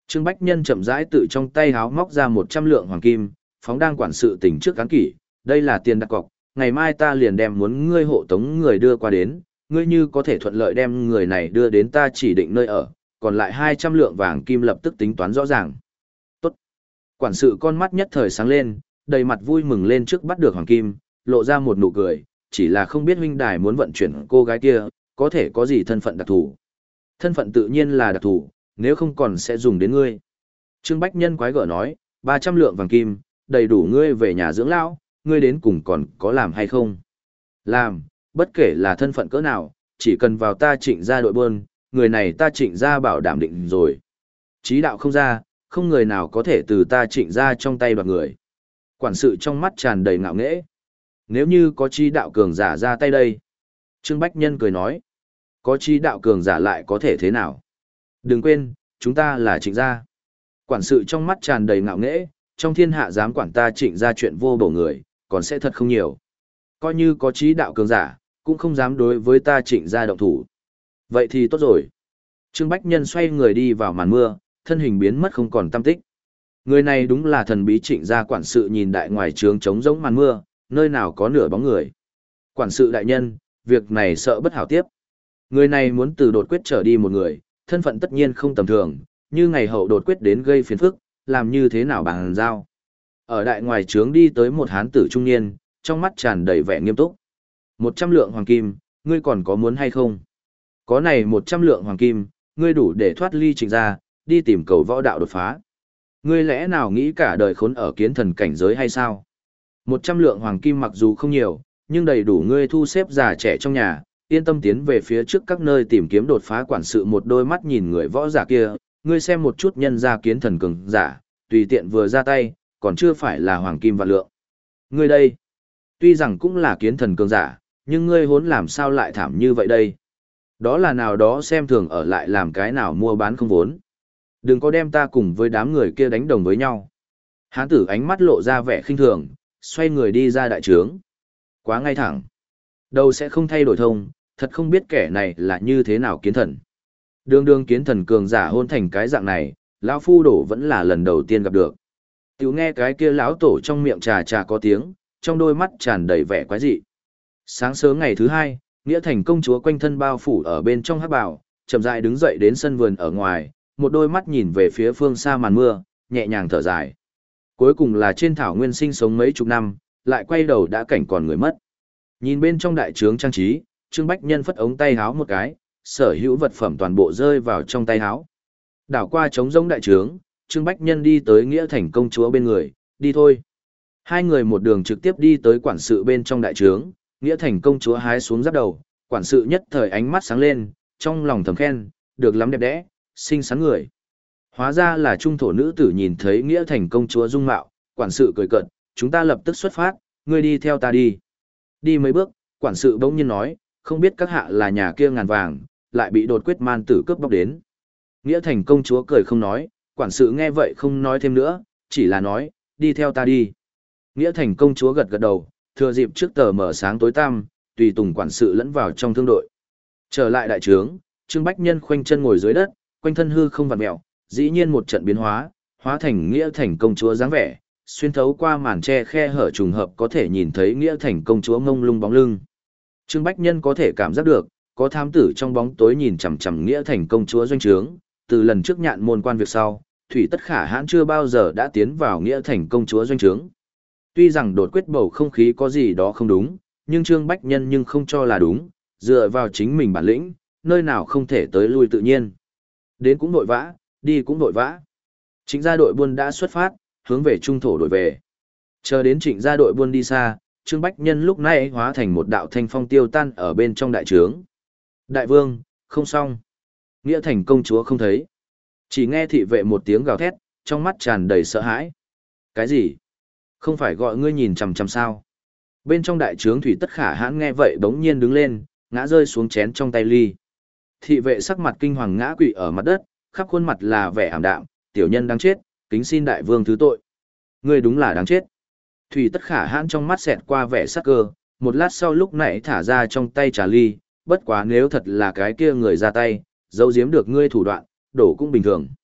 Trương Bách Nhân chậm rãi tự trong tay háo móc ra một trăm lượng hoàng kim, phóng đang quản sự tỉnh trước cán kỷ, đây là tiền đặt cọc, ngày mai ta liền đem muốn ngươi hộ tống người đưa qua đến, ngươi như có thể thuận lợi đem người này đưa đến ta chỉ định nơi ở, còn lại hai trăm lượng vàng kim lập tức tính toán rõ ràng. Tốt. Quản sự con mắt nhất thời sáng lên, đầy mặt vui mừng lên trước bắt được hoàng kim, lộ ra một nụ cười, chỉ là không biết huynh đài muốn vận chuyển cô gái kia, có thể có gì thân phận đặc thù. Thân phận tự nhiên là đặc thù, nếu không còn sẽ dùng đến ngươi. Trương Bách Nhân quái gở nói, ba trăm lượng vàng kim, đầy đủ ngươi về nhà dưỡng lão, ngươi đến cùng còn có làm hay không? Làm, bất kể là thân phận cỡ nào, chỉ cần vào ta Trịnh gia đội buôn, người này ta Trịnh gia bảo đảm định rồi. Chí đạo không ra, không người nào có thể từ ta Trịnh gia trong tay đoạt người. Quản sự trong mắt tràn đầy ngạo nghễ. Nếu như có chí đạo cường giả ra tay đây. Trương Bách Nhân cười nói, có chí đạo cường giả lại có thể thế nào? Đừng quên, chúng ta là Trịnh gia. Quản sự trong mắt tràn đầy ngạo nghễ, trong thiên hạ dám quản ta Trịnh gia chuyện vô bổ người, còn sẽ thật không nhiều. Coi như có chí đạo cường giả, cũng không dám đối với ta Trịnh gia động thủ. Vậy thì tốt rồi. Trương Bách Nhân xoay người đi vào màn mưa, thân hình biến mất không còn tăm tích. Người này đúng là thần bí Trịnh gia quản sự nhìn đại ngoài trướng trống rỗng màn mưa, nơi nào có nửa bóng người. Quản sự đại nhân, việc này sợ bất hảo tiếp. Người này muốn từ đột quyết trở đi một người, thân phận tất nhiên không tầm thường, như ngày hậu đột quyết đến gây phiền phức, làm như thế nào bằng giao. Ở đại ngoài trướng đi tới một hán tử trung niên, trong mắt tràn đầy vẻ nghiêm túc. Một trăm lượng hoàng kim, ngươi còn có muốn hay không? Có này một trăm lượng hoàng kim, ngươi đủ để thoát ly Trịnh gia, đi tìm cầu võ đạo đột phá. Ngươi lẽ nào nghĩ cả đời khốn ở kiến thần cảnh giới hay sao? Một trăm lượng hoàng kim mặc dù không nhiều, nhưng đầy đủ ngươi thu xếp già trẻ trong nhà, yên tâm tiến về phía trước các nơi tìm kiếm đột phá. Quản sự một đôi mắt nhìn người võ giả kia, ngươi xem một chút nhân gia kiến thần cường giả, tùy tiện vừa ra tay, còn chưa phải là hoàng kim vạn lượng. Ngươi đây, tuy rằng cũng là kiến thần cường giả, nhưng ngươi hốn làm sao lại thảm như vậy đây? Đó là nào đó xem thường ở lại làm cái nào mua bán không vốn. Đừng có đem ta cùng với đám người kia đánh đồng với nhau. Hán tử ánh mắt lộ ra vẻ khinh thường, xoay người đi ra đại trướng. Quá ngay thẳng. Đâu sẽ không thay đổi thông, thật không biết kẻ này là như thế nào kiến thần. Đường đường kiến thần cường giả hôn thành cái dạng này, lão phu đổ vẫn là lần đầu tiên gặp được. Tiểu nghe cái kia lão tổ trong miệng trà trà có tiếng, trong đôi mắt tràn đầy vẻ quái dị. Sáng sớm ngày thứ hai, Nghĩa Thành công chúa quanh thân bao phủ ở bên trong hắc bào, chậm rãi đứng dậy đến sân vườn ở ngoài, một đôi mắt nhìn về phía phương xa màn mưa, nhẹ nhàng thở dài. Cuối cùng là trên thảo nguyên sinh sống mấy chục năm, lại quay đầu đã cảnh còn người mất. Nhìn bên trong đại trướng trang trí, Trương Bách Nhân phất ống tay háo một cái, sở hữu vật phẩm toàn bộ rơi vào trong tay háo. Đảo qua trống rỗng đại trướng, Trương Bách Nhân đi tới Nghĩa Thành công chúa bên người, đi thôi. Hai người một đường trực tiếp đi tới quản sự bên trong đại trướng, Nghĩa Thành công chúa hái xuống giáp đầu, quản sự nhất thời ánh mắt sáng lên, trong lòng thầm khen, được lắm đẹp đẽ, xinh xắn người. Hóa ra là trung thổ nữ tử nhìn thấy Nghĩa Thành công chúa dung mạo, quản sự cười cợt, chúng ta lập tức xuất phát, ngươi đi theo ta đi. Đi mấy bước, quản sự bỗng nhiên nói, không biết các hạ là nhà kia ngàn vàng, lại bị đột quyết man tử cướp bóc đến. Nghĩa Thành công chúa cười không nói, quản sự nghe vậy không nói thêm nữa, chỉ là nói, đi theo ta đi. Nghĩa Thành công chúa gật gật đầu, thừa dịp trước tờ mở sáng tối tăm, tùy tùng quản sự lẫn vào trong thương đội. Trở lại đại trướng, Trương Bách Nhân khoanh chân ngồi dưới đất, quanh thân hư không vặn mèo, dĩ nhiên một trận biến hóa, hóa thành Nghĩa Thành công chúa dáng vẻ, xuyên thấu qua màn che khe hở trùng hợp có thể nhìn thấy Nghĩa Thành công chúa ngông lung bóng lưng. Trương Bách Nhân có thể cảm giác được, có thám tử trong bóng tối nhìn chằm chằm Nghĩa Thành công chúa doanh trướng, từ lần trước nhạn môn quan việc sau, Thủy Tất Khả hãn chưa bao giờ đã tiến vào Nghĩa Thành công chúa doanh trướng. Tuy rằng đột quyết bầu không khí có gì đó không đúng, nhưng Trương Bách Nhân nhưng không cho là đúng, dựa vào chính mình bản lĩnh, nơi nào không thể tới lui tự nhiên. Đến cũng vội vã, đi cũng vội vã. Trịnh gia đội buôn đã xuất phát, hướng về trung thổ đổi về. Chờ đến trịnh gia đội buôn đi xa, Trương Bách Nhân lúc này hóa thành một đạo thanh phong tiêu tan ở bên trong đại trướng. Đại vương, không xong. Nghĩa Thành công chúa không thấy. Chỉ nghe thị vệ một tiếng gào thét, trong mắt tràn đầy sợ hãi. Cái gì? Không phải gọi ngươi nhìn chằm chằm sao? Bên trong đại trướng Thủy Tất Khả hãn nghe vậy bỗng nhiên đứng lên, ngã rơi xuống chén trong tay ly. Thị vệ sắc mặt kinh hoàng ngã quỵ ở mặt đất, khắp khuôn mặt là vẻ ảm đạm, tiểu nhân đáng chết, kính xin đại vương thứ tội. Ngươi đúng là đáng chết. Thủy Tất Khả hãn trong mắt xẹt qua vẻ sắc cơ, một lát sau lúc nãy thả ra trong tay trà ly, bất quá nếu thật là cái kia người ra tay, giấu giếm được ngươi thủ đoạn, đổ cũng bình thường.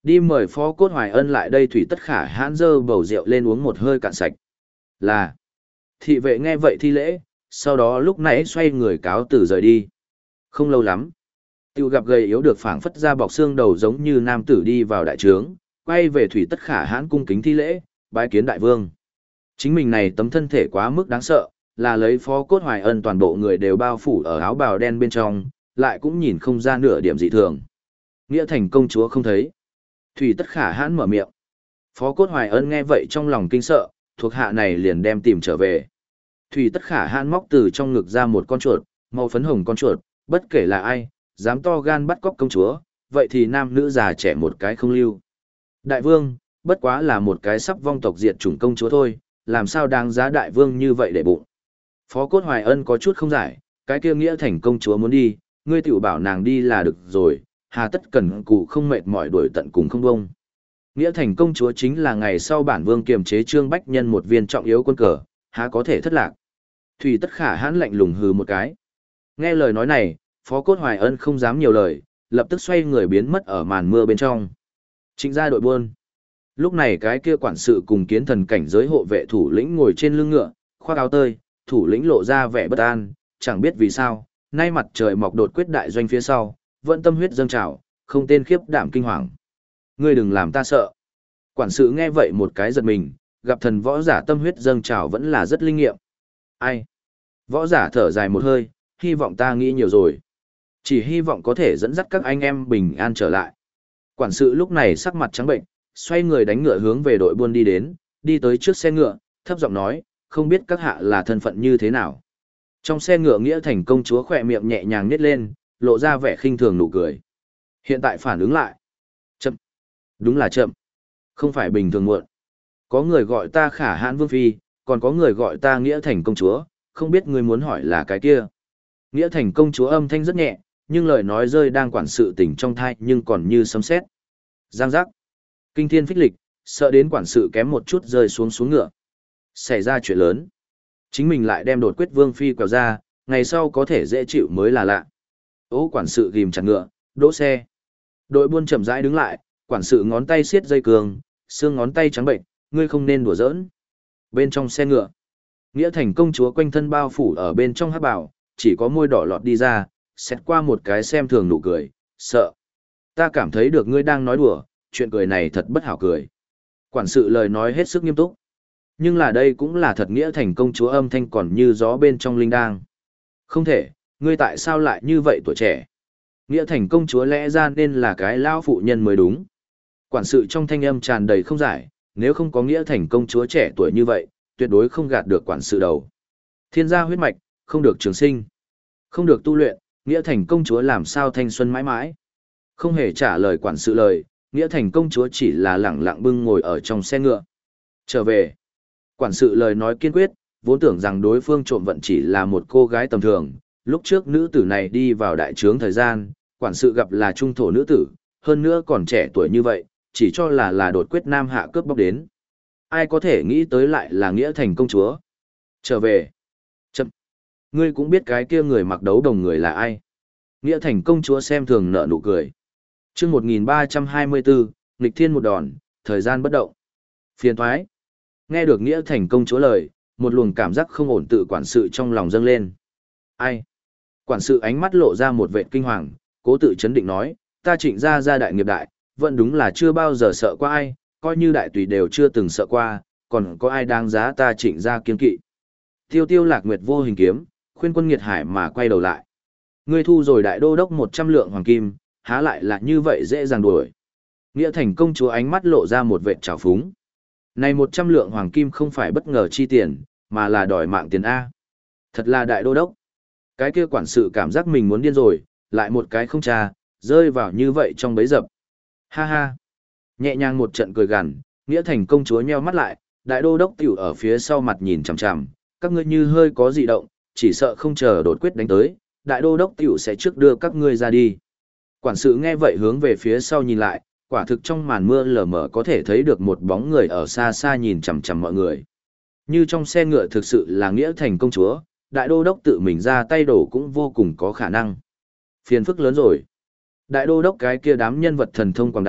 Đi mời Phó Cốt Hoài Ân lại đây. Thủy Tất Khả hãn dơ bầu rượu lên uống một hơi cạn sạch. Là. Thị vệ nghe vậy thi lễ, sau đó lúc nãy xoay người cáo từ rời đi. Không lâu lắm, tiêu gặp gầy yếu được phảng phất ra bọc xương đầu giống như nam tử đi vào đại trướng, quay về Thủy Tất Khả hãn cung kính thi lễ, bái kiến đại vương. Chính mình này tấm thân thể quá mức đáng sợ, là lấy Phó Cốt Hoài Ân toàn bộ người đều bao phủ ở áo bào đen bên trong, lại cũng nhìn không ra nửa điểm dị thường. Nghĩa Thành công chúa không thấy. Thủy Tất Khả hãn mở miệng. Phó Cốt Hoài Ân nghe vậy trong lòng kinh sợ, thuộc hạ này liền đem tìm trở về. Thủy Tất Khả hãn móc từ trong ngực ra một con chuột, màu phấn hồng con chuột, bất kể là ai, dám to gan bắt cóc công chúa, vậy thì nam nữ già trẻ một cái không lưu. Đại vương, bất quá là một cái sắp vong tộc diệt chủng công chúa thôi, làm sao đáng giá đại vương như vậy để bụng. Phó Cốt Hoài Ân có chút không giải, cái kia Nghĩa Thành công chúa muốn đi, ngươi tiểu bảo nàng đi là được rồi, hà tất cần cù không mệt mỏi đuổi tận cùng không bông. Nghĩa Thành công chúa chính là ngày sau bản vương kiềm chế Trương Bách Nhân một viên trọng yếu quân cờ, há có thể thất lạc. Thủy Tất Khả hãn lạnh lùng hừ một cái. Nghe lời nói này, Phó Cốt Hoài Ân không dám nhiều lời, lập tức xoay người biến mất ở màn mưa bên trong. Trịnh gia đội buôn. Lúc này cái kia quản sự cùng kiến thần cảnh giới hộ vệ thủ lĩnh ngồi trên lưng ngựa, khoác áo tơi, thủ lĩnh lộ ra vẻ bất an, chẳng biết vì sao, nay mặt trời mọc đột quyết đại doanh phía sau, vẫn tâm huyết dâng trào, không tên khiếp đảm kinh hoàng. Ngươi đừng làm ta sợ. Quản sự nghe vậy một cái giật mình, gặp thần võ giả tâm huyết dâng trào vẫn là rất linh nghiệm. Ai? Võ giả thở dài một hơi, hy vọng ta nghĩ nhiều rồi. Chỉ hy vọng có thể dẫn dắt các anh em bình an trở lại. Quản sự lúc này sắc mặt trắng bệnh, xoay người đánh ngựa hướng về đội buôn đi đến, đi tới trước xe ngựa, thấp giọng nói, không biết các hạ là thân phận như thế nào. Trong xe ngựa Nghĩa Thành công chúa khỏe miệng nhẹ nhàng nhếch lên, lộ ra vẻ khinh thường nụ cười. Hiện tại phản ứng lại. Chậm. Đúng là chậm. Không phải bình thường muộn. Có người gọi ta Khả Hãn Vương Phi, còn có người gọi ta Nghĩa Thành công chúa, không biết ngươi muốn hỏi là cái kia. Nghĩa Thành công chúa âm thanh rất nhẹ, nhưng lời nói rơi đang quản sự tỉnh trong thai nhưng còn như sấm sét. Giang giác. Kinh thiên phích lịch, sợ đến quản sự kém một chút rơi xuống xuống ngựa. Xảy ra chuyện lớn. Chính mình lại đem đột quyết Vương Phi quẹo ra, ngày sau có thể dễ chịu mới là lạ. Ô quản sự ghim chặt ngựa, đỗ xe. Đội buôn chậm rãi đứng lại, quản sự ngón tay siết dây cương, xương ngón tay trắng bệnh, ngươi không nên đùa giỡn. Bên trong xe ngựa, Nghĩa Thành công chúa quanh thân bao phủ ở bên trong hắc bảo, chỉ có môi đỏ lọt đi ra, xét qua một cái xem thường nụ cười, sợ. Ta cảm thấy được ngươi đang nói đùa, chuyện cười này thật bất hảo cười. Quản sự lời nói hết sức nghiêm túc. Nhưng là đây cũng là thật Nghĩa Thành công chúa âm thanh còn như gió bên trong linh đang. Không thể, ngươi tại sao lại như vậy tuổi trẻ? Nghĩa Thành công chúa lẽ ra nên là cái lão phụ nhân mới đúng. Quản sự trong thanh âm tràn đầy không giải, nếu không có Nghĩa Thành công chúa trẻ tuổi như vậy, tuyệt đối không gạt được quản sự đầu. Thiên gia huyết mạch, không được trường sinh, không được tu luyện, Nghĩa Thành công chúa làm sao thanh xuân mãi mãi. Không hề trả lời quản sự lời, Nghĩa Thành công chúa chỉ là lẳng lặng bưng ngồi ở trong xe ngựa. Trở về. Quản sự lời nói kiên quyết, vốn tưởng rằng đối phương trộm vận chỉ là một cô gái tầm thường. Lúc trước nữ tử này đi vào đại trướng thời gian, quản sự gặp là trung thổ nữ tử, hơn nữa còn trẻ tuổi như vậy, chỉ cho là là đột quyết nam hạ cướp bóc đến. Ai có thể nghĩ tới lại là Nghĩa Thành công chúa. Trở về. Chậm. Ngươi cũng biết cái kia người mặc đấu đồng người là ai. Nghĩa Thành công chúa xem thường nở nụ cười. Chương một nghìn ba trăm hai mươi bốn, nghịch thiên một đòn, thời gian bất động. Phiền thoái. Nghe được Nghĩa Thành công chúa lời, một luồng cảm giác không ổn tự quản sự trong lòng dâng lên. Ai? Quản sự ánh mắt lộ ra một vệt kinh hoàng, cố tự chấn định nói, ta Trịnh gia gia đại nghiệp đại, vẫn đúng là chưa bao giờ sợ qua ai, coi như đại tùy đều chưa từng sợ qua, còn có ai đáng giá ta Trịnh gia kiên kỵ. Tiêu Tiêu Lạc Nguyệt vô hình kiếm, khuyên quân nghiệt hải mà quay đầu lại. Ngươi thu rồi đại đô đốc một trăm lượng hoàng kim, há lại là như vậy dễ dàng đuổi. Nghĩa Thành công chúa ánh mắt lộ ra một vệt trào phúng. Này một trăm lượng hoàng kim không phải bất ngờ chi tiền, mà là đòi mạng tiền A. Thật là đại đô đốc. Cái kia quản sự cảm giác mình muốn điên rồi, lại một cái không tra, rơi vào như vậy trong bấy dập. Ha ha. Nhẹ nhàng một trận cười gằn, Nghĩa Thành công chúa nheo mắt lại, đại đô đốc tiểu ở phía sau mặt nhìn chằm chằm, các ngươi như hơi có dị động, chỉ sợ không chờ đột quyết đánh tới, đại đô đốc tiểu sẽ trước đưa các ngươi ra đi. Quản sự nghe vậy hướng về phía sau nhìn lại, quả thực trong màn mưa lờ mờ có thể thấy được một bóng người ở xa xa nhìn chằm chằm mọi người. Như trong xe ngựa thực sự là Nghĩa Thành công chúa, đại đô đốc tự mình ra tay đổ cũng vô cùng có khả năng. Phiền phức lớn rồi. Đại đô đốc cái kia đám nhân vật thần thông quảng đại,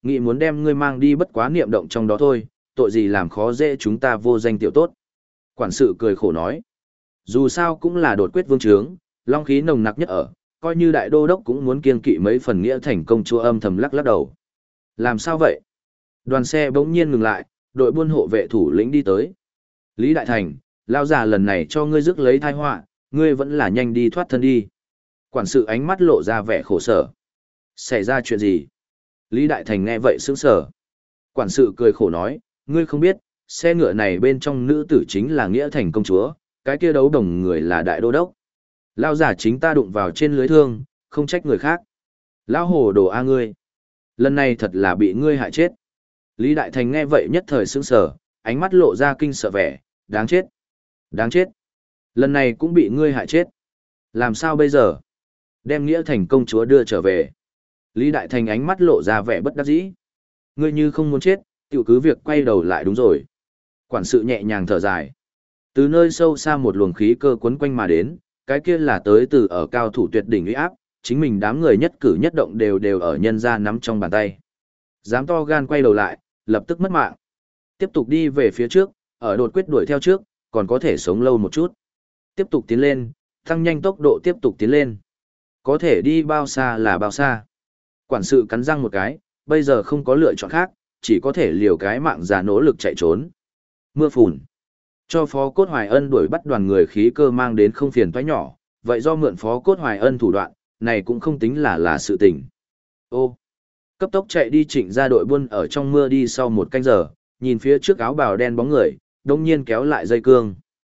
Nghĩ muốn đem ngươi mang đi bất quá niệm động trong đó thôi, tội gì làm khó dễ chúng ta vô danh tiểu tốt. Quản sự cười khổ nói. Dù sao cũng là đột quyết vương trướng, long khí nồng nặc nhất ở, coi như đại đô đốc cũng muốn kiêng kỵ mấy phần nghĩa thành công chúa âm thầm lắc lắc đầu. Làm sao vậy? Đoàn xe bỗng nhiên ngừng lại, đội buôn hộ vệ thủ lĩnh đi tới. Lý Đại Thành, lao già lần này cho ngươi rước lấy tai họa, ngươi vẫn là nhanh đi thoát thân đi. Quản sự ánh mắt lộ ra vẻ khổ sở. Xảy ra chuyện gì? Lý Đại Thành nghe vậy sững sờ. Quản sự cười khổ nói, ngươi không biết, xe ngựa này bên trong nữ tử chính là nghĩa thành công chúa, cái kia đấu đồng người là đại đô đốc. Lao giả chính ta đụng vào trên lưới thương, không trách người khác. Lão hồ đồ a ngươi. Lần này thật là bị ngươi hại chết. Lý Đại Thành nghe vậy nhất thời sững sờ, ánh mắt lộ ra kinh sợ vẻ, đáng chết. Đáng chết. Lần này cũng bị ngươi hại chết. Làm sao bây giờ? Đem nghĩa thành công chúa đưa trở về. Lý Đại Thành ánh mắt lộ ra vẻ bất đắc dĩ. Ngươi như không muốn chết, tiểu cứ việc quay đầu lại đúng rồi. Quản sự nhẹ nhàng thở dài. Từ nơi sâu xa một luồng khí cơ quấn quanh mà đến, cái kia là tới từ ở cao thủ tuyệt đỉnh uy áp, chính mình đám người nhất cử nhất động đều đều ở nhân ra nắm trong bàn tay. Dám to gan quay đầu lại, lập tức mất mạng. Tiếp tục đi về phía trước, ở đột quyết đuổi theo trước, còn có thể sống lâu một chút. Tiếp tục tiến lên, tăng nhanh tốc độ tiếp tục tiến lên. Có thể đi bao xa là bao xa. Quản sự cắn răng một cái, bây giờ không có lựa chọn khác, chỉ có thể liều cái mạng già nỗ lực chạy trốn. Mưa phùn. Cho Phó Cốt Hoài Ân đuổi bắt đoàn người khí cơ mang đến không phiền toái nhỏ, vậy do mượn Phó Cốt Hoài Ân thủ đoạn, này cũng không tính là là sự tình. Ô. Cấp tốc chạy đi Trịnh ra đội buôn ở trong mưa đi sau một canh giờ, nhìn phía trước áo bào đen bóng người, đông nhiên kéo lại dây cương.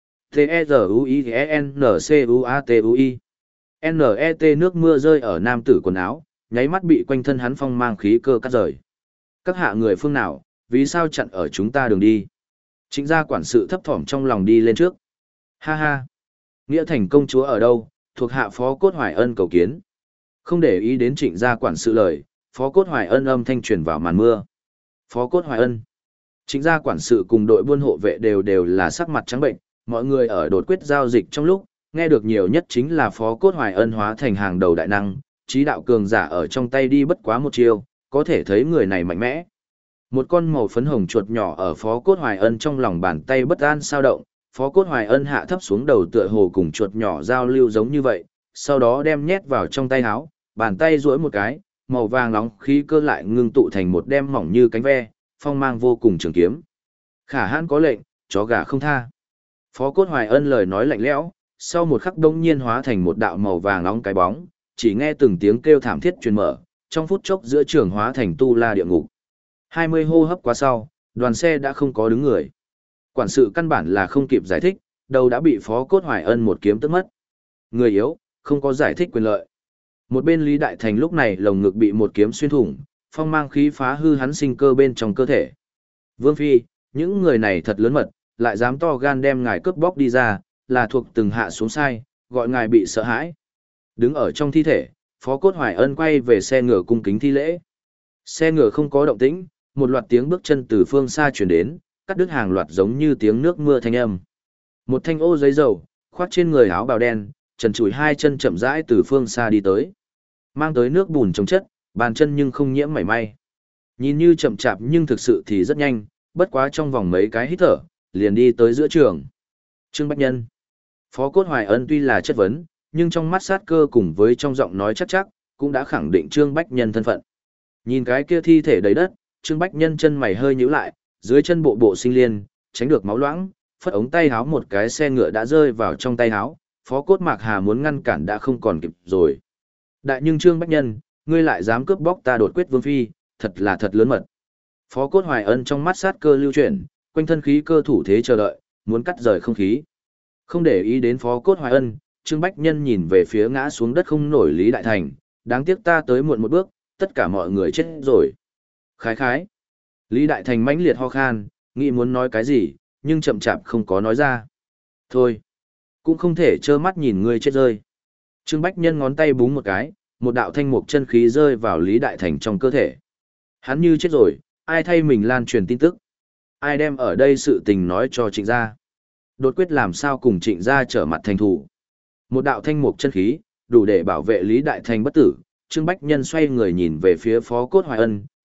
T-E-Z-U-I-N-C-U-A-T-U-I N E T nước mưa rơi ở nam tử quần áo, nháy mắt bị quanh thân hắn phong mang khí cơ cắt rời. Các hạ người phương nào, vì sao chặn ở chúng ta đường đi? Trịnh gia quản sự thấp thỏm trong lòng đi lên trước. Ha ha! Nghĩa thành công chúa ở đâu, thuộc hạ Phó Cốt Hoài Ân cầu kiến. Không để ý đến trịnh gia quản sự lời, Phó Cốt Hoài Ân âm thanh truyền vào màn mưa. Phó Cốt Hoài Ân. Trịnh gia quản sự cùng đội buôn hộ vệ đều đều là sắc mặt trắng bệnh, mọi người ở đột quyết giao dịch trong lúc, nghe được nhiều nhất chính là Phó Cốt Hoài Ân hóa thành hàng đầu đại năng, trí đạo cường giả ở trong tay đi bất quá một chiêu, có thể thấy người này mạnh mẽ. Một con màu phấn hồng chuột nhỏ ở Phó Cốt Hoài Ân trong lòng bàn tay bất an sao động, Phó Cốt Hoài Ân hạ thấp xuống đầu tựa hồ cùng chuột nhỏ giao lưu giống như vậy, sau đó đem nhét vào trong tay áo, bàn tay duỗi một cái, màu vàng nóng khí cơ lại ngưng tụ thành một đem mỏng như cánh ve, phong mang vô cùng trường kiếm. Khả hãn có lệnh, chó gà không tha. Phó Cốt Hoài Ân lời nói lạnh lẽo, sau một khắc đông nhiên hóa thành một đạo màu vàng nóng cái bóng, chỉ nghe từng tiếng kêu thảm thiết truyền mở, trong phút chốc giữa trường hóa thành tu la địa ngục. hai mươi hô hấp qua sau, đoàn xe đã không có đứng người. Quản sự căn bản là không kịp giải thích, đầu đã bị Phó Cốt Hoài Ân một kiếm tức mất. Người yếu, không có giải thích quyền lợi. Một bên Lý Đại Thành lúc này lồng ngực bị một kiếm xuyên thủng, phong mang khí phá hư hắn sinh cơ bên trong cơ thể. Vương Phi, những người này thật lớn mật, lại dám to gan đem ngài cướp bóc đi ra, là thuộc từng hạ xuống sai, gọi ngài bị sợ hãi. Đứng ở trong thi thể, Phó Cốt Hoài Ân quay về xe ngựa cung kính thi lễ. Xe ngựa không có động tĩnh, một loạt tiếng bước chân từ phương xa truyền đến, cắt đứt hàng loạt giống như tiếng nước mưa thanh âm. Một thanh ô giấy dầu, khoác trên người áo bào đen, trần trụi hai chân chậm rãi từ phương xa đi tới. Mang tới nước bùn chống chất, bàn chân nhưng không nhiễm mảy may. Nhìn như chậm chạp nhưng thực sự thì rất nhanh, bất quá trong vòng mấy cái hít thở, liền đi tới giữa trường. Trương Bách Nhân. Phó Cốt Hoài Ân tuy là chất vấn, nhưng trong mắt sát cơ cùng với trong giọng nói chắc chắc, cũng đã khẳng định Trương Bách Nhân thân phận. Nhìn cái kia thi thể đầy đất, Trương Bách Nhân chân mày hơi nhíu lại, dưới chân bộ bộ sinh liên, tránh được máu loãng, phất ống tay háo một cái xe ngựa đã rơi vào trong tay háo, Phó Cốt Mạc Hà muốn ngăn cản đã không còn kịp rồi. Đại nhưng Trương Bách Nhân, ngươi lại dám cướp bóc ta đột quyết vương phi, thật là thật lớn mật. Phó Cốt Hoài Ân trong mắt sát cơ lưu chuyển, quanh thân khí cơ thủ thế chờ đợi, muốn cắt rời không khí. Không để ý đến Phó Cốt Hoài Ân, Trương Bách Nhân nhìn về phía ngã xuống đất không nổi Lý Đại Thành, đáng tiếc ta tới muộn một bước, tất cả mọi người chết rồi. Khái khái. Lý Đại Thành mãnh liệt ho khan, nghĩ muốn nói cái gì, nhưng chậm chạp không có nói ra. Thôi, cũng không thể trơ mắt nhìn ngươi chết rơi. Trương Bách Nhân ngón tay búng một cái, một đạo thanh mục chân khí rơi vào Lý Đại Thành trong cơ thể. Hắn như chết rồi, ai thay mình lan truyền tin tức? Ai đem ở đây sự tình nói cho Trịnh gia? Đột quyết làm sao cùng Trịnh gia trở mặt thành thủ? Một đạo thanh mục chân khí, đủ để bảo vệ Lý Đại Thành bất tử. Trương Bách Nhân xoay người nhìn về phía Phó Cốt Hoài Ân,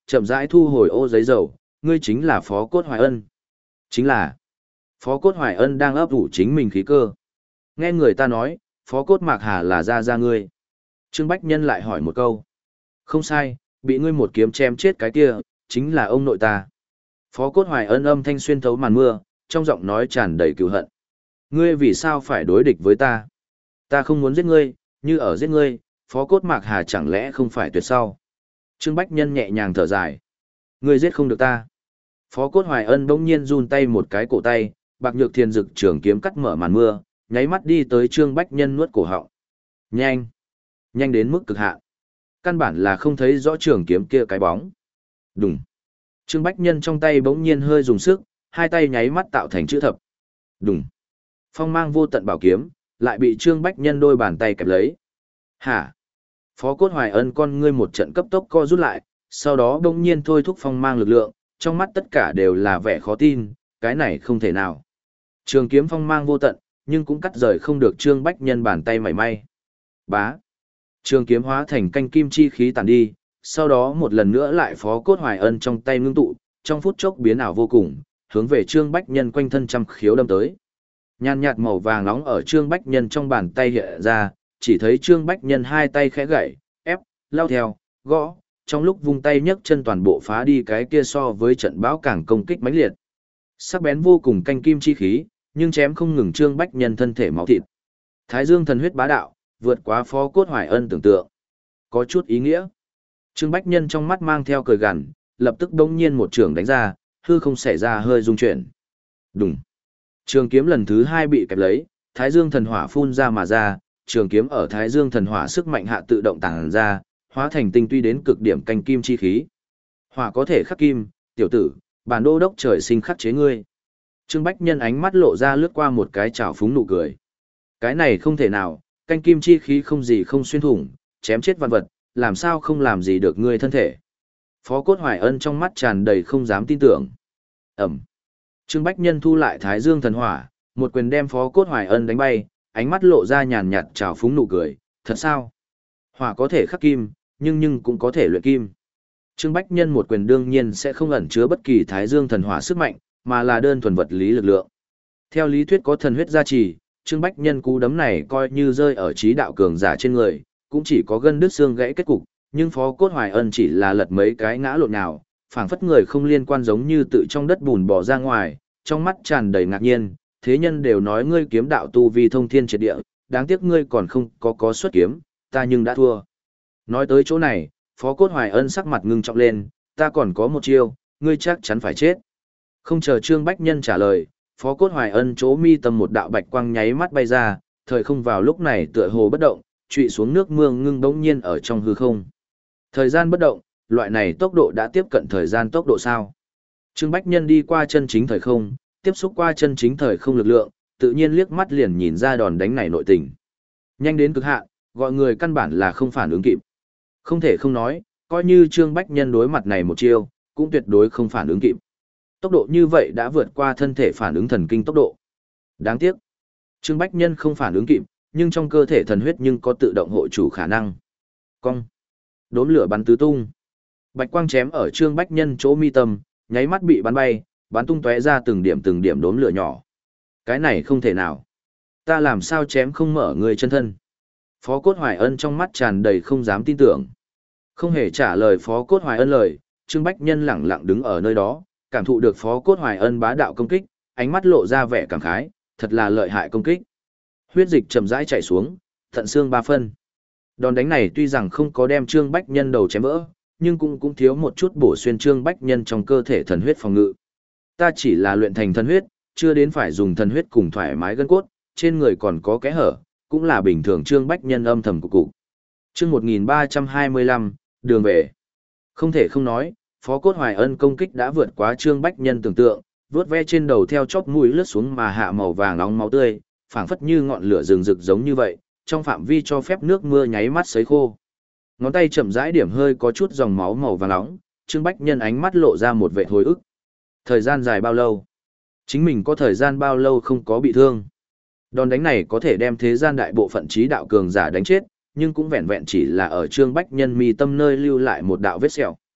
chậm rãi thu hồi ô giấy dầu, ngươi chính là Phó Cốt Hoài Ân. Chính là, Phó Cốt Hoài Ân đang ấp ủ chính mình khí cơ. Nghe người ta nói, Phó Cốt Mạc Hà là ra ra ngươi. Trương Bách Nhân lại hỏi một câu. Không sai, bị ngươi một kiếm chém chết cái kia, chính là ông nội ta. Phó Cốt Hoài Ân âm thanh xuyên thấu màn mưa, trong giọng nói tràn đầy cừu hận. Ngươi vì sao phải đối địch với ta? Ta không muốn giết ngươi, như ở giết ngươi, Phó Cốt Mạc Hà chẳng lẽ không phải tuyệt sau? Trương Bách Nhân nhẹ nhàng thở dài. Ngươi giết không được ta. Phó Cốt Hoài Ân bỗng nhiên run tay một cái cổ tay, bạc nhược thiên dực trường kiếm cắt mở màn mưa, nháy mắt đi tới Trương Bách Nhân nuốt cổ họng. Nhanh! Nhanh đến mức cực hạn. Căn bản là không thấy rõ trường kiếm kia cái bóng. Đùng! Trương Bách Nhân trong tay bỗng nhiên hơi dùng sức, hai tay nháy mắt tạo thành chữ thập. Đùng! Phong mang vô tận bảo kiếm, lại bị Trương Bách Nhân đôi bàn tay kẹp lấy. Hả? Phó Cốt Hoài Ân con ngươi một trận cấp tốc co rút lại, sau đó bỗng nhiên thôi thúc phong mang lực lượng, trong mắt tất cả đều là vẻ khó tin, cái này không thể nào. Trường kiếm phong mang vô tận, nhưng cũng cắt rời không được Trương Bách Nhân bàn tay mảy may. Bá. Trường kiếm hóa thành canh kim chi khí tàn đi, sau đó một lần nữa lại Phó Cốt Hoài Ân trong tay ngưng tụ, trong phút chốc biến ảo vô cùng, hướng về Trương Bách Nhân quanh thân trăm khiếu đâm tới. Nhàn nhạt màu vàng nóng ở Trương Bách Nhân trong bàn tay hiện ra, chỉ thấy Trương Bách Nhân hai tay khẽ gậy, ép, lao theo, gõ, trong lúc vung tay nhấc chân toàn bộ phá đi cái kia so với trận bão càng công kích mãnh liệt. Sắc bén vô cùng canh kim chi khí, nhưng chém không ngừng Trương Bách Nhân thân thể máu thịt. Thái Dương thần huyết bá đạo, vượt quá Phó Cốt Hoài Ân tưởng tượng. Có chút ý nghĩa. Trương Bách Nhân trong mắt mang theo cười gằn, lập tức đống nhiên một trường đánh ra, hư không xảy ra hơi rung chuyển. Đùng. Trường kiếm lần thứ hai bị kẹp lấy, Thái Dương thần hỏa phun ra mà ra, trường kiếm ở Thái Dương thần hỏa sức mạnh hạ tự động tàng ra, hóa thành tinh tuy đến cực điểm canh kim chi khí. Hỏa có thể khắc kim, tiểu tử, bản đô đốc trời sinh khắc chế ngươi. Trương Bách Nhân ánh mắt lộ ra lướt qua một cái trào phúng nụ cười. Cái này không thể nào, canh kim chi khí không gì không xuyên thủng, chém chết vạn vật, làm sao không làm gì được ngươi thân thể. Phó Cốt Hoài Ân trong mắt tràn đầy không dám tin tưởng. Ẩm. Trương Bách Nhân thu lại Thái Dương thần hỏa, một quyền đem Phó Cốt Hoài Ân đánh bay, ánh mắt lộ ra nhàn nhạt trào phúng nụ cười, thật sao? Hỏa có thể khắc kim, nhưng nhưng cũng có thể luyện kim. Trương Bách Nhân một quyền đương nhiên sẽ không ẩn chứa bất kỳ Thái Dương thần hỏa sức mạnh, mà là đơn thuần vật lý lực lượng. Theo lý thuyết có thần huyết gia trì, Trương Bách Nhân cú đấm này coi như rơi ở trí đạo cường giả trên người, cũng chỉ có gân đứt xương gãy kết cục, nhưng Phó Cốt Hoài Ân chỉ là lật mấy cái ngã lộn nào, phảng phất người không liên quan giống như tự trong đất bùn bò ra ngoài, trong mắt tràn đầy ngạc nhiên, thế nhân đều nói ngươi kiếm đạo tu vi thông thiên triệt địa, đáng tiếc ngươi còn không có có xuất kiếm, ta nhưng đã thua. Nói tới chỗ này, Phó Cốt Hoài Ân sắc mặt ngưng trọng lên, ta còn có một chiêu, ngươi chắc chắn phải chết. Không chờ Trương Bách Nhân trả lời, Phó Cốt Hoài Ân chỗ mi tâm một đạo bạch quang nháy mắt bay ra, thời không vào lúc này tựa hồ bất động, trụy xuống nước mưa ngưng bỗng nhiên ở trong hư không. Thời gian bất động, loại này tốc độ đã tiếp cận thời gian tốc độ sao? Trương Bách Nhân đi qua chân chính thời không, tiếp xúc qua chân chính thời không lực lượng, tự nhiên liếc mắt liền nhìn ra đòn đánh này nội tình. Nhanh đến cực hạn, gọi người căn bản là không phản ứng kịp. Không thể không nói, coi như Trương Bách Nhân đối mặt này một chiêu, cũng tuyệt đối không phản ứng kịp. Tốc độ như vậy đã vượt qua thân thể phản ứng thần kinh tốc độ. Đáng tiếc, Trương Bách Nhân không phản ứng kịp, nhưng trong cơ thể thần huyết nhưng có tự động hộ chủ khả năng. Cong. Đốm lửa bắn tứ tung. Bạch quang chém ở Trương Bách Nhân chỗ mi tâm, nháy mắt bị bắn bay, bắn tung tóe ra từng điểm từng điểm đốm lửa nhỏ. Cái này không thể nào. Ta làm sao chém không mở người chân thân? Phó Cốt Hoài Ân trong mắt tràn đầy không dám tin tưởng. Không hề trả lời Phó Cốt Hoài Ân lời, Trương Bách Nhân lẳng lặng đứng ở nơi đó, cảm thụ được Phó Cốt Hoài Ân bá đạo công kích, ánh mắt lộ ra vẻ cảm khái, thật là lợi hại công kích. Huyết dịch chậm rãi chảy xuống, thận xương ba phân. Đòn đánh này tuy rằng không có đem Trương Bách Nhân đầu chém vỡ, nhưng cũng cũng thiếu một chút bổ xuyên Trương Bách Nhân trong cơ thể thần huyết phòng ngự. Ta chỉ là luyện thành thần huyết, chưa đến phải dùng thần huyết cùng thoải mái gân cốt, trên người còn có kẽ hở, cũng là bình thường Trương Bách Nhân âm thầm cục cục. Chương một nghìn ba trăm hai mươi lăm, đường về. Không thể không nói, Phó Cốt Hoài Ân công kích đã vượt quá Trương Bách Nhân tưởng tượng, vướt ve trên đầu theo chóp mũi lướt xuống mà hạ màu vàng nóng máu tươi, phảng phất như ngọn lửa rừng rực giống như vậy, trong phạm vi cho phép nước mưa nháy mắt sấy khô. Ngón tay chậm rãi điểm hơi có chút dòng máu màu vàng nóng, Trương Bách Nhân ánh mắt lộ ra một vẻ hồi ức. Thời gian dài bao lâu? Chính mình có thời gian bao lâu không có bị thương? Đòn đánh này có thể đem thế gian đại bộ phận trí đạo cường giả đánh chết, nhưng cũng vẹn vẹn chỉ là ở Trương Bách Nhân mi tâm nơi lưu lại một đạo vết sẹo.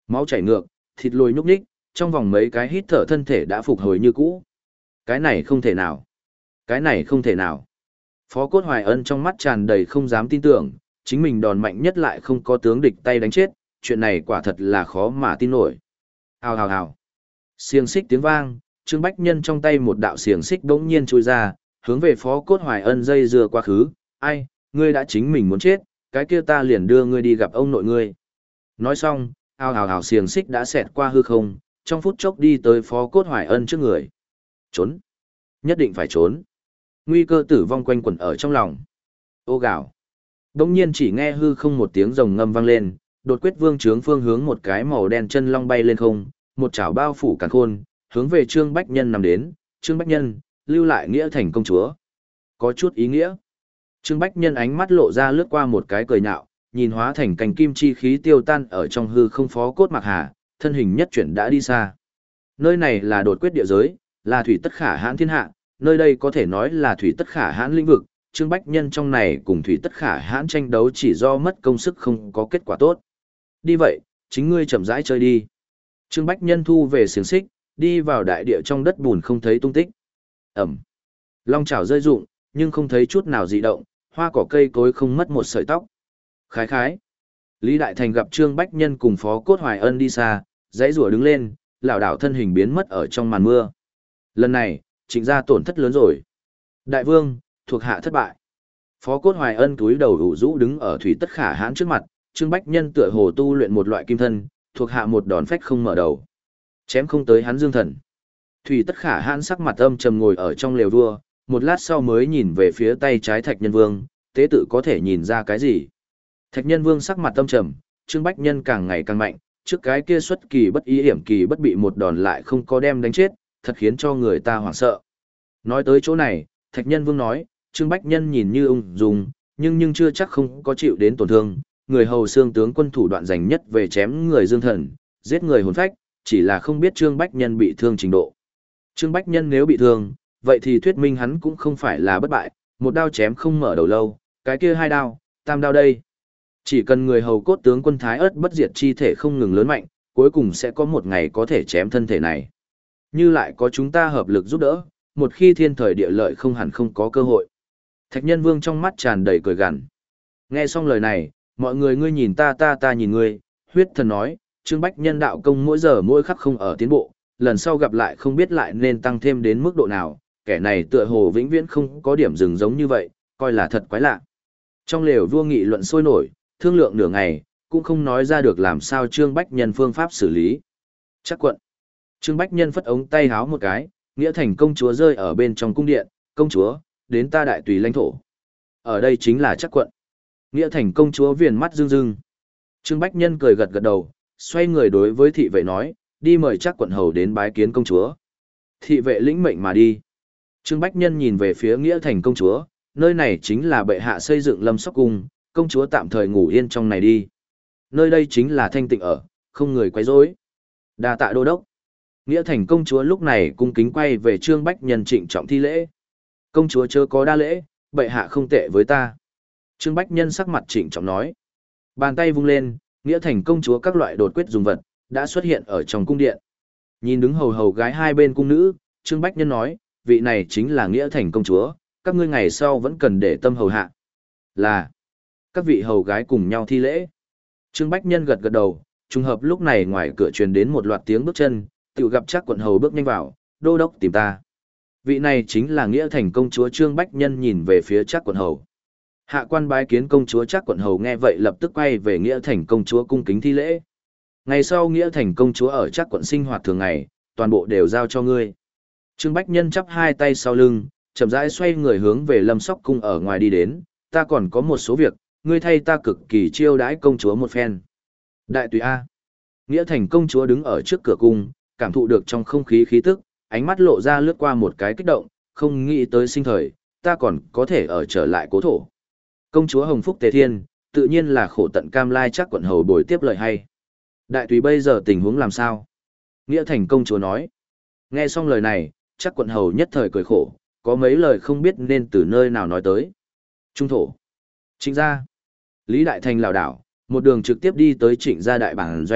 Máu chảy ngược, thịt lồi nhúc nhích, trong vòng mấy cái hít thở thân thể đã phục hồi như cũ. Cái này không thể nào. Cái này không thể nào. Phó Cốt Hoài Ân trong mắt tràn đầy không dám tin tưởng, chính mình đòn mạnh nhất lại không có tướng địch tay đánh chết, chuyện này quả thật là khó mà tin nổi. Hào hào hào. Xiềng xích tiếng vang, Trương Bách Nhân trong tay một đạo xiềng xích bỗng nhiên chui ra, hướng về Phó Cốt Hoài Ân dây dưa quá khứ. Ai, ngươi đã chính mình muốn chết, cái kia ta liền đưa ngươi đi gặp ông nội ngươi. Nói xong, hào hào hào xiềng xích đã xẹt qua hư không, trong phút chốc đi tới Phó Cốt Hoài Ân trước người. Trốn. Nhất định phải trốn. Nguy cơ tử vong quanh quẩn ở trong lòng. Ô gạo. Đông nhiên chỉ nghe hư không một tiếng rồng ngâm vang lên, đột quyết vương trướng phương hướng một cái màu đen chân long bay lên không, một chảo bao phủ càn khôn, hướng về Trương Bách Nhân nằm đến. Trương Bách Nhân, lưu lại nghĩa thành công chúa. Có chút ý nghĩa. Trương Bách Nhân ánh mắt lộ ra lướt qua một cái cười nhạo, nhìn hóa thành cành kim chi khí tiêu tan ở trong hư không Phó Cốt Mạc Hà, thân hình nhất chuyển đã đi xa. Nơi này là đột quyết địa giới, là thủy tất khả hãn thiên hạ, nơi đây có thể nói là thủy tất khả hãn lĩnh vực, Trương Bách Nhân trong này cùng thủy tất khả hãn tranh đấu chỉ do mất công sức không có kết quả tốt. Đi vậy, chính ngươi chậm rãi chơi đi. Trương Bách Nhân thu về xiềng xích, đi vào đại địa trong đất bùn không thấy tung tích. Ẩm. Long chảo rơi rụng, nhưng không thấy chút nào dị động, hoa cỏ cây cối không mất một sợi tóc. Khái khái. Lý Đại Thành gặp Trương Bách Nhân cùng Phó Cốt Hoài Ân đi xa, dãy rùa đứng lên, lảo đảo thân hình biến mất ở trong màn mưa. Lần này, Trịnh gia tổn thất lớn rồi. Đại vương, thuộc hạ thất bại. Phó Cốt Hoài Ân túi đầu ủ rũ đứng ở thủy tất khả hãn trước mặt, Trương Bách Nhân tựa hồ tu luyện một loại kim thân, thuộc hạ một đòn phách không mở đầu. Chém không tới hắn dương thần. Thủy tất khả hãn sắc mặt âm trầm ngồi ở trong lều vua, một lát sau mới nhìn về phía tay trái Thạch Nhân Vương, tế tự có thể nhìn ra cái gì. Thạch Nhân Vương sắc mặt âm trầm, Trương Bách Nhân càng ngày càng mạnh, trước cái kia xuất kỳ bất ý hiểm kỳ bất bị một đòn lại không có đem đánh chết, thật khiến cho người ta hoảng sợ. Nói tới chỗ này, Thạch Nhân Vương nói, Trương Bách Nhân nhìn như ung dung, nhưng nhưng chưa chắc không có chịu đến tổn thương, người hầu xương tướng quân thủ đoạn giành nhất về chém người dương thần, giết người hồn phách, chỉ là không biết Trương Bách Nhân bị thương trình độ. Trương Bách Nhân nếu bị thương, vậy thì thuyết minh hắn cũng không phải là bất bại, một đao chém không mở đầu lâu, cái kia hai đao, tam đao đây. Chỉ cần người hầu cốt tướng quân Thái Ất bất diệt chi thể không ngừng lớn mạnh, cuối cùng sẽ có một ngày có thể chém thân thể này. Như lại có chúng ta hợp lực giúp đỡ, một khi thiên thời địa lợi không hẳn không có cơ hội. Thạch Nhân Vương trong mắt tràn đầy cười gằn. Nghe xong lời này, mọi người ngươi nhìn ta ta ta nhìn ngươi, huyết thần nói, Trương Bách Nhân đạo công mỗi giờ mỗi khắc không ở tiến bộ, lần sau gặp lại không biết lại nên tăng thêm đến mức độ nào, kẻ này tựa hồ vĩnh viễn không có điểm dừng giống như vậy, coi là thật quái lạ. Trong lều vua nghị luận sôi nổi, thương lượng nửa ngày, cũng không nói ra được làm sao Trương Bách Nhân phương pháp xử lý. Chắc quận. Trương Bách Nhân phất ống tay háo một cái, nghĩa thành công chúa rơi ở bên trong cung điện, công chúa, đến ta đại tùy lãnh thổ. Ở đây chính là chắc quận. Nghĩa thành công chúa viền mắt rưng rưng. Trương Bách Nhân cười gật gật đầu, xoay người đối với thị vệ nói, đi mời chắc quận hầu đến bái kiến công chúa. Thị vệ lĩnh mệnh mà đi. Trương Bách Nhân nhìn về phía nghĩa thành công chúa, nơi này chính là bệ hạ xây dựng Lâm Sóc cung, công chúa tạm thời ngủ yên trong này đi. Nơi đây chính là thanh tịnh ở, không người quấy rối. Đa tạ đô đốc. Nghĩa thành công chúa lúc này cung kính quay về Trương Bách Nhân trịnh trọng thi lễ. Công chúa chớ có đa lễ, bệ hạ không tệ với ta. Trương Bách Nhân sắc mặt trịnh trọng nói. Bàn tay vung lên, nghĩa thành công chúa các loại đột quyết dùng vật, đã xuất hiện ở trong cung điện. Nhìn đứng hầu hầu gái hai bên cung nữ, Trương Bách Nhân nói, vị này chính là nghĩa thành công chúa, các ngươi ngày sau vẫn cần để tâm hầu hạ. Là, các vị hầu gái cùng nhau thi lễ. Trương Bách Nhân gật gật đầu, trùng hợp lúc này ngoài cửa truyền đến một loạt tiếng bước chân, tự gặp chắc quận hầu bước nhanh vào, đô đốc tìm ta. Vị này chính là nghĩa thành công chúa Trương Bách Nhân nhìn về phía chắc quận hầu. Hạ quan bái kiến công chúa chắc quận hầu nghe vậy lập tức quay về nghĩa thành công chúa cung kính thi lễ. Ngày sau nghĩa thành công chúa ở chắc quận sinh hoạt thường ngày, toàn bộ đều giao cho ngươi. Trương Bách Nhân chắp hai tay sau lưng, chậm rãi xoay người hướng về Lâm Sóc cung ở ngoài đi đến, ta còn có một số việc, ngươi thay ta cực kỳ chiêu đãi công chúa một phen. Đại tùy A. Nghĩa thành công chúa đứng ở trước cửa cung, cảm thụ được trong không khí khí tức, ánh mắt lộ ra lướt qua một cái kích động, không nghĩ tới sinh thời, ta còn có thể ở trở lại cố thổ. Công chúa Hồng Phúc Tề Thiên, tự nhiên là khổ tận cam lai chắc quận hầu bồi tiếp lời hay. Đại tùy bây giờ tình huống làm sao? Nghĩa thành công chúa nói. Nghe xong lời này, chắc quận hầu nhất thời cười khổ, có mấy lời không biết nên từ nơi nào nói tới. Trung thổ. Trịnh gia. Lý Đại Thành lảo đảo, một đường trực tiếp đi tới trịnh gia đại bản doanh,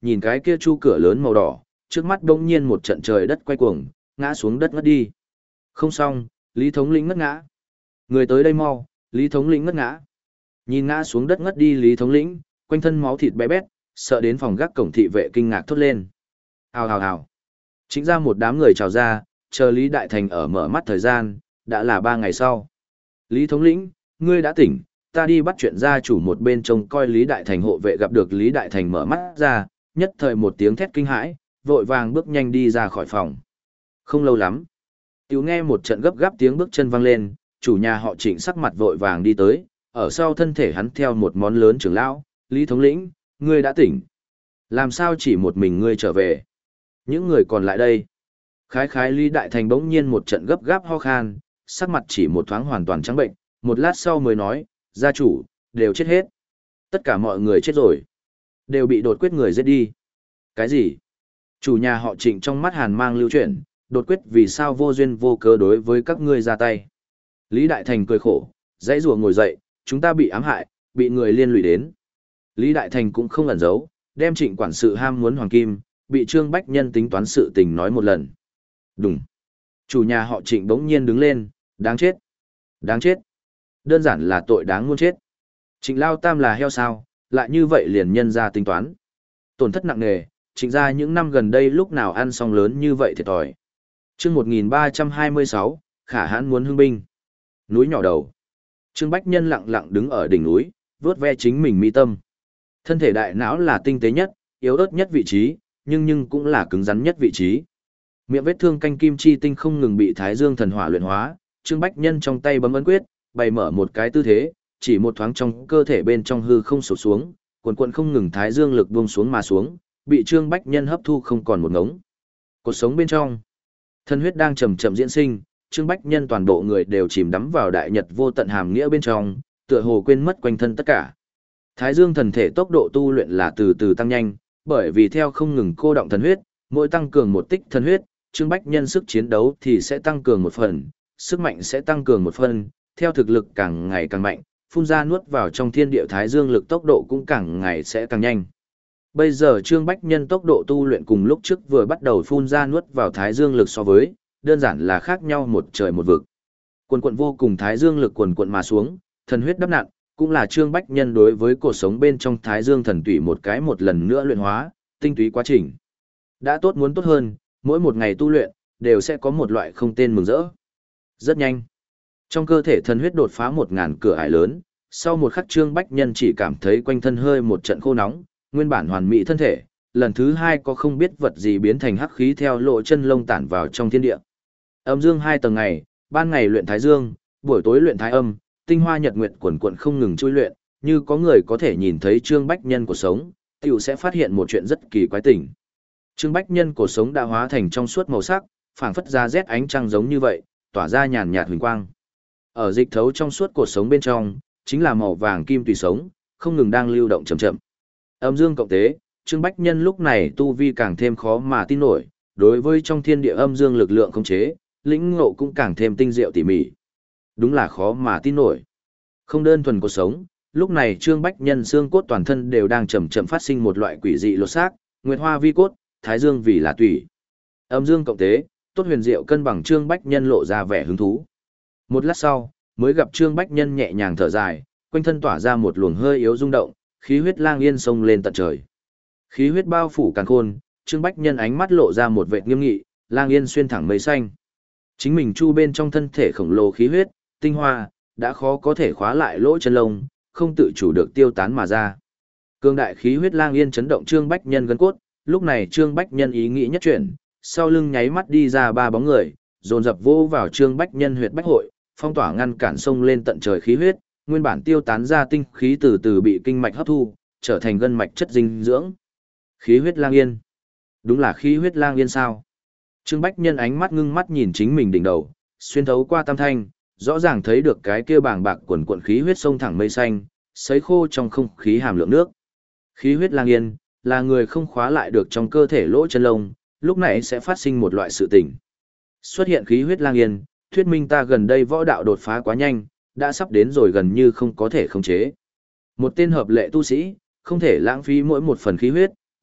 nhìn cái kia chu cửa lớn màu đỏ, trước mắt bỗng nhiên một trận trời đất quay cuồng, ngã xuống đất ngất đi. Không xong, Lý thống lĩnh ngất ngã. Người tới đây mau, Lý thống lĩnh ngất ngã. Nhìn ngã xuống đất ngất đi Lý thống lĩnh, quanh thân máu thịt bé bét, sợ đến phòng gác cổng thị vệ kinh ngạc thốt lên. Hào hào hào. Chính ra một đám người trào ra, chờ Lý Đại Thành ở mở mắt thời gian, đã là ba ngày sau. Lý thống lĩnh, ngươi đã tỉnh, ta đi bắt chuyện gia chủ một bên trông coi Lý Đại Thành hộ vệ gặp được Lý Đại Thành mở mắt ra, nhất thời một tiếng thét kinh hãi, vội vàng bước nhanh đi ra khỏi phòng. Không lâu lắm, tiểu nghe một trận gấp gáp tiếng bước chân vang lên, chủ nhà họ Trịnh sắc mặt vội vàng đi tới, ở sau thân thể hắn theo một món lớn trưởng lão, Lý thống lĩnh, ngươi đã tỉnh. Làm sao chỉ một mình ngươi trở về? Những người còn lại đây. Khái khái Lý Đại Thành bỗng nhiên một trận gấp gáp ho khan, sắc mặt chỉ một thoáng hoàn toàn trắng bệnh, một lát sau mới nói, gia chủ, đều chết hết. Tất cả mọi người chết rồi. Đều bị đột quyết người giết đi. Cái gì? Chủ nhà họ Trịnh trong mắt hàn mang lưu chuyển, đột quyết vì sao vô duyên vô cớ đối với các ngươi ra tay. Lý Đại Thành cười khổ, dãy rùa ngồi dậy, chúng ta bị ám hại, bị người liên lụy đến. Lý Đại Thành cũng không ẩn giấu, đem Trịnh quản sự ham muốn hoàng kim, bị Trương Bách Nhân tính toán sự tình nói một lần. Đúng. Chủ nhà họ Trịnh bỗng nhiên đứng lên, đáng chết. Đáng chết. Đơn giản là tội đáng muôn chết. Trịnh Lao Tam là heo sao, lại như vậy liền nhân ra tính toán. Tổn thất nặng nề, Trịnh ra những năm gần đây lúc nào ăn xong lớn như vậy thiệt thòi. Chương một nghìn ba trăm hai mươi sáu, Khả Hãn muốn hưng binh. Núi nhỏ đầu. Trương Bách Nhân lặng lặng đứng ở đỉnh núi, vớt ve chính mình mi tâm. Thân thể đại não là tinh tế nhất, yếu ớt nhất vị trí, nhưng nhưng cũng là cứng rắn nhất vị trí. Miệng vết thương canh kim chi tinh không ngừng bị Thái Dương thần hỏa luyện hóa, Trương Bách Nhân trong tay bấm ấn quyết, bày mở một cái tư thế, chỉ một thoáng trong cơ thể bên trong hư không sụp xuống, cuồn cuộn không ngừng Thái Dương lực buông xuống mà xuống, bị Trương Bách Nhân hấp thu không còn một ngống. Cột sống bên trong, thân huyết đang chậm chậm diễn sinh, Trương Bách Nhân toàn bộ người đều chìm đắm vào đại nhật vô tận hàm nghĩa bên trong, tựa hồ quên mất quanh thân tất cả. Thái Dương thần thể tốc độ tu luyện là từ từ tăng nhanh, bởi vì theo không ngừng cô động thần huyết, mỗi tăng cường một tích thần huyết, Trương Bách Nhân sức chiến đấu thì sẽ tăng cường một phần, sức mạnh sẽ tăng cường một phần, theo thực lực càng ngày càng mạnh, phun ra nuốt vào trong thiên địa Thái Dương lực tốc độ cũng càng ngày sẽ càng nhanh. Bây giờ Trương Bách Nhân tốc độ tu luyện cùng lúc trước vừa bắt đầu phun ra nuốt vào Thái Dương lực so với, đơn giản là khác nhau một trời một vực. Quần quận vô cùng Thái Dương lực quần quận mà xuống, thần huyết đắp nặn, cũng là Trương Bách Nhân đối với cuộc sống bên trong Thái Dương thần tủy một cái một lần nữa luyện hóa, tinh túy quá trình. Đã tốt muốn tốt hơn, mỗi một ngày tu luyện, đều sẽ có một loại không tên mừng rỡ. Rất nhanh. Trong cơ thể thần huyết đột phá một ngàn cửa ải lớn, sau một khắc Trương Bách Nhân chỉ cảm thấy quanh thân hơi một trận khô nóng, nguyên bản hoàn mỹ thân thể, lần thứ hai có không biết vật gì biến thành hắc khí theo lộ chân lông tản vào trong thiên địa. Âm dương hai tầng ngày, ban ngày luyện thái dương, buổi tối luyện thái âm, tinh hoa nhật nguyệt quần quần không ngừng chui luyện, như có người có thể nhìn thấy Trương Bách Nhân cuộc sống, tiểu sẽ phát hiện một chuyện rất kỳ quái tình. Trương Bách Nhân cuộc sống đã hóa thành trong suốt màu sắc, phảng phất ra rét ánh trăng giống như vậy, tỏa ra nhàn nhạt huỳnh quang. Ở dịch thấu trong suốt cuộc sống bên trong, chính là màu vàng kim tùy sống, không ngừng đang lưu động chậm chậm. Âm dương cộng tế, Trương Bách Nhân lúc này tu vi càng thêm khó mà tin nổi, đối với trong thiên địa âm dương lực lượng khống chế, lĩnh ngộ cũng càng thêm tinh diệu tỉ mỉ. Đúng là khó mà tin nổi. Không đơn thuần cuộc sống, lúc này Trương Bách Nhân xương cốt toàn thân đều đang chậm chậm phát sinh một loại quỷ dị lột xác, nguyệt hoa vi cốt, thái dương vì là tủy. Âm dương cộng tế, tốt huyền diệu cân bằng Trương Bách Nhân lộ ra vẻ hứng thú. Một lát sau, mới gặp Trương Bách Nhân nhẹ nhàng thở dài, quanh thân tỏa ra một luồng hơi yếu rung động, khí huyết lang yên sông lên tận trời. Khí huyết bao phủ càn khôn, Trương Bách Nhân ánh mắt lộ ra một vẻ nghiêm nghị, lang yên xuyên thẳng mây xanh. Chính mình chu bên trong thân thể khổng lồ khí huyết, tinh hoa, đã khó có thể khóa lại lỗ chân lông, không tự chủ được tiêu tán mà ra. Cương đại khí huyết lang yên chấn động Trương Bách Nhân gân cốt, lúc này Trương Bách Nhân ý nghĩ nhất chuyển, sau lưng nháy mắt đi ra ba bóng người, dồn dập vô vào Trương Bách Nhân huyệt bách hội, phong tỏa ngăn cản sông lên tận trời khí huyết, nguyên bản tiêu tán ra tinh khí từ từ bị kinh mạch hấp thu, trở thành gân mạch chất dinh dưỡng. Khí huyết lang yên. Đúng là khí huyết lang yên sao? Trương Bách Nhân ánh mắt ngưng mắt nhìn chính mình đỉnh đầu, xuyên thấu qua tam thanh, rõ ràng thấy được cái kia bàng bạc quần quần khí huyết sông thẳng mây xanh, sấy khô trong không khí hàm lượng nước. Khí huyết lang yên, là người không khóa lại được trong cơ thể lỗ chân lông, lúc này sẽ phát sinh một loại sự tình. Xuất hiện khí huyết lang yên, thuyết minh ta gần đây võ đạo đột phá quá nhanh, đã sắp đến rồi gần như không có thể khống chế. Một tên hợp lệ tu sĩ, không thể lãng phí mỗi một phần khí huyết,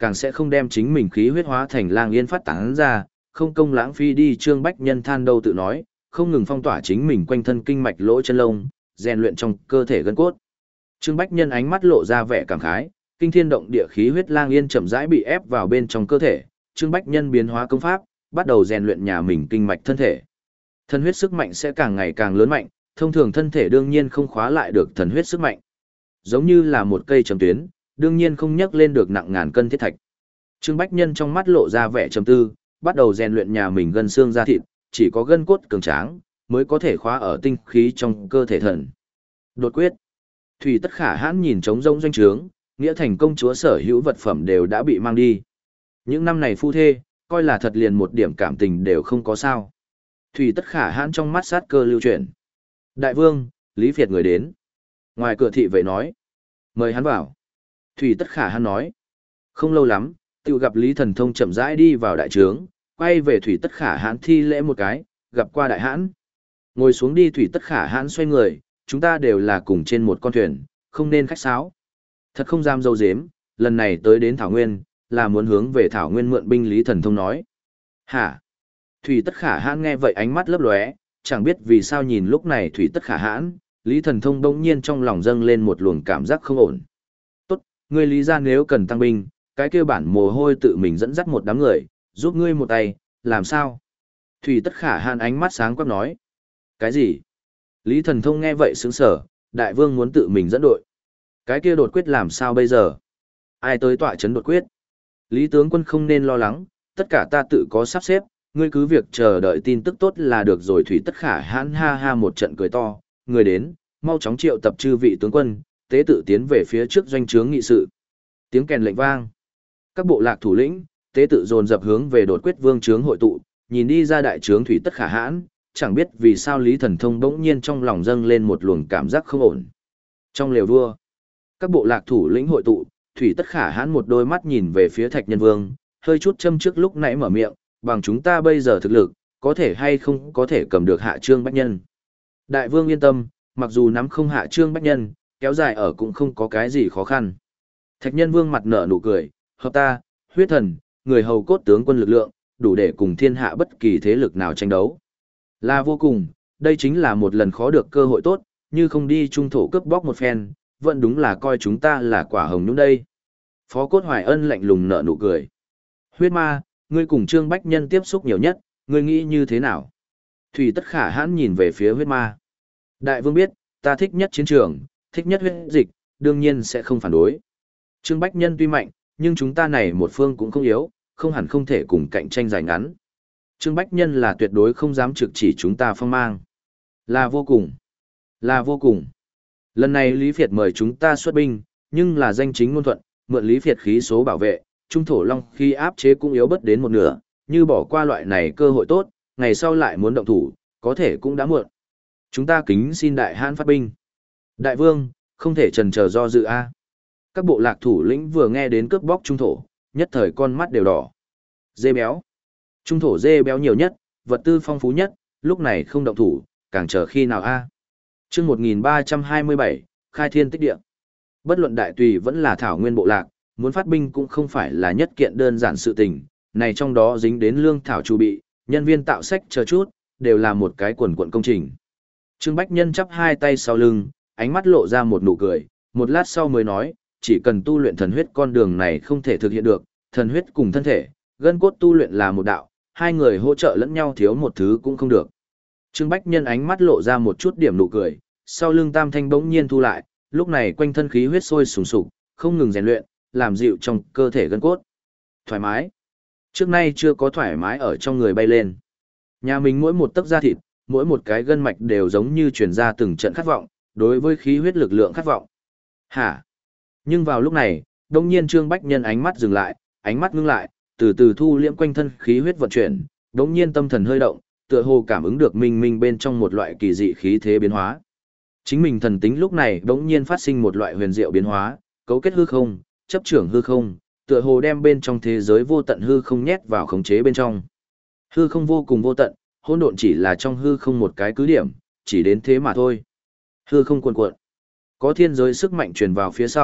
càng sẽ không đem chính mình khí huyết hóa thành lang yên phát tán ra, không công lãng phí đi. Trương Bách Nhân than đâu tự nói, không ngừng phong tỏa chính mình quanh thân kinh mạch lỗ chân lông, rèn luyện trong cơ thể gân cốt. Trương Bách Nhân ánh mắt lộ ra vẻ cảm khái, kinh thiên động địa khí huyết lang yên chậm rãi bị ép vào bên trong cơ thể, Trương Bách Nhân biến hóa công pháp, bắt đầu rèn luyện nhà mình kinh mạch thân thể. Thần huyết sức mạnh sẽ càng ngày càng lớn mạnh, thông thường thân thể đương nhiên không khóa lại được thần huyết sức mạnh. Giống như là một cây châm tuyến, đương nhiên không nhấc lên được nặng ngàn cân thiết thạch. Trương Bách Nhân trong mắt lộ ra vẻ trầm tư, bắt đầu rèn luyện nhà mình gân xương da thịt, chỉ có gân cốt cường tráng mới có thể khóa ở tinh khí trong cơ thể thần. Đột quyết. Thủy Tất Khả Hãn nhìn trống rỗng doanh trướng, nghĩa thành công chúa sở hữu vật phẩm đều đã bị mang đi. Những năm này phu thê, coi là thật liền một điểm cảm tình đều không có sao. Thủy Tất Khả Hãn trong mắt sát cơ lưu chuyển. Đại vương, Lý Việt người đến. Ngoài cửa thị vệ nói. Mời hắn vào. Thủy Tất Khả Hãn nói. Không lâu lắm, tự gặp Lý Thần Thông chậm rãi đi vào đại trướng, quay về Thủy Tất Khả Hãn thi lễ một cái, gặp qua đại hãn. Ngồi xuống đi. Thủy Tất Khả Hãn xoay người, chúng ta đều là cùng trên một con thuyền, không nên khách sáo. Thật không dám dâu dếm, lần này tới đến Thảo Nguyên, là muốn hướng về Thảo Nguyên mượn binh. Lý Thần Thông nói. Hả? Thủy Tất Khả Hãn nghe vậy ánh mắt lấp lóe, chẳng biết vì sao nhìn lúc này Thủy Tất Khả Hãn, Lý Thần Thông bỗng nhiên trong lòng dâng lên một luồng cảm giác không ổn. Tốt, ngươi Lý gia nếu cần tăng binh, cái kia bản mồ hôi tự mình dẫn dắt một đám người, giúp ngươi một tay, làm sao? Thủy Tất Khả Hãn ánh mắt sáng quắc nói. Cái gì? Lý Thần Thông nghe vậy sững sờ, đại vương muốn tự mình dẫn đội. Cái kia đột quyết làm sao bây giờ? Ai tới tọa trấn đột quyết? Lý tướng quân không nên lo lắng, tất cả ta tự có sắp xếp, ngươi cứ việc chờ đợi tin tức tốt là được rồi. Thủy Tất Khả Hãn ha ha một trận cười to, người đến, mau chóng triệu tập chư vị tướng quân, tế tự tiến về phía trước doanh trướng nghị sự. Tiếng kèn lệnh vang. Các bộ lạc thủ lĩnh, tế tự dồn dập hướng về đột quyết vương trướng hội tụ, nhìn đi ra đại trướng Thủy Tất Khả Hãn, chẳng biết vì sao Lý Thần Thông bỗng nhiên trong lòng dâng lên một luồng cảm giác không ổn. Trong lều vua, các bộ lạc thủ lĩnh hội tụ, Thủy Tất Khả Hãn một đôi mắt nhìn về phía Thạch Nhân Vương, hơi chút châm trước lúc nãy mở miệng, bằng chúng ta bây giờ thực lực, có thể hay không có thể cầm được hạ Trương Bách Nhân. Đại vương yên tâm, mặc dù nắm không hạ Trương Bách Nhân, kéo dài ở cũng không có cái gì khó khăn. Thạch Nhân Vương mặt nở nụ cười, hợp ta, huyết thần, người hầu cốt tướng quân lực lượng, đủ để cùng thiên hạ bất kỳ thế lực nào tranh đấu. Là vô cùng, đây chính là một lần khó được cơ hội tốt, như không đi trung thổ cướp bóc một phen, vẫn đúng là coi chúng ta là quả hồng nhung đây. Phó Cốt Hoài Ân lạnh lùng nở nụ cười. Huyết ma, ngươi cùng Trương Bách Nhân tiếp xúc nhiều nhất, ngươi nghĩ như thế nào? Thủy Tất Khả Hãn nhìn về phía huyết ma. Đại vương biết, ta thích nhất chiến trường, thích nhất huyết dịch, đương nhiên sẽ không phản đối. Trương Bách Nhân tuy mạnh, nhưng chúng ta này một phương cũng không yếu, không hẳn không thể cùng cạnh tranh dài ngắn. Trương Bách Nhân là tuyệt đối không dám trực chỉ chúng ta phong mang. Là vô cùng. Là vô cùng. Lần này Lý Việt mời chúng ta xuất binh, nhưng là danh chính ngôn thuận, mượn Lý Việt khí số bảo vệ, trung thổ long khi áp chế cũng yếu bất đến một nửa, như bỏ qua loại này cơ hội tốt, ngày sau lại muốn động thủ, có thể cũng đã muộn. Chúng ta kính xin đại hãn phát binh. Đại vương, không thể chần chờ do dự a. Các bộ lạc thủ lĩnh vừa nghe đến cướp bóc trung thổ, nhất thời con mắt đều đỏ. Dê béo. Trung thổ dê béo nhiều nhất, vật tư phong phú nhất, lúc này không động thủ, càng chờ khi nào a? Chương một nghìn ba trăm hai mươi bảy, khai thiên tích địa. Bất luận đại tùy vẫn là thảo nguyên bộ lạc, muốn phát binh cũng không phải là nhất kiện đơn giản sự tình, này trong đó dính đến lương thảo chu bị, nhân viên tạo sách chờ chút, đều là một cái quần quần công trình. Trương Bách Nhân chắp hai tay sau lưng, ánh mắt lộ ra một nụ cười, một lát sau mới nói, chỉ cần tu luyện thần huyết con đường này không thể thực hiện được, thần huyết cùng thân thể, gân cốt tu luyện là một đạo, hai người hỗ trợ lẫn nhau thiếu một thứ cũng không được. Trương Bách Nhân ánh mắt lộ ra một chút điểm nụ cười, sau lưng Tam Thanh bỗng nhiên thu lại, lúc này quanh thân khí huyết sôi sùng sục, không ngừng rèn luyện, làm dịu trong cơ thể gân cốt. Thoải mái. Trước nay chưa có thoải mái ở trong người bay lên. Nhà mình mỗi một tấc da thịt, mỗi một cái gân mạch đều giống như truyền ra từng trận khát vọng, đối với khí huyết lực lượng khát vọng. Hả? Nhưng vào lúc này, đông nhiên Trương Bách Nhân ánh mắt dừng lại, ánh mắt ngưng lại, từ từ thu liễm quanh thân khí huyết vận chuyển, đống nhiên tâm thần hơi động, tựa hồ cảm ứng được minh minh bên trong một loại kỳ dị khí thế biến hóa. Chính mình thần tính lúc này đống nhiên phát sinh một loại huyền diệu biến hóa, cấu kết hư không, chấp trưởng hư không, tựa hồ đem bên trong thế giới vô tận hư không nhét vào khống chế bên trong. Hư không vô cùng vô tận, hỗn độn chỉ là trong hư không một cái cứ điểm, chỉ đến thế mà thôi. Hư không cuồn cuộn. Có thiên giới sức mạnh truyền vào phía sau,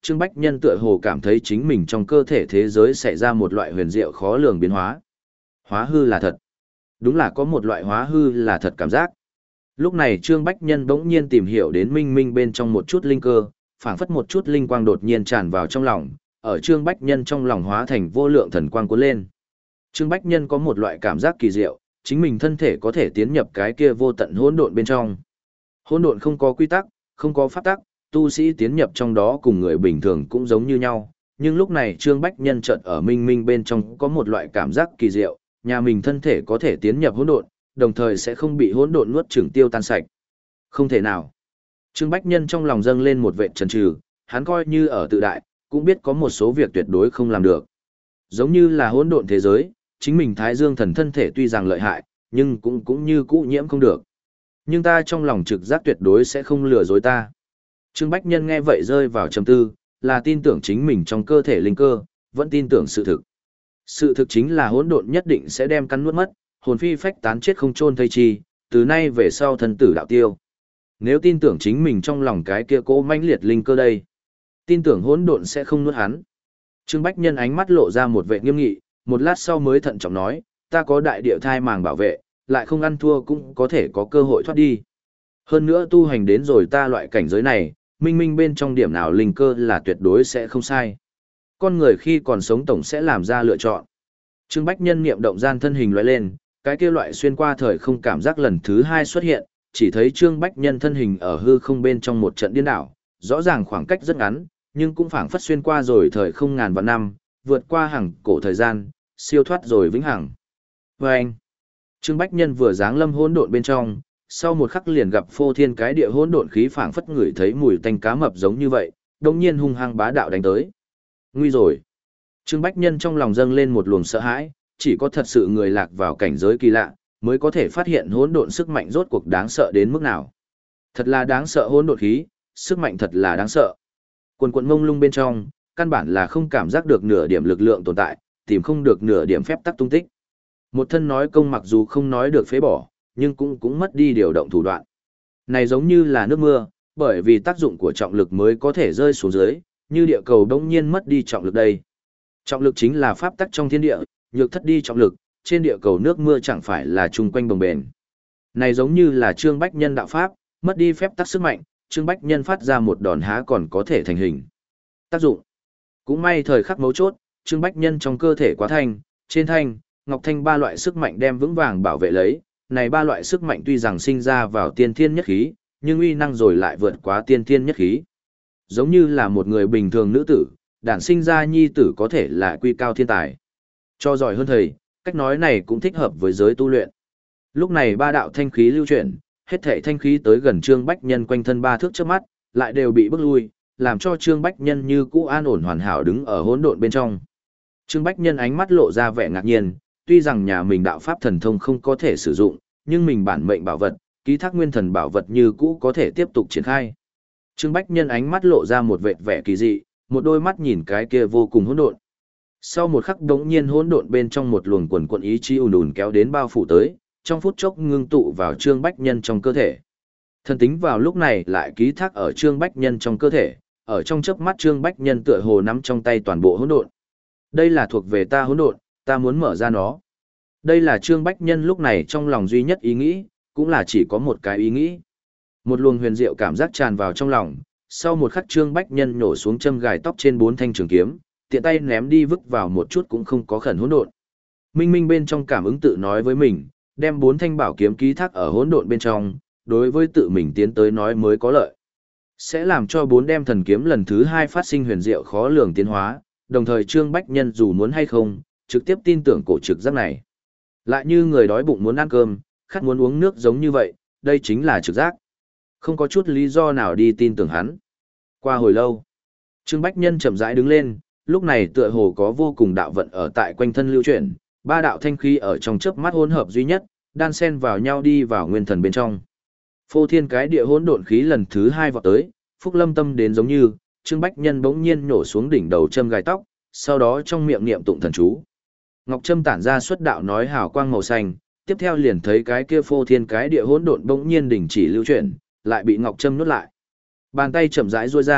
Trương Bách Nhân tựa hồ cảm thấy chính mình trong cơ thể thế giới xảy ra một loại huyền diệu khó lường biến hóa. Hóa hư là thật. Đúng là có một loại hóa hư là thật cảm giác. Lúc này Trương Bách Nhân bỗng nhiên tìm hiểu đến minh minh bên trong một chút linh cơ, phảng phất một chút linh quang đột nhiên tràn vào trong lòng, ở Trương Bách Nhân trong lòng hóa thành vô lượng thần quang cuốn lên. Trương Bách Nhân có một loại cảm giác kỳ diệu, chính mình thân thể có thể tiến nhập cái kia vô tận hỗn độn bên trong. Hỗn độn không có quy tắc, không có pháp tắc, tu sĩ tiến nhập trong đó cùng người bình thường cũng giống như nhau, nhưng lúc này Trương Bách Nhân chợt ở minh minh bên trong có một loại cảm giác kỳ diệu, nhà mình thân thể có thể tiến nhập hỗn độn, đồng thời sẽ không bị hỗn độn nuốt chửng tiêu tan sạch. Không thể nào. Trương Bách Nhân trong lòng dâng lên một vệt chần chừ, hắn coi như ở tự đại, cũng biết có một số việc tuyệt đối không làm được. Giống như là hỗn độn thế giới, chính mình Thái Dương thần thân thể tuy rằng lợi hại, nhưng cũng cũng như cũ nhiễm không được. Nhưng ta trong lòng trực giác tuyệt đối sẽ không lừa dối ta. Trương Bách Nhân nghe vậy rơi vào trầm tư, là tin tưởng chính mình trong cơ thể linh cơ, vẫn tin tưởng sự thực. Sự thực chính là hỗn độn nhất định sẽ đem cắn nuốt mất, hồn phi phách tán chết không chôn thây chi, từ nay về sau thân tử đạo tiêu. Nếu tin tưởng chính mình trong lòng cái kia cố mãnh liệt linh cơ đây, tin tưởng hỗn độn sẽ không nuốt hắn. Trương Bách Nhân ánh mắt lộ ra một vẻ nghiêm nghị, một lát sau mới thận trọng nói, ta có đại địa thai màng bảo vệ, lại không ăn thua cũng có thể có cơ hội thoát đi. Hơn nữa tu hành đến rồi ta loại cảnh giới này, minh minh bên trong điểm nào linh cơ là tuyệt đối sẽ không sai. Con người khi còn sống tổng sẽ làm ra lựa chọn. Trương Bách Nhân niệm động gian thân hình lóe lên, cái kia loại xuyên qua thời không cảm giác lần thứ hai xuất hiện, chỉ thấy Trương Bách Nhân thân hình ở hư không bên trong một trận điên đảo, rõ ràng khoảng cách rất ngắn, nhưng cũng phảng phất xuyên qua rồi thời không ngàn vạn năm, vượt qua hàng cổ thời gian, siêu thoát rồi vĩnh hằng. Và anh, Trương Bách Nhân vừa giáng lâm hỗn độn bên trong, sau một khắc liền gặp phô thiên cái địa hỗn độn khí phảng phất ngửi thấy mùi tanh cá mập giống như vậy, đột nhiên hung hăng bá đạo đánh tới. Nguy rồi. Trương Bách Nhân trong lòng dâng lên một luồng sợ hãi, chỉ có thật sự người lạc vào cảnh giới kỳ lạ, mới có thể phát hiện hỗn độn sức mạnh rốt cuộc đáng sợ đến mức nào. Thật là đáng sợ hỗn độn khí, sức mạnh thật là đáng sợ. Quần quần mông lung bên trong, căn bản là không cảm giác được nửa điểm lực lượng tồn tại, tìm không được nửa điểm phép tắc tung tích. Một thân nói công mặc dù không nói được phế bỏ, nhưng cũng cũng mất đi điều động thủ đoạn. Này giống như là nước mưa, bởi vì tác dụng của trọng lực mới có thể rơi xuống dưới, như địa cầu đông nhiên mất đi trọng lực đây. Trọng lực chính là pháp tắc trong thiên địa, nhược thất đi trọng lực, trên địa cầu nước mưa chẳng phải là chung quanh bồng bền. Này giống như là Trương Bách Nhân đạo pháp, mất đi phép tắc sức mạnh, Trương Bách Nhân phát ra một đòn há còn có thể thành hình. Tác dụng. Cũng may thời khắc mấu chốt, Trương Bách Nhân trong cơ thể quá thanh, trên thanh, ngọc thanh ba loại sức mạnh đem vững vàng bảo vệ lấy. Này ba loại sức mạnh tuy rằng sinh ra vào tiên thiên nhất khí, nhưng uy năng rồi lại vượt quá tiên thiên nhất khí. Giống như là một người bình thường nữ tử, đản sinh ra nhi tử có thể là quy cao thiên tài. Cho giỏi hơn thầy, cách nói này cũng thích hợp với giới tu luyện. Lúc này ba đạo thanh khí lưu chuyển, hết thảy thanh khí tới gần Trương Bách Nhân quanh thân ba thước trước mắt, lại đều bị bức lui, làm cho Trương Bách Nhân như cũ an ổn hoàn hảo đứng ở hỗn độn bên trong. Trương Bách Nhân ánh mắt lộ ra vẻ ngạc nhiên, tuy rằng nhà mình đạo pháp thần thông không có thể sử dụng, nhưng mình bản mệnh bảo vật, ký thác nguyên thần bảo vật như cũ có thể tiếp tục triển khai. Trương Bách Nhân ánh mắt lộ ra một vệt vẻ kỳ dị, một đôi mắt nhìn cái kia vô cùng hỗn độn. Sau một khắc đống nhiên hỗn độn bên trong một luồng quần quần ý chí ùn ùn kéo đến bao phủ tới, trong phút chốc ngưng tụ vào Trương Bách Nhân trong cơ thể. Thần tính vào lúc này lại ký thác ở Trương Bách Nhân trong cơ thể, ở trong chớp mắt Trương Bách Nhân tựa hồ nắm trong tay toàn bộ hỗn độn. Đây là thuộc về ta hỗn độn, ta muốn mở ra nó. Đây là Trương Bách Nhân lúc này trong lòng duy nhất ý nghĩ, cũng là chỉ có một cái ý nghĩ. Một luồng huyền diệu cảm giác tràn vào trong lòng, sau một khắc Trương Bách Nhân nhổ xuống châm gài tóc trên bốn thanh trường kiếm, tiện tay ném đi vứt vào một chút cũng không có khẩn hỗn độn. Minh Minh bên trong cảm ứng tự nói với mình, đem bốn thanh bảo kiếm ký thác ở hỗn độn bên trong, đối với tự mình tiến tới nói mới có lợi. Sẽ làm cho bốn đem thần kiếm lần thứ hai phát sinh huyền diệu khó lường tiến hóa, đồng thời Trương Bách Nhân dù muốn hay không, trực tiếp tin tưởng cổ trực giác này. Lại như người đói bụng muốn ăn cơm, khát muốn uống nước giống như vậy, đây chính là trực giác. Không có chút lý do nào đi tin tưởng hắn. Qua hồi lâu, Trương Bách Nhân chậm rãi đứng lên, lúc này tựa hồ có vô cùng đạo vận ở tại quanh thân lưu chuyển, ba đạo thanh khí ở trong chớp mắt hỗn hợp duy nhất, đan xen vào nhau đi vào nguyên thần bên trong. Phô thiên cái địa hỗn độn khí lần thứ hai vọt tới, Phúc Lâm tâm đến giống như, Trương Bách Nhân bỗng nhiên nổ xuống đỉnh đầu châm gai tóc, sau đó trong miệng niệm tụng thần chú. Ngọc Trâm tản ra xuất đạo nói hào quang màu xanh, tiếp theo liền thấy cái kia phô thiên cái địa hỗn độn bỗng nhiên đình chỉ lưu chuyển, lại bị Ngọc Trâm nuốt lại. Bàn tay chậm rãi duỗi ra,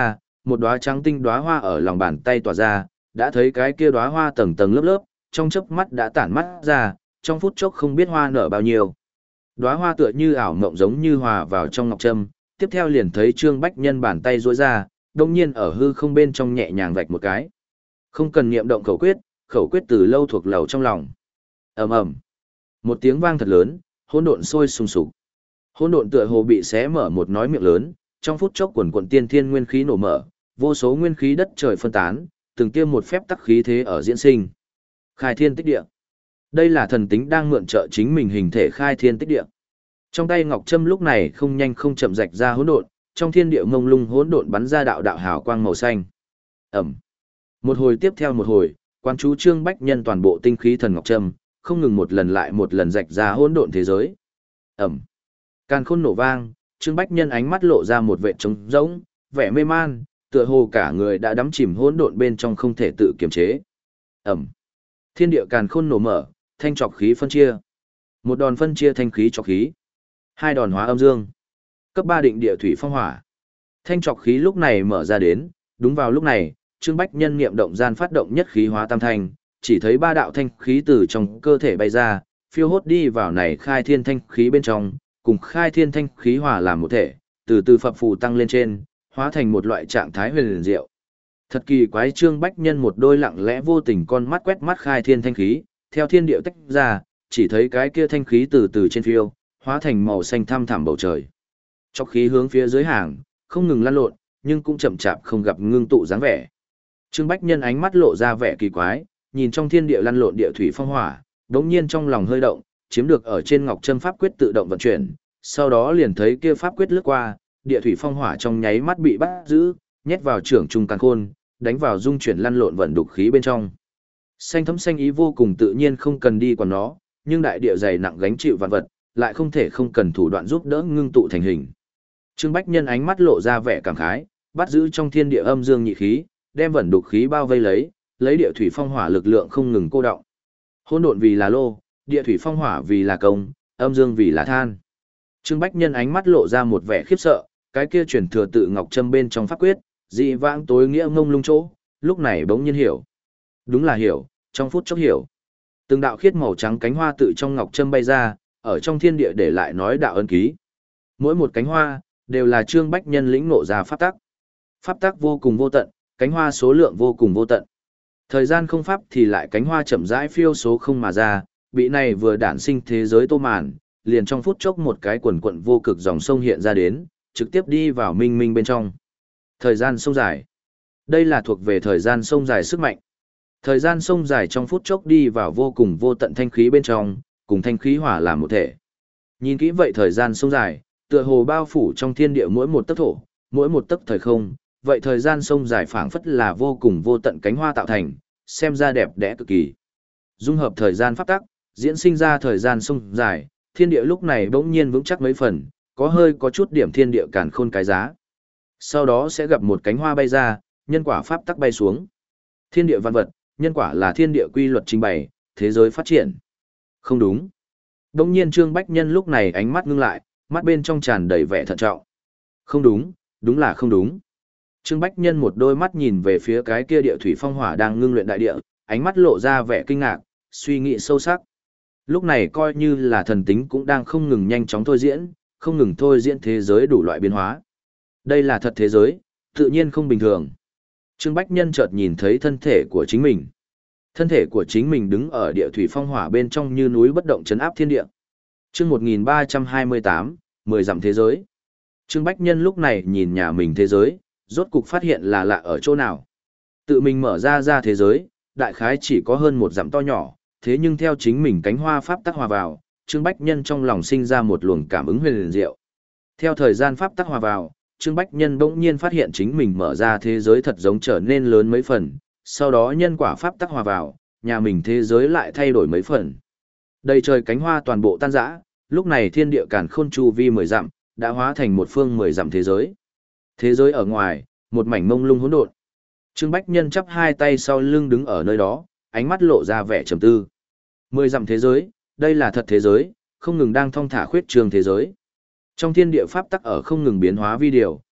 một đóa trắng tinh đóa hoa ở lòng bàn tay tỏa ra, đã thấy cái kia đóa hoa tầng tầng lớp lớp, trong chớp mắt đã tản mắt ra, trong phút chốc không biết hoa nở bao nhiêu. Đóa hoa tựa như ảo mộng giống như hòa vào trong ngọc trâm, tiếp theo liền thấy Trương Bách Nhân bàn tay duỗi ra, đột nhiên ở hư không bên trong nhẹ nhàng vạch một cái. Không cần niệm động khẩu quyết, khẩu quyết từ lâu thuộc lầu trong lòng. Ầm ầm. Một tiếng vang thật lớn, hỗn độn sôi sùng sục. Hỗn độn tựa hồ bị xé mở một nói miệng lớn, trong phút chốc quần quần tiên thiên nguyên khí nổ mở, vô số nguyên khí đất trời phân tán, từng tiêm một phép tắc khí thế ở diễn sinh. Khai thiên tích địa. Đây là thần tính đang mượn trợ chính mình hình thể khai thiên tích địa. Trong tay ngọc trâm lúc này không nhanh không chậm rạch ra hỗn độn, trong thiên địa mông lung hỗn độn bắn ra đạo đạo hào quang màu xanh. Ầm. Một hồi tiếp theo một hồi, quan chú Trương Bách Nhân toàn bộ tinh khí thần ngọc trâm, không ngừng một lần lại một lần rạch ra hỗn độn thế giới. Ầm. Càn khôn nổ vang, Trương Bách Nhân ánh mắt lộ ra một vẻ trống rỗng, vẻ mê man, tựa hồ cả người đã đắm chìm hỗn độn bên trong không thể tự kiềm chế. Ầm. Thiên địa càn khôn nổ mở, thanh trọc khí phân chia. Một đòn phân chia thanh khí trọc khí. Hai đòn hóa âm dương. Cấp ba định địa thủy phong hỏa. Thanh trọc khí lúc này mở ra đến, đúng vào lúc này, Trương Bách Nhân niệm động gian phát động nhất khí hóa tam thanh, chỉ thấy ba đạo thanh khí từ trong cơ thể bay ra, phiêu hốt đi vào này khai thiên thanh khí bên trong, cùng khai thiên thanh khí hòa làm một thể, từ từ phập phù tăng lên trên, hóa thành một loại trạng thái huyền liền diệu. Thật kỳ quái, Trương Bách Nhân một đôi lặng lẽ vô tình con mắt quét mắt khai thiên thanh khí, theo thiên điệu tách ra, chỉ thấy cái kia thanh khí từ từ trên phiêu, hóa thành màu xanh thăm thẳm bầu trời. Chọc khí hướng phía dưới hàng, không ngừng lăn lộn, nhưng cũng chậm chạp không gặp ngưng tụ dáng vẻ. Trương Bách Nhân ánh mắt lộ ra vẻ kỳ quái, nhìn trong thiên địa lăn lộn địa thủy phong hỏa, đống nhiên trong lòng hơi động, chiếm được ở trên ngọc trâm pháp quyết tự động vận chuyển, sau đó liền thấy kia pháp quyết lướt qua, địa thủy phong hỏa trong nháy mắt bị bắt giữ, nhét vào trưởng trung càn khôn, đánh vào dung chuyển lăn lộn vận đục khí bên trong. Xanh thấm xanh ý vô cùng tự nhiên không cần đi quản nó, nhưng đại địa dày nặng gánh chịu vạn vật, lại không thể không cần thủ đoạn giúp đỡ ngưng tụ thành hình. Trương Bách Nhân ánh mắt lộ ra vẻ cảm khái, bắt giữ trong thiên địa âm dương nhị khí, đem vận đục khí bao vây lấy, lấy địa thủy phong hỏa lực lượng không ngừng cô động. Hỗn độn vì là lô, địa thủy phong hỏa vì là công, âm dương vì là than. Trương Bách Nhân ánh mắt lộ ra một vẻ khiếp sợ, cái kia truyền thừa tự ngọc trâm bên trong pháp quyết, dị vãng tối nghĩa ngông lung chỗ, lúc này bỗng nhiên hiểu. Đúng là hiểu, trong phút chốc hiểu. Từng đạo khiết màu trắng cánh hoa tự trong ngọc trâm bay ra, ở trong thiên địa để lại nói đạo ân ký. Mỗi một cánh hoa đều là Trương Bách Nhân lĩnh ngộ ra pháp tắc. Pháp tắc vô cùng vô tận, cánh hoa số lượng vô cùng vô tận. Thời gian không pháp thì lại cánh hoa chậm rãi phiêu số không mà ra, bị này vừa đản sinh thế giới tô màn, liền trong phút chốc một cái quần quận vô cực dòng sông hiện ra đến, trực tiếp đi vào minh minh bên trong. Thời gian sông dài. Đây là thuộc về thời gian sông dài sức mạnh. Thời gian sông dài trong phút chốc đi vào vô cùng vô tận thanh khí bên trong, cùng thanh khí hỏa làm một thể. Nhìn kỹ vậy thời gian sông dài, tựa hồ bao phủ trong thiên địa mỗi một tấc thổ, mỗi một tấc thời không, vậy thời gian sông dài phảng phất là vô cùng vô tận cánh hoa tạo thành, xem ra đẹp đẽ cực kỳ. Dung hợp thời gian pháp tắc, diễn sinh ra thời gian sông dài, thiên địa lúc này bỗng nhiên vững chắc mấy phần, có hơi có chút điểm thiên địa càn khôn cái giá. Sau đó sẽ gặp một cánh hoa bay ra, nhân quả pháp tắc bay xuống. Thiên địa văn vật, nhân quả là thiên địa quy luật trình bày, thế giới phát triển. Không đúng. Bỗng nhiên Trương Bách Nhân lúc này ánh mắt ngưng lại, mắt bên trong tràn đầy vẻ thận trọng. Không đúng, đúng là không đúng. Trương Bách Nhân một đôi mắt nhìn về phía cái kia địa thủy phong hỏa đang ngưng luyện đại địa, ánh mắt lộ ra vẻ kinh ngạc, suy nghĩ sâu sắc. Lúc này coi như là thần tính cũng đang không ngừng nhanh chóng thôi diễn, không ngừng thôi diễn thế giới đủ loại biến hóa. Đây là thật thế giới, tự nhiên không bình thường. Trương Bách Nhân chợt nhìn thấy thân thể của chính mình. Thân thể của chính mình đứng ở địa thủy phong hỏa bên trong như núi bất động trấn áp thiên địa. Chương một nghìn ba trăm hai mươi tám, mười dặm thế giới. Trương Bách Nhân lúc này nhìn nhà mình thế giới, rốt cục phát hiện là lạ ở chỗ nào. Tự mình mở ra ra thế giới, đại khái chỉ có hơn một dặm to nhỏ, thế nhưng theo chính mình cánh hoa pháp tắc hòa vào, Trương Bách Nhân trong lòng sinh ra một luồng cảm ứng huyền liền diệu. Theo thời gian pháp tắc hòa vào, Trương Bách Nhân bỗng nhiên phát hiện chính mình mở ra thế giới thật giống trở nên lớn mấy phần, sau đó nhân quả pháp tắc hòa vào, nhà mình thế giới lại thay đổi mấy phần. Đầy trời cánh hoa toàn bộ tan rã, lúc này thiên địa càn khôn chu vi mười dặm, đã hóa thành một phương mười dặm thế giới. Thế giới ở ngoài, một mảnh mông lung hỗn độn. Trương Bách Nhân chắp hai tay sau lưng đứng ở nơi đó, ánh mắt lộ ra vẻ trầm tư. Mười dặm thế giới, đây là thật thế giới, không ngừng đang thong thả khuyết trường thế giới. Trong thiên địa pháp tắc ở không ngừng biến hóa vi điều,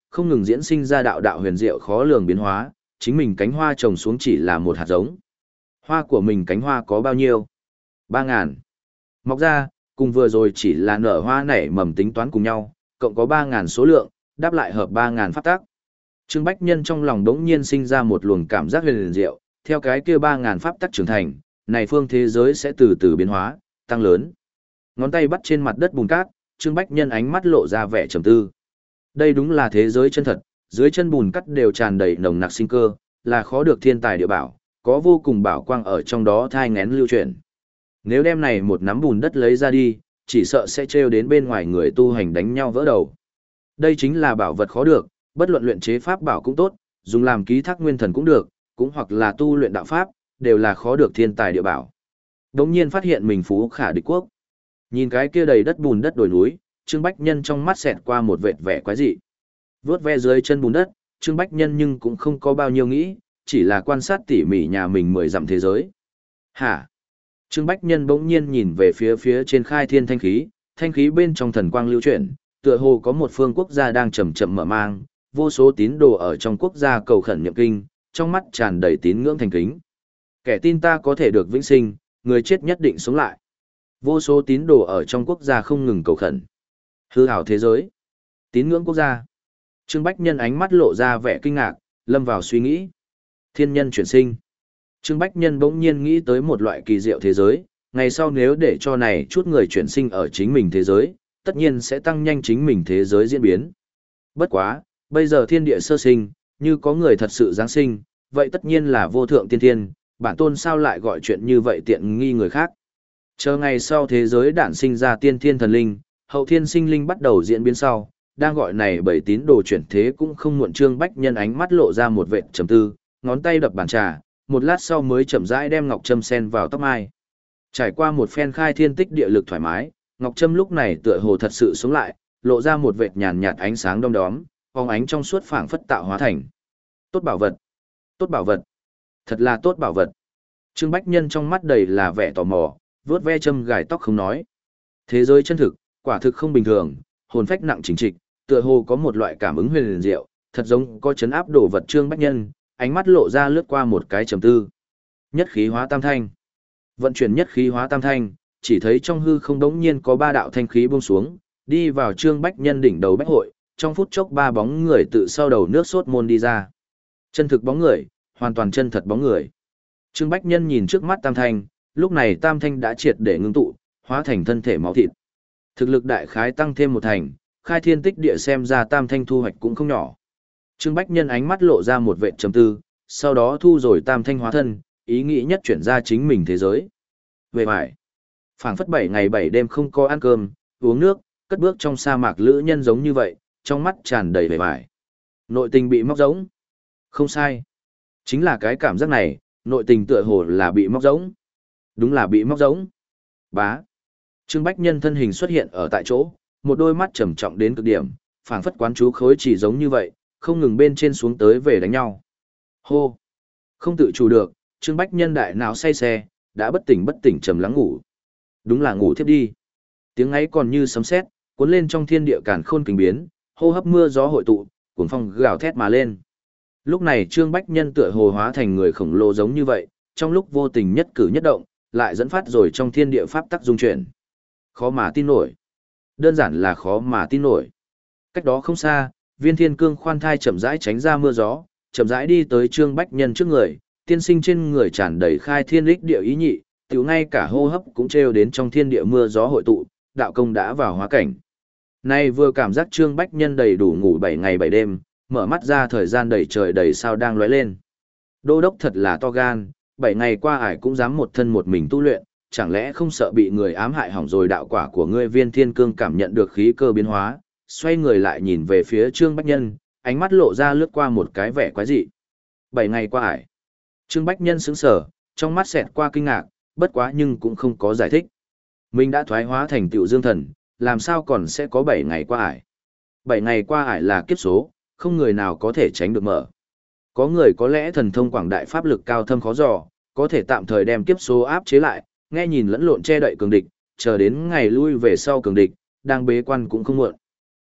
không ngừng diễn sinh ra đạo đạo huyền diệu khó lường biến hóa, chính mình cánh hoa trồng xuống chỉ là một hạt giống. Hoa của mình cánh hoa có bao nhiêu? Ba ngàn. Mọc ra, cùng vừa rồi chỉ là nở hoa nảy mầm tính toán cùng nhau, cộng có ba ngàn số lượng, đáp lại hợp ba ngàn pháp tác. Trương Bách Nhân trong lòng đống nhiên sinh ra một luồng cảm giác huyền diệu, theo cái kia ba ngàn pháp tắc trưởng thành, này phương thế giới sẽ từ từ biến hóa, tăng lớn. Ngón tay bắt trên mặt đất bùn cát, Trương Bách Nhân ánh mắt lộ ra vẻ trầm tư. Đây đúng là thế giới chân thật, dưới chân bùn cát đều tràn đầy nồng nặc sinh cơ, là khó được thiên tài địa bảo, có vô cùng bảo quang ở trong đó thai nghén lưu chuyển. Nếu đem này một nắm bùn đất lấy ra đi, chỉ sợ sẽ trêu đến bên ngoài người tu hành đánh nhau vỡ đầu. Đây chính là bảo vật khó được, bất luận luyện chế pháp bảo cũng tốt, dùng làm ký thác nguyên thần cũng được, cũng hoặc là tu luyện đạo pháp, đều là khó được thiên tài địa bảo. Đống nhiên phát hiện mình phú khả địch quốc. Nhìn cái kia đầy đất bùn đất đồi núi, Trương Bách Nhân trong mắt xẹt qua một vệt vẻ quái dị. Vướt ve dưới chân bùn đất, Trương Bách Nhân nhưng cũng không có bao nhiêu nghĩ, chỉ là quan sát tỉ mỉ nhà mình mười dặm thế giới. Hả? Trương Bách Nhân bỗng nhiên nhìn về phía phía trên khai thiên thanh khí, thanh khí bên trong thần quang lưu chuyển, tựa hồ có một phương quốc gia đang chậm chậm mở mang, vô số tín đồ ở trong quốc gia cầu khẩn niệm kinh, trong mắt tràn đầy tín ngưỡng thành kính. Kẻ tin ta có thể được vĩnh sinh, người chết nhất định sống lại. Vô số tín đồ ở trong quốc gia không ngừng cầu khẩn. Hư ảo thế giới, tín ngưỡng quốc gia. Trương Bách Nhân ánh mắt lộ ra vẻ kinh ngạc, lâm vào suy nghĩ. Thiên nhân chuyển sinh. Trương Bách Nhân bỗng nhiên nghĩ tới một loại kỳ diệu thế giới, ngày sau nếu để cho này chút người chuyển sinh ở chính mình thế giới, tất nhiên sẽ tăng nhanh chính mình thế giới diễn biến. Bất quá, bây giờ thiên địa sơ sinh, như có người thật sự giáng sinh, vậy tất nhiên là vô thượng tiên thiên, bản tôn sao lại gọi chuyện như vậy tiện nghi người khác. Chờ ngày sau thế giới đản sinh ra tiên thiên thần linh, hậu thiên sinh linh bắt đầu diễn biến sau, đang gọi này bởi tín đồ chuyển thế cũng không muộn. Trương Bách Nhân ánh mắt lộ ra một vệt trầm tư, ngón tay đập bàn trà, một lát sau mới chậm rãi đem ngọc trâm sen vào tóc mai. Trải qua một phen khai thiên tích địa lực thoải mái, ngọc trâm lúc này tựa hồ thật sự sống lại, lộ ra một vệt nhàn nhạt ánh sáng đom đóm, phóng ánh trong suốt phảng phất tạo hóa thành. Tốt bảo vật, tốt bảo vật, thật là tốt bảo vật. Trương Bách Nhân trong mắt đầy là vẻ tò mò, vớt ve châm gài tóc không nói. Thế giới chân thực, quả thực không bình thường, hồn phách nặng chỉnh trịch, tựa hồ có một loại cảm ứng huyền diệu, thật giống có chấn áp đồ vật. Trương Bách Nhân, ánh mắt lộ ra lướt qua một cái trầm tư. Nhất khí hóa tam thanh. Vận chuyển nhất khí hóa tam thanh, chỉ thấy trong hư không đống nhiên có ba đạo thanh khí buông xuống, đi vào Trương Bách Nhân đỉnh đầu bách hội, trong phút chốc ba bóng người tự sau đầu nước sốt môn đi ra. Chân thực bóng người, hoàn toàn chân thật bóng người. Trương Bách Nhân nhìn trước mắt tam thanh, lúc này tam thanh đã triệt để ngưng tụ, hóa thành thân thể máu thịt. Thực lực đại khái tăng thêm một thành, khai thiên tích địa xem ra tam thanh thu hoạch cũng không nhỏ. Trương Bách Nhân ánh mắt lộ ra một vệt trầm tư, sau đó thu rồi tam thanh hóa thân, ý nghĩ nhất chuyển ra chính mình thế giới. Về vải, phảng phất bảy ngày bảy đêm không có ăn cơm, uống nước, cất bước trong sa mạc lữ nhân giống như vậy, trong mắt tràn đầy vẻ vải. Nội tình bị móc giống. Không sai. Chính là cái cảm giác này, nội tình tựa hồ là bị móc giống. Đúng là bị móc giống. Bá. Trương Bách Nhân thân hình xuất hiện ở tại chỗ, một đôi mắt trầm trọng đến cực điểm, phảng phất quán chú khối chỉ giống như vậy, không ngừng bên trên xuống tới về đánh nhau. Hô. Không tự chủ được, Trương Bách Nhân đại não say xe, đã bất tỉnh bất tỉnh trầm lắng ngủ. Đúng là ngủ thiếp đi. Tiếng ấy còn như sấm sét, cuốn lên trong thiên địa càn khôn kinh biến, hô hấp mưa gió hội tụ, cuồng phong gào thét mà lên. Lúc này Trương Bách Nhân tựa hồ hóa thành người khổng lồ giống như vậy, trong lúc vô tình nhất cử nhất động, lại dẫn phát rồi trong thiên địa pháp tắc dung chuyển. Khó mà tin nổi. Đơn giản là khó mà tin nổi. Cách đó không xa, Viên Thiên Cương khoan thai chậm rãi tránh ra mưa gió, chậm rãi đi tới Trương Bách Nhân trước người, tiên sinh trên người tràn đầy khai thiên lịch địa ý nhị, tiểu ngay cả hô hấp cũng trêu đến trong thiên địa mưa gió hội tụ, đạo công đã vào hóa cảnh. Nay vừa cảm giác Trương Bách Nhân đầy đủ ngủ bảy ngày bảy đêm, mở mắt ra thời gian đầy trời đầy sao đang lóe lên. Đô đốc thật là to gan, bảy ngày qua ải cũng dám một thân một mình tu luyện, chẳng lẽ không sợ bị người ám hại hỏng rồi. Đạo quả của ngươi. Viên Thiên Cương cảm nhận được khí cơ biến hóa, xoay người lại nhìn về phía Trương Bách Nhân, ánh mắt lộ ra lướt qua một cái vẻ quái dị. Bảy ngày qua ải. Trương Bách Nhân sững sờ, trong mắt xẹt qua kinh ngạc, bất quá nhưng cũng không có giải thích. Mình đã thoái hóa thành Tiểu Dương Thần, làm sao còn sẽ có bảy ngày qua ải? Bảy ngày qua ải là kiếp số, không người nào có thể tránh được mở. Có người có lẽ thần thông quảng đại pháp lực cao thâm khó dò, có thể tạm thời đem kiếp số áp chế lại, nghe nhìn lẫn lộn che đậy cường địch, chờ đến ngày lui về sau cường địch, đang bế quan cũng không muộn.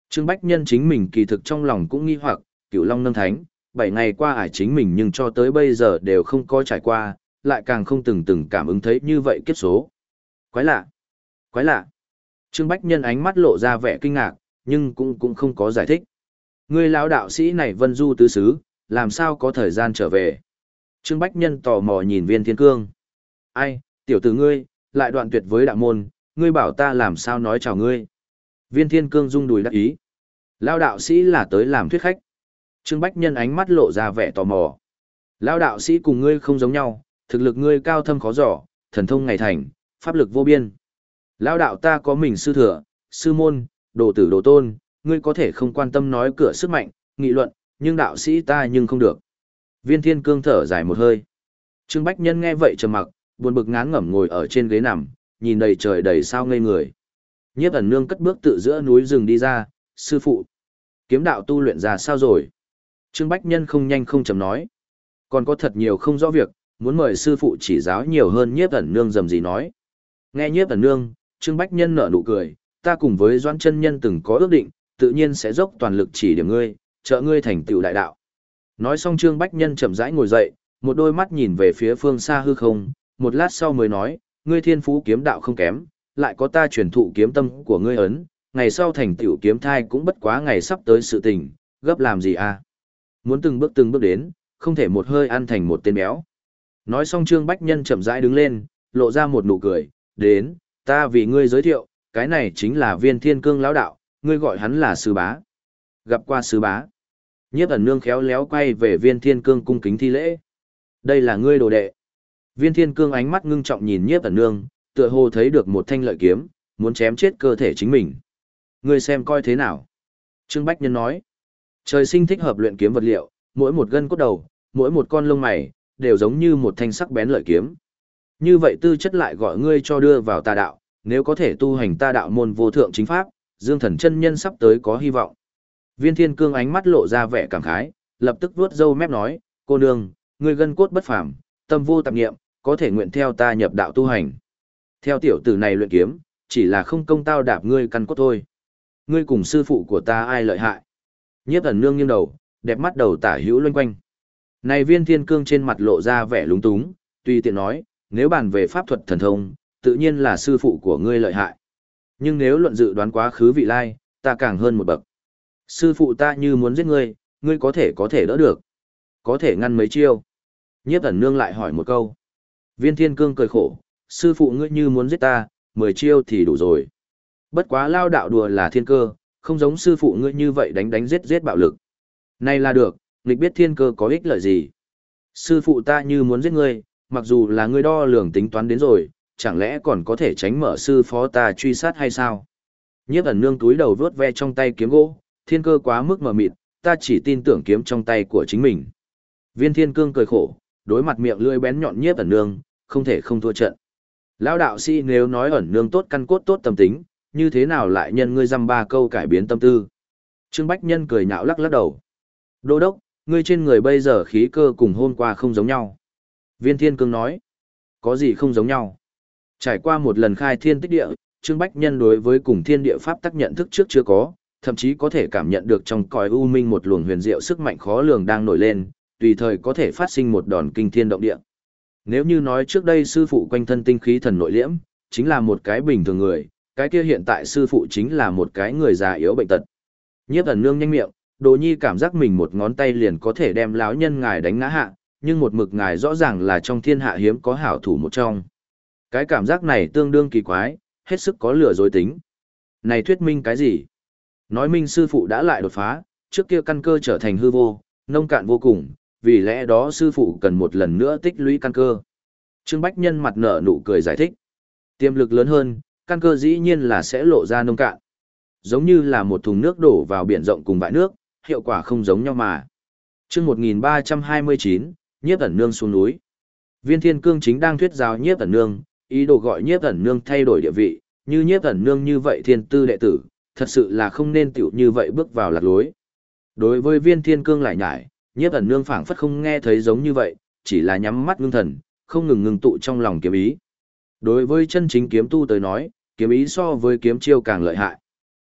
Trương Bách Nhân chính mình kỳ thực trong lòng cũng nghi hoặc, Cửu Long nâng thánh, bảy ngày qua ải chính mình nhưng cho tới bây giờ đều không có trải qua, lại càng không từng từng cảm ứng thấy như vậy kiếp số. Quái lạ, quái lạ. Trương Bách Nhân ánh mắt lộ ra vẻ kinh ngạc, nhưng cũng cũng không có giải thích. Người lão đạo sĩ này vân du tứ xứ, làm sao có thời gian trở về? Trương Bách Nhân tò mò nhìn Viên Thiên Cương. Ai, tiểu tử ngươi, lại đoạn tuyệt với đạo môn, ngươi bảo ta làm sao nói chào ngươi. Viên Thiên Cương rung đùi đắc ý. Lão đạo sĩ là tới làm thuyết khách. Trương Bách Nhân ánh mắt lộ ra vẻ tò mò. Lão đạo sĩ cùng ngươi không giống nhau, thực lực ngươi cao thâm khó dò, thần thông ngày thành, pháp lực vô biên. Lão đạo ta có mình sư thừa, sư môn, đồ tử đồ tôn, ngươi có thể không quan tâm nói cửa sức mạnh, nghị luận, nhưng đạo sĩ ta nhưng không được. Viên Thiên Cương thở dài một hơi. Trương Bách Nhân nghe vậy trầm mặc, buồn bực ngán ngẩm ngồi ở trên ghế nằm, nhìn đầy trời đầy sao ngây người. Nhiếp ẩn nương cất bước tự giữa núi rừng đi ra, sư phụ. Kiếm đạo tu luyện ra sao rồi? Trương Bách Nhân không nhanh không chậm nói. Còn có thật nhiều không rõ việc, muốn mời sư phụ chỉ giáo nhiều hơn nhiếp ẩn nương dầm gì nói. Nghe nhiếp ẩn nương, Trương Bách Nhân nở nụ cười, ta cùng với Doãn chân nhân từng có ước định, tự nhiên sẽ dốc toàn lực chỉ điểm ngươi, trợ ngươi thành tựu đại đạo. Nói xong Trương Bách Nhân chậm rãi ngồi dậy, một đôi mắt nhìn về phía phương xa hư không, một lát sau mới nói, ngươi thiên phú kiếm đạo không kém, lại có ta truyền thụ kiếm tâm của ngươi ấn, ngày sau thành tựu kiếm thai cũng bất quá ngày sắp tới sự tình, gấp làm gì à? Muốn từng bước từng bước đến, không thể một hơi ăn thành một tên béo. Nói xong Trương Bách Nhân chậm rãi đứng lên, lộ ra một nụ cười, đến, ta vì ngươi giới thiệu, cái này chính là Viên Thiên Cương lão đạo, ngươi gọi hắn là sư bá. Gặp qua sư bá. Nhiếp ẩn nương khéo léo quay về Viên Thiên Cương cung kính thi lễ. Đây là ngươi đồ đệ. Viên Thiên Cương ánh mắt ngưng trọng nhìn Nhiếp ẩn nương, tựa hồ thấy được một thanh lợi kiếm, muốn chém chết cơ thể chính mình. Ngươi xem coi thế nào. Trương Bách Nhân nói. Trời sinh thích hợp luyện kiếm vật liệu, mỗi một gân cốt đầu, mỗi một con lông mày, đều giống như một thanh sắc bén lợi kiếm. Như vậy tư chất lại gọi ngươi cho đưa vào tà đạo, nếu có thể tu hành ta đạo môn vô thượng chính pháp, Dương Thần chân nhân sắp tới có hy vọng. Viên Thiên Cương ánh mắt lộ ra vẻ cảm khái, lập tức vuốt râu mép nói, cô nương, ngươi gân cốt bất phàm, tâm vô tạp niệm, có thể nguyện theo ta nhập đạo tu hành. Theo tiểu tử này luyện kiếm, chỉ là không công tao đạp ngươi căn cốt thôi. Ngươi cùng sư phụ của ta ai lợi hại? Nhiếp ẩn nương nghiêng đầu, đẹp mắt đầu tả hữu loanh quanh. Này Viên Thiên Cương trên mặt lộ ra vẻ lúng túng, tùy tiện nói, nếu bàn về pháp thuật thần thông, tự nhiên là sư phụ của ngươi lợi hại. Nhưng nếu luận dự đoán quá khứ vị lai, ta càng hơn một bậc. Sư phụ ta như muốn giết ngươi, ngươi có thể có thể đỡ được. Có thể ngăn mấy chiêu. Nhiếp ẩn nương lại hỏi một câu. Viên Thiên Cương cười khổ, sư phụ ngươi như muốn giết ta, mười chiêu thì đủ rồi. Bất quá lao đạo đùa là thiên cơ, không giống sư phụ ngươi như vậy đánh đánh giết giết bạo lực. Này là được, nghịch biết thiên cơ có ích lợi gì. Sư phụ ta như muốn giết ngươi, mặc dù là ngươi đo lường tính toán đến rồi, chẳng lẽ còn có thể tránh mở sư phó ta truy sát hay sao? Nhiếp ẩn nương túi đầu vớt ve trong tay kiếm gỗ, thiên cơ quá mức mờ mịt, ta chỉ tin tưởng kiếm trong tay của chính mình. Viên Thiên Cương cười khổ, đối mặt miệng lưỡi bén nhọn nhiếp ẩn nương, không thể không thua trận. Lão đạo sĩ nếu nói ẩn nương tốt căn cốt tốt tâm tính, như thế nào lại nhân ngươi dăm ba câu cải biến tâm tư? Trương Bách Nhân cười nhạo lắc lắc đầu. Đô đốc, ngươi trên người bây giờ khí cơ cùng hôm qua không giống nhau. Viên Thiên Cương nói, có gì không giống nhau? Trải qua một lần khai thiên tích địa, Trương Bách Nhân đối với cùng thiên địa pháp tắc nhận thức trước chưa có, thậm chí có thể cảm nhận được trong cõi u minh một luồng huyền diệu sức mạnh khó lường đang nổi lên, tùy thời có thể phát sinh một đòn kinh thiên động địa. Nếu như nói trước đây sư phụ quanh thân tinh khí thần nội liễm, chính là một cái bình thường người, cái kia hiện tại sư phụ chính là một cái người già yếu bệnh tật. Nhiếp ẩn nương nhanh miệng, Đồ Nhi cảm giác mình một ngón tay liền có thể đem lão nhân ngài đánh ngã hạ, nhưng một mực ngài rõ ràng là trong thiên hạ hiếm có hảo thủ một trong. Cái cảm giác này tương đương kỳ quái, hết sức có lừa dối tính. Này thuyết minh cái gì? Nói minh sư phụ đã lại đột phá, trước kia căn cơ trở thành hư vô, nông cạn vô cùng, vì lẽ đó sư phụ cần một lần nữa tích lũy căn cơ. Trương Bách Nhân mặt nở nụ cười giải thích. Tiềm lực lớn hơn, căn cơ dĩ nhiên là sẽ lộ ra nông cạn. Giống như là một thùng nước đổ vào biển rộng cùng bãi nước, hiệu quả không giống nhau mà. Chương một nghìn ba trăm hai mươi chín, Nhiếp ẩn nương xuống núi. Viên Thiên Cương chính đang thuyết giáo Nhiếp ẩn nương, ý đồ gọi Nhiếp ẩn nương thay đổi địa vị, như Nhiếp ẩn nương như vậy thiên tư đệ tử, thật sự là không nên tiểu như vậy bước vào lạc lối. Đối với Viên Thiên Cương lại nhải, Nhiếp ẩn nương phảng phất không nghe thấy giống như vậy, chỉ là nhắm mắt ngưng thần, không ngừng ngừng tụ trong lòng kiếm ý. Đối với chân chính kiếm tu tới nói, kiếm ý so với kiếm chiêu càng lợi hại.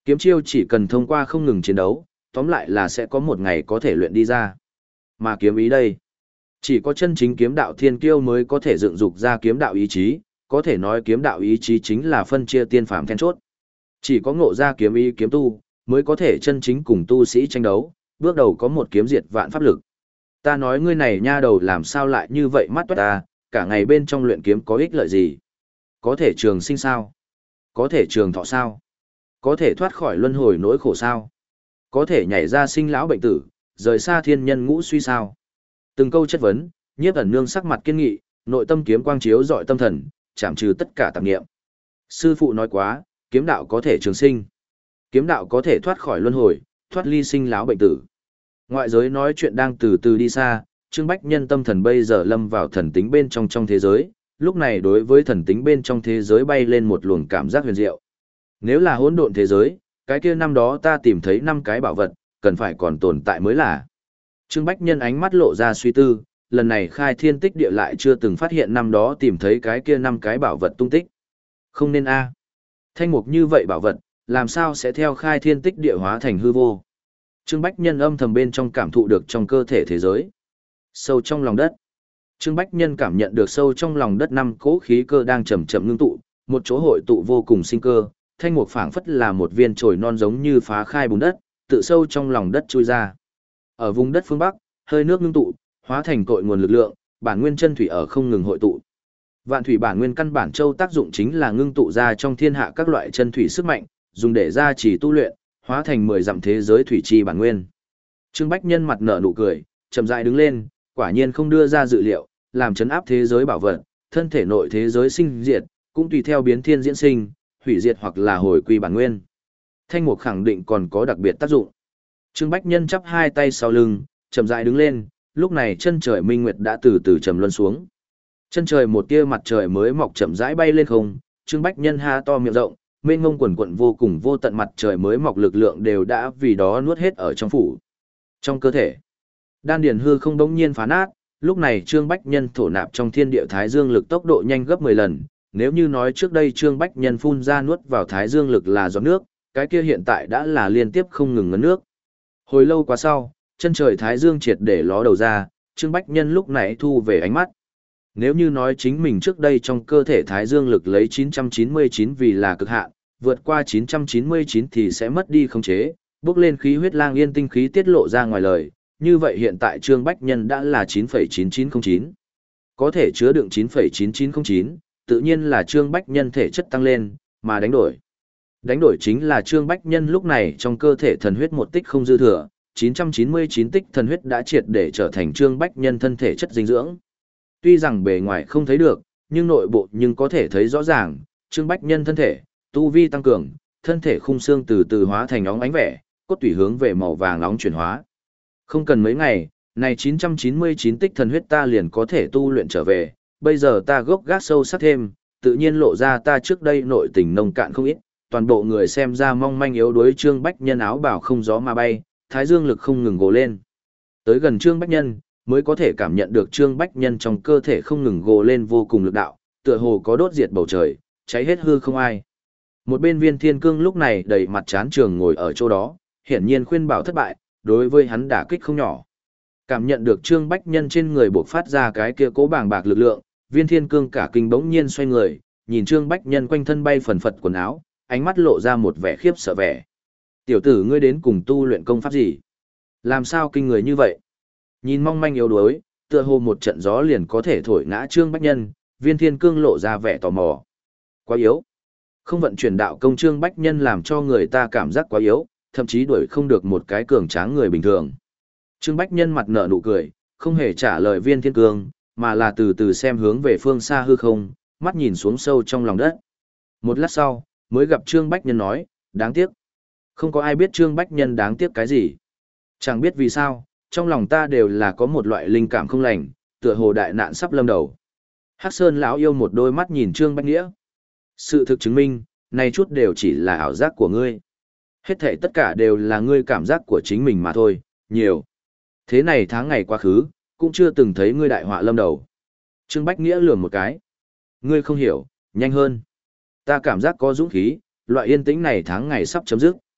Kiếm chiêu chỉ cần thông qua không ngừng chiến đấu, tóm lại là sẽ có một ngày có thể luyện đi ra. Mà kiếm ý đây, chỉ có chân chính kiếm đạo thiên kiêu mới có thể dựng dục ra kiếm đạo ý chí, có thể nói kiếm đạo ý chí chính là phân chia tiên phàm then chốt. Chỉ có ngộ ra kiếm ý kiếm tu, mới có thể chân chính cùng tu sĩ tranh đấu, bước đầu có một kiếm diệt vạn pháp lực. Ta nói ngươi này nha đầu làm sao lại như vậy mắt toát ta, cả ngày bên trong luyện kiếm có ích lợi gì? Có thể trường sinh sao? Có thể trường thọ sao? Có thể thoát khỏi luân hồi nỗi khổ sao? Có thể nhảy ra sinh lão bệnh tử, rời xa thiên nhân ngũ suy sao? Từng câu chất vấn, Nhiếp Ẩn Nương sắc mặt kiên nghị, nội tâm kiếm quang chiếu dọi tâm thần, chạm trừ tất cả tạp niệm. Sư phụ nói quá, kiếm đạo có thể trường sinh, kiếm đạo có thể thoát khỏi luân hồi, thoát ly sinh lão bệnh tử. Ngoại giới nói chuyện đang từ từ đi xa, Trương Bách Nhân tâm thần bây giờ lâm vào thần tính bên trong trong thế giới, lúc này đối với thần tính bên trong thế giới bay lên một luồng cảm giác huyền diệu. Nếu là hỗn độn thế giới, cái kia năm đó ta tìm thấy năm cái bảo vật, cần phải còn tồn tại mới là. Trương Bách Nhân ánh mắt lộ ra suy tư, lần này khai thiên tích địa lại chưa từng phát hiện năm đó tìm thấy cái kia năm cái bảo vật tung tích. Không nên a. Thanh mục như vậy bảo vật, làm sao sẽ theo khai thiên tích địa hóa thành hư vô? Trương Bách Nhân âm thầm bên trong cảm thụ được trong cơ thể thế giới. Sâu trong lòng đất. Trương Bách Nhân cảm nhận được sâu trong lòng đất năm cỗ khí cơ đang chậm chậm ngưng tụ, một chỗ hội tụ vô cùng sinh cơ, thanh mục phảng phất là một viên chồi non giống như phá khai bùn đất, tự sâu trong lòng đất chui ra. Ở vùng đất phương Bắc, hơi nước ngưng tụ, hóa thành cội nguồn lực lượng, bản nguyên chân thủy ở không ngừng hội tụ. Vạn thủy bản nguyên căn bản châu tác dụng chính là ngưng tụ ra trong thiên hạ các loại chân thủy sức mạnh, dùng để gia trì tu luyện, hóa thành mười dặm thế giới thủy chi bản nguyên. Trương Bách Nhân mặt nở nụ cười, chậm rãi đứng lên, quả nhiên không đưa ra dự liệu, làm chấn áp thế giới bảo vật, thân thể nội thế giới sinh diệt, cũng tùy theo biến thiên diễn sinh, hủy diệt hoặc là hồi quy bản nguyên. Thanh mục khẳng định còn có đặc biệt tác dụng. Trương Bách Nhân chắp hai tay sau lưng, chậm rãi đứng lên, lúc này chân trời minh nguyệt đã từ từ trầm luân xuống. Chân trời một tia mặt trời mới mọc chậm rãi bay lên không, Trương Bách Nhân ha to miệng rộng, mênh ngông quần quận vô cùng vô tận mặt trời mới mọc lực lượng đều đã vì đó nuốt hết ở trong phủ. Trong cơ thể, đan điền hư không đống nhiên phá nát, lúc này Trương Bách Nhân thổ nạp trong thiên địa thái dương lực tốc độ nhanh gấp mười lần, nếu như nói trước đây Trương Bách Nhân phun ra nuốt vào thái dương lực là giọt nước, cái kia hiện tại đã là liên tiếp không ngừng ngấn nước. Hồi lâu quá sau, chân trời thái dương triệt để ló đầu ra, Trương Bách Nhân lúc này thu về ánh mắt. Nếu như nói chính mình trước đây trong cơ thể thái dương lực lấy chín trăm chín mươi chín vì là cực hạn, vượt qua chín trăm chín mươi chín thì sẽ mất đi khống chế, bước lên khí huyết lang yên tinh khí tiết lộ ra ngoài lời, như vậy hiện tại Trương Bách Nhân đã là chín phẩy chín chín không chín. Có thể chứa đựng chín phẩy chín chín không chín, tự nhiên là Trương Bách Nhân thể chất tăng lên, mà đánh đổi. Đánh đổi chính là Trương Bách Nhân lúc này trong cơ thể thần huyết một tích không dư thừa, chín trăm chín mươi chín tích thần huyết đã triệt để trở thành Trương Bách Nhân thân thể chất dinh dưỡng. Tuy rằng bề ngoài không thấy được, nhưng nội bộ nhưng có thể thấy rõ ràng, Trương Bách Nhân thân thể, tu vi tăng cường, thân thể khung xương từ từ hóa thành óng ánh vẻ, cốt tủy hướng về màu vàng nóng chuyển hóa. Không cần mấy ngày, này chín trăm chín mươi chín tích thần huyết ta liền có thể tu luyện trở về, bây giờ ta gốc gác sâu sắc thêm, tự nhiên lộ ra ta trước đây nội tình nông cạn không ít, toàn bộ người xem ra mong manh yếu đuối Trương Bách Nhân áo bào không gió mà bay, thái dương lực không ngừng gồ lên. Tới gần Trương Bách Nhân, mới có thể cảm nhận được Trương Bách Nhân trong cơ thể không ngừng gồ lên vô cùng lực đạo, tựa hồ có đốt diệt bầu trời, cháy hết hư không ai. Một bên Viên Thiên Cương lúc này đầy mặt chán trường ngồi ở chỗ đó, hiển nhiên khuyên bảo thất bại, đối với hắn đả kích không nhỏ. Cảm nhận được Trương Bách Nhân trên người bộc phát ra cái kia cố bàng bạc lực lượng, Viên Thiên Cương cả kinh bỗng nhiên xoay người, nhìn Trương Bách Nhân quanh thân bay phần phật quần áo, ánh mắt lộ ra một vẻ khiếp sợ vẻ. Tiểu tử ngươi đến cùng tu luyện công pháp gì? Làm sao kinh người như vậy? Nhìn mong manh yếu đuối, tựa hồ một trận gió liền có thể thổi ngã Trương Bách Nhân, Viên Thiên Cương lộ ra vẻ tò mò. Quá yếu. Không vận chuyển đạo công Trương Bách Nhân làm cho người ta cảm giác quá yếu, thậm chí đuổi không được một cái cường tráng người bình thường. Trương Bách Nhân mặt nở nụ cười, không hề trả lời Viên Thiên Cương, mà là từ từ xem hướng về phương xa hư không, mắt nhìn xuống sâu trong lòng đất. Một lát sau, mới gặp Trương Bách Nhân nói, đáng tiếc. Không có ai biết Trương Bách Nhân đáng tiếc cái gì. Chẳng biết vì sao, trong lòng ta đều là có một loại linh cảm không lành, tựa hồ đại nạn sắp lâm đầu. Hắc Sơn lão yêu một đôi mắt nhìn Trương Bách Nghĩa. Sự thực chứng minh, này chút đều chỉ là ảo giác của ngươi. Hết thảy tất cả đều là ngươi cảm giác của chính mình mà thôi, nhiều. Thế này tháng ngày quá khứ, cũng chưa từng thấy ngươi đại họa lâm đầu. Trương Bách Nghĩa lườm một cái. Ngươi không hiểu, nhanh hơn. Ta cảm giác có dũng khí, loại yên tĩnh này tháng ngày sắp chấm dứt.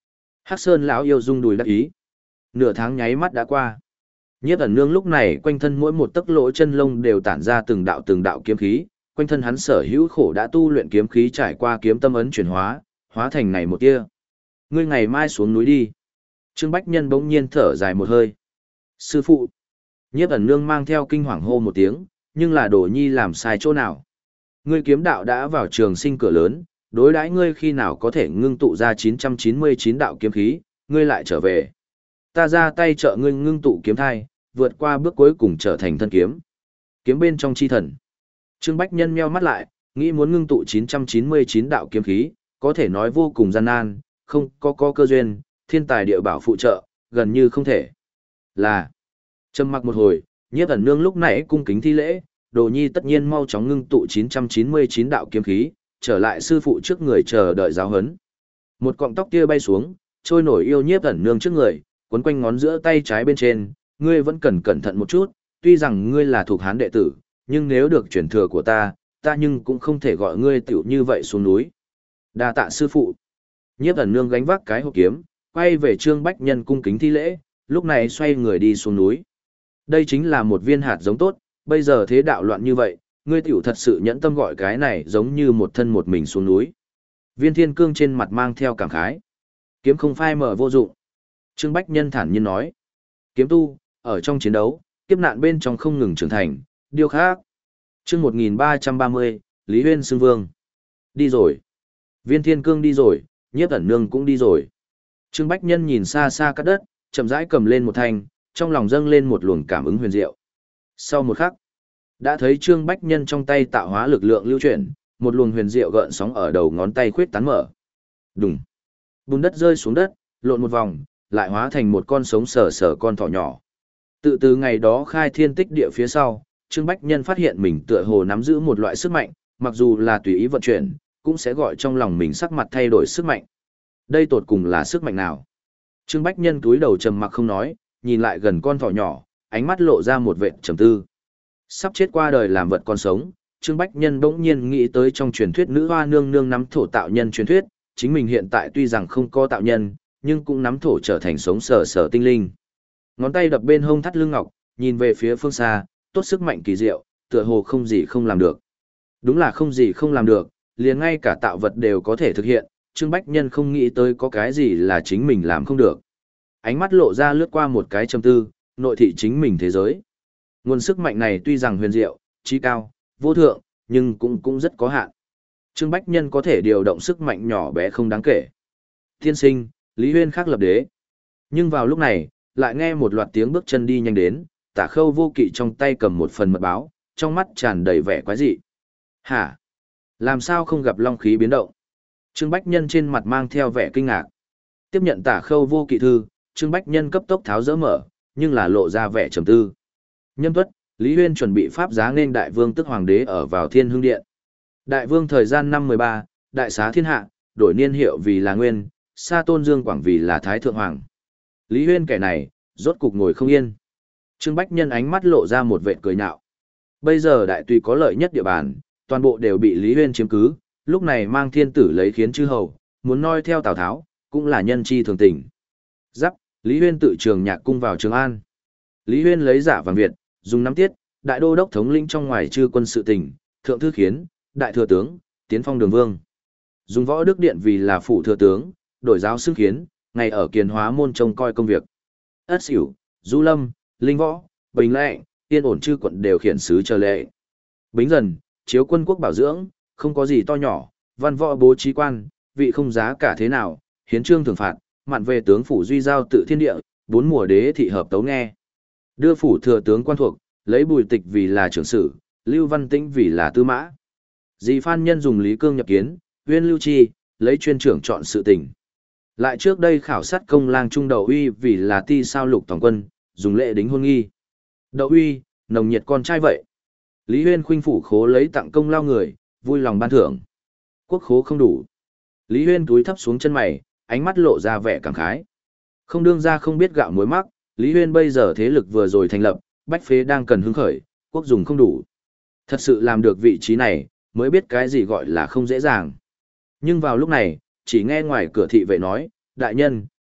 Hắc Sơn lão yêu rung đùi đắc ý. Nửa tháng nháy mắt đã qua. Nhiếp ẩn nương lúc này quanh thân mỗi một tấc lỗ chân lông đều tản ra từng đạo từng đạo kiếm khí, quanh thân hắn sở hữu khổ đã tu luyện kiếm khí trải qua kiếm tâm ấn chuyển hóa, hóa thành này một tia. Ngươi ngày mai xuống núi đi. Trương Bách Nhân bỗng nhiên thở dài một hơi. Sư phụ. Nhiếp ẩn nương mang theo kinh hoàng hô một tiếng, nhưng là Đồ Nhi làm sai chỗ nào? Ngươi kiếm đạo đã vào trường sinh cửa lớn, đối đãi ngươi khi nào có thể ngưng tụ ra chín trăm chín mươi chín đạo kiếm khí, ngươi lại trở về. Ta ra tay trợ ngươi ngưng tụ kiếm thai, vượt qua bước cuối cùng trở thành thân kiếm. Kiếm bên trong chi thần. Trương Bách Nhân meo mắt lại, nghĩ muốn ngưng tụ chín trăm chín mươi chín đạo kiếm khí, có thể nói vô cùng gian nan, không có có cơ duyên, thiên tài địa bảo phụ trợ, gần như không thể. Là. Trầm mặc một hồi, Nhiếp ẩn nương lúc nãy cung kính thi lễ, Đồ Nhi tất nhiên mau chóng ngưng tụ chín trăm chín mươi chín đạo kiếm khí, trở lại sư phụ trước người chờ đợi giáo huấn. Một cọng tóc kia bay xuống, trôi nổi yêu Nhiếp ẩn nương trước người, quấn quanh ngón giữa tay trái bên trên, ngươi vẫn cần cẩn thận một chút, tuy rằng ngươi là thuộc hán đệ tử, nhưng nếu được truyền thừa của ta, ta nhưng cũng không thể gọi ngươi tiểu như vậy xuống núi. Đa tạ sư phụ. Nhiếp ẩn nương gánh vác cái hộp kiếm, quay về Trương Bách Nhân cung kính thi lễ, lúc này xoay người đi xuống núi. Đây chính là một viên hạt giống tốt, bây giờ thế đạo loạn như vậy, ngươi tiểu thật sự nhẫn tâm gọi cái này giống như một thân một mình xuống núi. Viên Thiên Cương trên mặt mang theo cảm khái. Kiếm không phai mở vô dụng. Trương Bách Nhân thản nhiên nói. Kiếm tu, ở trong chiến đấu, kiếp nạn bên trong không ngừng trưởng thành, điều khác. Chương một nghìn ba trăm ba mươi, Lý Huyên xưng vương. Đi rồi. Viên Thiên Cương đi rồi, Nhiếp ẩn nương cũng đi rồi. Trương Bách Nhân nhìn xa xa cát đất, chậm rãi cầm lên một thanh, trong lòng dâng lên một luồng cảm ứng huyền diệu. Sau một khắc, đã thấy Trương Bách Nhân trong tay tạo hóa lực lượng lưu chuyển, một luồng huyền diệu gợn sóng ở đầu ngón tay khuyết tán mở. Đùng. Bùn đất rơi xuống đất, lộn một vòng, lại hóa thành một con sống sờ sờ con thỏ nhỏ. Tự từ ngày đó khai thiên tích địa phía sau, Trương Bách Nhân phát hiện mình tựa hồ nắm giữ một loại sức mạnh, mặc dù là tùy ý vận chuyển, cũng sẽ gọi trong lòng mình sắc mặt thay đổi sức mạnh. Đây tột cùng là sức mạnh nào? Trương Bách Nhân túi đầu trầm mặc không nói, nhìn lại gần con thỏ nhỏ, ánh mắt lộ ra một vệt trầm tư. Sắp chết qua đời làm vật còn sống, Trương Bách Nhân bỗng nhiên nghĩ tới trong truyền thuyết nữ hoa nương nương nắm thổ tạo nhân truyền thuyết, chính mình hiện tại tuy rằng không có tạo nhân, nhưng cũng nắm thổ trở thành sống sờ sờ tinh linh. Ngón tay đập bên hông thắt lưng ngọc, nhìn về phía phương xa, tốt sức mạnh kỳ diệu, tựa hồ không gì không làm được. Đúng là không gì không làm được, liền ngay cả tạo vật đều có thể thực hiện, Trương Bách Nhân không nghĩ tới có cái gì là chính mình làm không được. Ánh mắt lộ ra lướt qua một cái trầm tư, nội thị chính mình thế giới. Nguồn sức mạnh này tuy rằng huyền diệu, trí cao, vô thượng, nhưng cũng cũng rất có hạn. Trương Bách Nhân có thể điều động sức mạnh nhỏ bé không đáng kể. Tiên sinh, Lý Huyên khác lập đế. Nhưng vào lúc này, lại nghe một loạt tiếng bước chân đi nhanh đến, Tả Khâu Vô Kỵ trong tay cầm một phần mật báo, trong mắt tràn đầy vẻ quái dị. Hả? Làm sao không gặp long khí biến động? Trương Bách Nhân trên mặt mang theo vẻ kinh ngạc. Tiếp nhận Tả Khâu Vô Kỵ thư, Trương Bách Nhân cấp tốc tháo dỡ mở, nhưng là lộ ra vẻ trầm tư. Nhâm tuất, Lý Huyên chuẩn bị pháp giá nên đại vương tức hoàng đế ở vào Thiên Hưng Điện. Đại vương thời gian năm mười ba, đại xá thiên hạ, đổi niên hiệu vì là Nguyên, sa tôn Dương Quảng vì là Thái Thượng Hoàng. Lý Huyên kẻ này, rốt cục ngồi không yên. Trương Bách Nhân ánh mắt lộ ra một vệt cười nhạo. Bây giờ đại tùy có lợi nhất địa bàn, toàn bộ đều bị Lý Huyên chiếm cứ, lúc này mang thiên tử lấy khiến chư hầu, muốn noi theo Tào Tháo, cũng là nhân chi thường tình. Giáp, Lý Huyên tự trường nhạc cung vào Trường An. Lý Huyên lấy giả vàng Việt, dùng nắm tiết, đại đô đốc thống lĩnh trong ngoài chư quân sự tình, thượng thư khiến, đại thừa tướng, tiến phong đường vương. Dùng võ đức điện vì là phủ thừa tướng, đổi giáo xưng khiến, ngày ở Kiền Hóa môn trông coi công việc. Ất Sửu, Du Lâm, Linh Võ, Bình Lệ, Yên ổn chư quận đều khiển sứ chờ lệ. Bính Dần, chiếu quân quốc bảo dưỡng, không có gì to nhỏ, văn võ bố trí quan, vị không giá cả thế nào, hiến trương thường phạt, mạn về tướng phủ duy giao tự thiên địa, bốn mùa đế thị hợp tấu nghe. Đưa phủ thừa tướng quan thuộc, lấy Bùi Tịch vì là trưởng sử, Lưu Văn Tĩnh vì là tư mã. Dì Phan Nhân dùng Lý Cương nhập kiến, Uyên Lưu Chi, lấy chuyên trưởng chọn sự tình. Lại trước đây khảo sát công lang trung đầu uy vì là ti sao lục tổng quân, dùng lệ đính hôn nghi. Đậu uy, nồng nhiệt con trai vậy. Lý Huyên khuynh phủ khố lấy tặng công lao người, vui lòng ban thưởng. Quốc khố không đủ. Lý Huyên túi thấp xuống chân mày, ánh mắt lộ ra vẻ cảm khái. Không đương ra không biết gạo muối mắc, Lý Huyên bây giờ thế lực vừa rồi thành lập, bách phế đang cần hứng khởi, quốc dùng không đủ. Thật sự làm được vị trí này, mới biết cái gì gọi là không dễ dàng. Nhưng vào lúc này, chỉ nghe ngoài cửa thị vệ nói, đại nhân,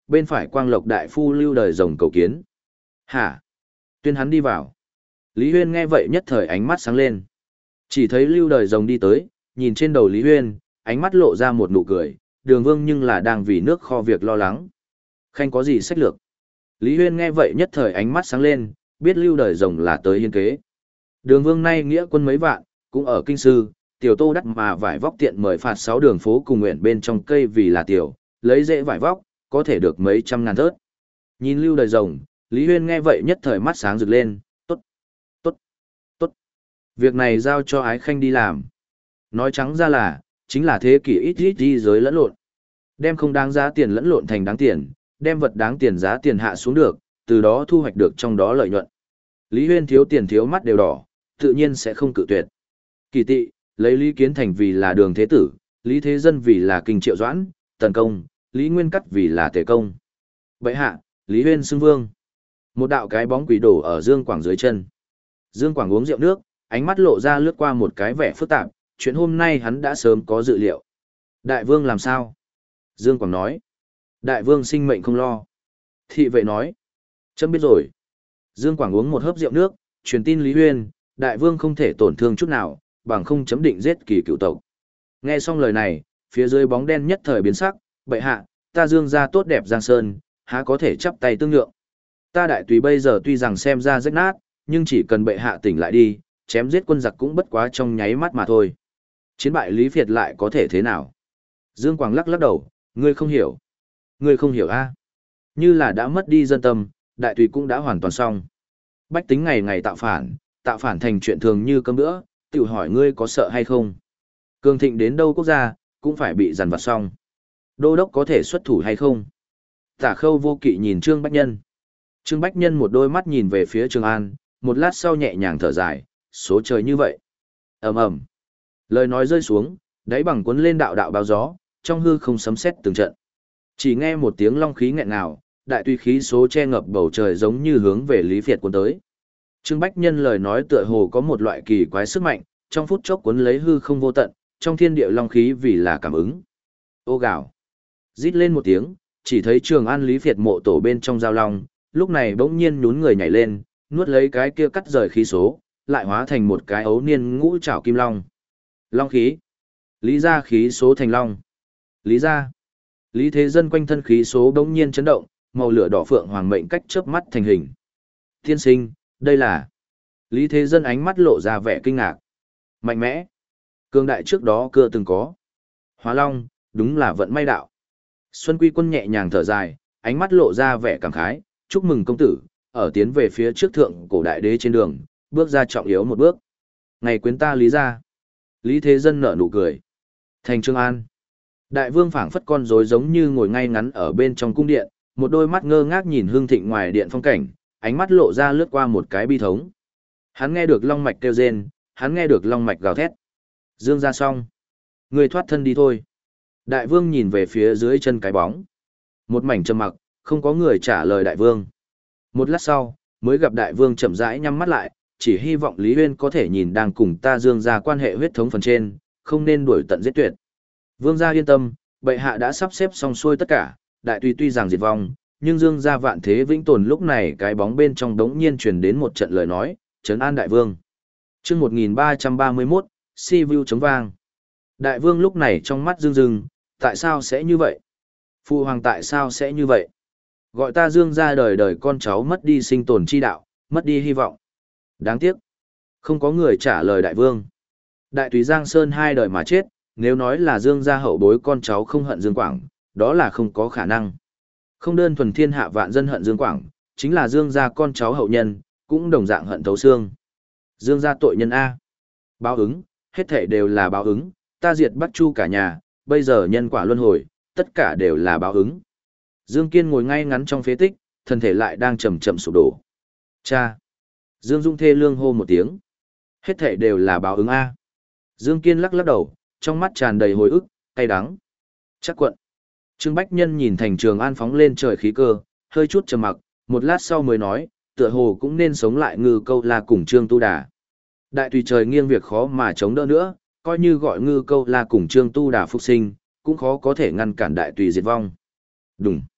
bên phải Quang Lộc đại phu Lưu Đời Rồng cầu kiến. Hả? Tuyên hắn đi vào. Lý Huyên nghe vậy nhất thời ánh mắt sáng lên. Chỉ thấy Lưu Đời Rồng đi tới, nhìn trên đầu Lý Huyên, ánh mắt lộ ra một nụ cười, Đường Vương nhưng là đang vì nước kho việc lo lắng. Khanh có gì sách lược? Lý Huyên nghe vậy nhất thời ánh mắt sáng lên, biết Lưu Đời Rồng là tới hiên kế. Đường Vương nay nghĩa quân mấy vạn, cũng ở kinh sư, tiểu tô đắt mà vải vóc tiện mời phạt sáu đường phố cùng nguyện bên trong cây vì là tiểu, lấy dễ vải vóc, có thể được mấy trăm ngàn thớt. Nhìn Lưu Đời Rồng, Lý Huyên nghe vậy nhất thời mắt sáng rực lên, tốt, tốt, tốt. Việc này giao cho Ái Khanh đi làm. Nói trắng ra là, chính là thế kỷ ít ít đi giới lẫn lộn. Đem không đáng giá tiền lẫn lộn thành đáng tiền, đem vật đáng tiền giá tiền hạ xuống được, từ đó thu hoạch được trong đó lợi nhuận. Lý Huyên thiếu tiền thiếu mắt đều đỏ, tự nhiên sẽ không cự tuyệt. Kỳ tị, lấy Lý Kiến Thành vì là Đường Thế Tử, Lý Thế Dân vì là Kinh Triệu Doãn, Tần Công, Lý Nguyên Cắt vì là Tề Công. Bệ hạ, Lý Huyên xưng vương. Một đạo cái bóng quỷ đổ ở Dương Quảng dưới chân. Dương Quảng uống rượu nước, ánh mắt lộ ra lướt qua một cái vẻ phức tạp, chuyện hôm nay hắn đã sớm có dự liệu. Đại vương làm sao? Dương Quảng nói. Đại vương sinh mệnh không lo. Thị vệ nói. Chấm biết rồi. Dương Quảng uống một hớp rượu nước, truyền tin Lý Huyên, đại vương không thể tổn thương chút nào, bằng không chấm định giết kỳ cựu tộc. Nghe xong lời này, phía dưới bóng đen nhất thời biến sắc, bệ hạ, ta Dương gia tốt đẹp Giang Sơn, há có thể chắp tay tương nhượng. Ta đại tùy bây giờ tuy rằng xem ra rách nát, nhưng chỉ cần bệ hạ tỉnh lại đi, chém giết quân giặc cũng bất quá trong nháy mắt mà thôi. Chiến bại Lý Việt lại có thể thế nào? Dương Quảng lắc lắc đầu, ngươi không hiểu. Ngươi không hiểu a? Như là đã mất đi dân tâm, đại tùy cũng đã hoàn toàn xong. Bách tính ngày ngày tạo phản, tạo phản thành chuyện thường như cơm bữa, tự hỏi ngươi có sợ hay không? Cường thịnh đến đâu quốc gia, cũng phải bị dằn vặt xong. Đô đốc có thể xuất thủ hay không? Tả Khâu Vô Kỵ nhìn Trương Bách Nhân. Trương Bách Nhân một đôi mắt nhìn về phía Trường An, một lát sau nhẹ nhàng thở dài, số trời như vậy. Ầm ầm. Lời nói rơi xuống, đáy bằng cuốn lên đạo đạo báo gió, trong hư không sấm sét từng trận. Chỉ nghe một tiếng long khí nghẹn ngào, đại tùy khí số che ngập bầu trời giống như hướng về Lý Việt cuốn tới. Trương Bách Nhân lời nói tựa hồ có một loại kỳ quái sức mạnh, trong phút chốc cuốn lấy hư không vô tận, trong thiên địa long khí vì là cảm ứng. Ô gào. Rít lên một tiếng, chỉ thấy Trường An Lý Việt mộ tổ bên trong giao long, lúc này bỗng nhiên nhún người nhảy lên, nuốt lấy cái kia cắt rời khí số, lại hóa thành một cái ấu niên ngũ trảo kim long. Long khí. Lý gia khí số thành long. Lý gia. Lý Thế Dân quanh thân khí số bỗng nhiên chấn động, màu lửa đỏ phượng hoàng mệnh cách chớp mắt thành hình. Tiên sinh, đây là... Lý Thế Dân ánh mắt lộ ra vẻ kinh ngạc. Mạnh mẽ. Cương đại trước đó cưa từng có. Hóa long, đúng là vận may đạo. Xuân Quy Quân nhẹ nhàng thở dài, ánh mắt lộ ra vẻ cảm khái, chúc mừng công tử, ở tiến về phía trước thượng cổ đại đế trên đường, bước ra trọng yếu một bước. Ngày quyến ta Lý gia. Lý Thế Dân nở nụ cười. Thành Trường An. Đại vương phảng phất con rối giống như ngồi ngay ngắn ở bên trong cung điện, một đôi mắt ngơ ngác nhìn hương thịnh ngoài điện phong cảnh, ánh mắt lộ ra lướt qua một cái bi thống. Hắn nghe được long mạch kêu rên, hắn nghe được long mạch gào thét. Dương ra xong. Người thoát thân đi thôi. Đại vương nhìn về phía dưới chân cái bóng. Một mảnh trầm mặc, không có người trả lời đại vương. Một lát sau, mới gặp đại vương chậm rãi nhắm mắt lại, chỉ hy vọng Lý Huyên có thể nhìn đang cùng ta Dương ra quan hệ huyết thống phần trên, không nên đuổi tận giết tuyệt. Vương gia yên tâm, bệ hạ đã sắp xếp xong xuôi tất cả, đại tùy tuy rằng diệt vong, nhưng Dương gia vạn thế vĩnh tồn. Lúc này cái bóng bên trong đống nhiên truyền đến một trận lời nói, trấn an đại vương. Chương một nghìn ba trăm ba mươi mốt, Si Vu chống vang. Đại vương lúc này trong mắt rưng rưng, tại sao sẽ như vậy? Phụ hoàng tại sao sẽ như vậy? Gọi ta Dương gia đời đời con cháu mất đi sinh tồn chi đạo, mất đi hy vọng. Đáng tiếc, không có người trả lời đại vương. Đại tùy Giang Sơn hai đời mà chết, nếu nói là Dương gia hậu bối con cháu không hận Dương Quảng, đó là không có khả năng. Không đơn thuần thiên hạ vạn dân hận Dương Quảng, chính là Dương gia con cháu hậu nhân, cũng đồng dạng hận thấu xương. Dương gia tội nhân A. Báo ứng, hết thảy đều là báo ứng, ta diệt Bắc Chu cả nhà, bây giờ nhân quả luân hồi, tất cả đều là báo ứng. Dương Kiên ngồi ngay ngắn trong phế tích, thân thể lại đang chậm chậm sụp đổ. Cha! Dương Dung thê lương hô một tiếng. Hết thảy đều là báo ứng A. Dương Kiên lắc lắc đầu, trong mắt tràn đầy hồi ức, cay đắng. Chắc quận. Trương Bách Nhân nhìn thành Trường An phóng lên trời khí cơ, hơi chút trầm mặc, một lát sau mới nói, tựa hồ cũng nên sống lại Ngư Câu La cùng Trương Tu Đà. Đại tùy trời nghiêng việc khó mà chống đỡ nữa, coi như gọi Ngư Câu La cùng Trương Tu Đà phục sinh, cũng khó có thể ngăn cản đại tùy diệt vong. Đùng.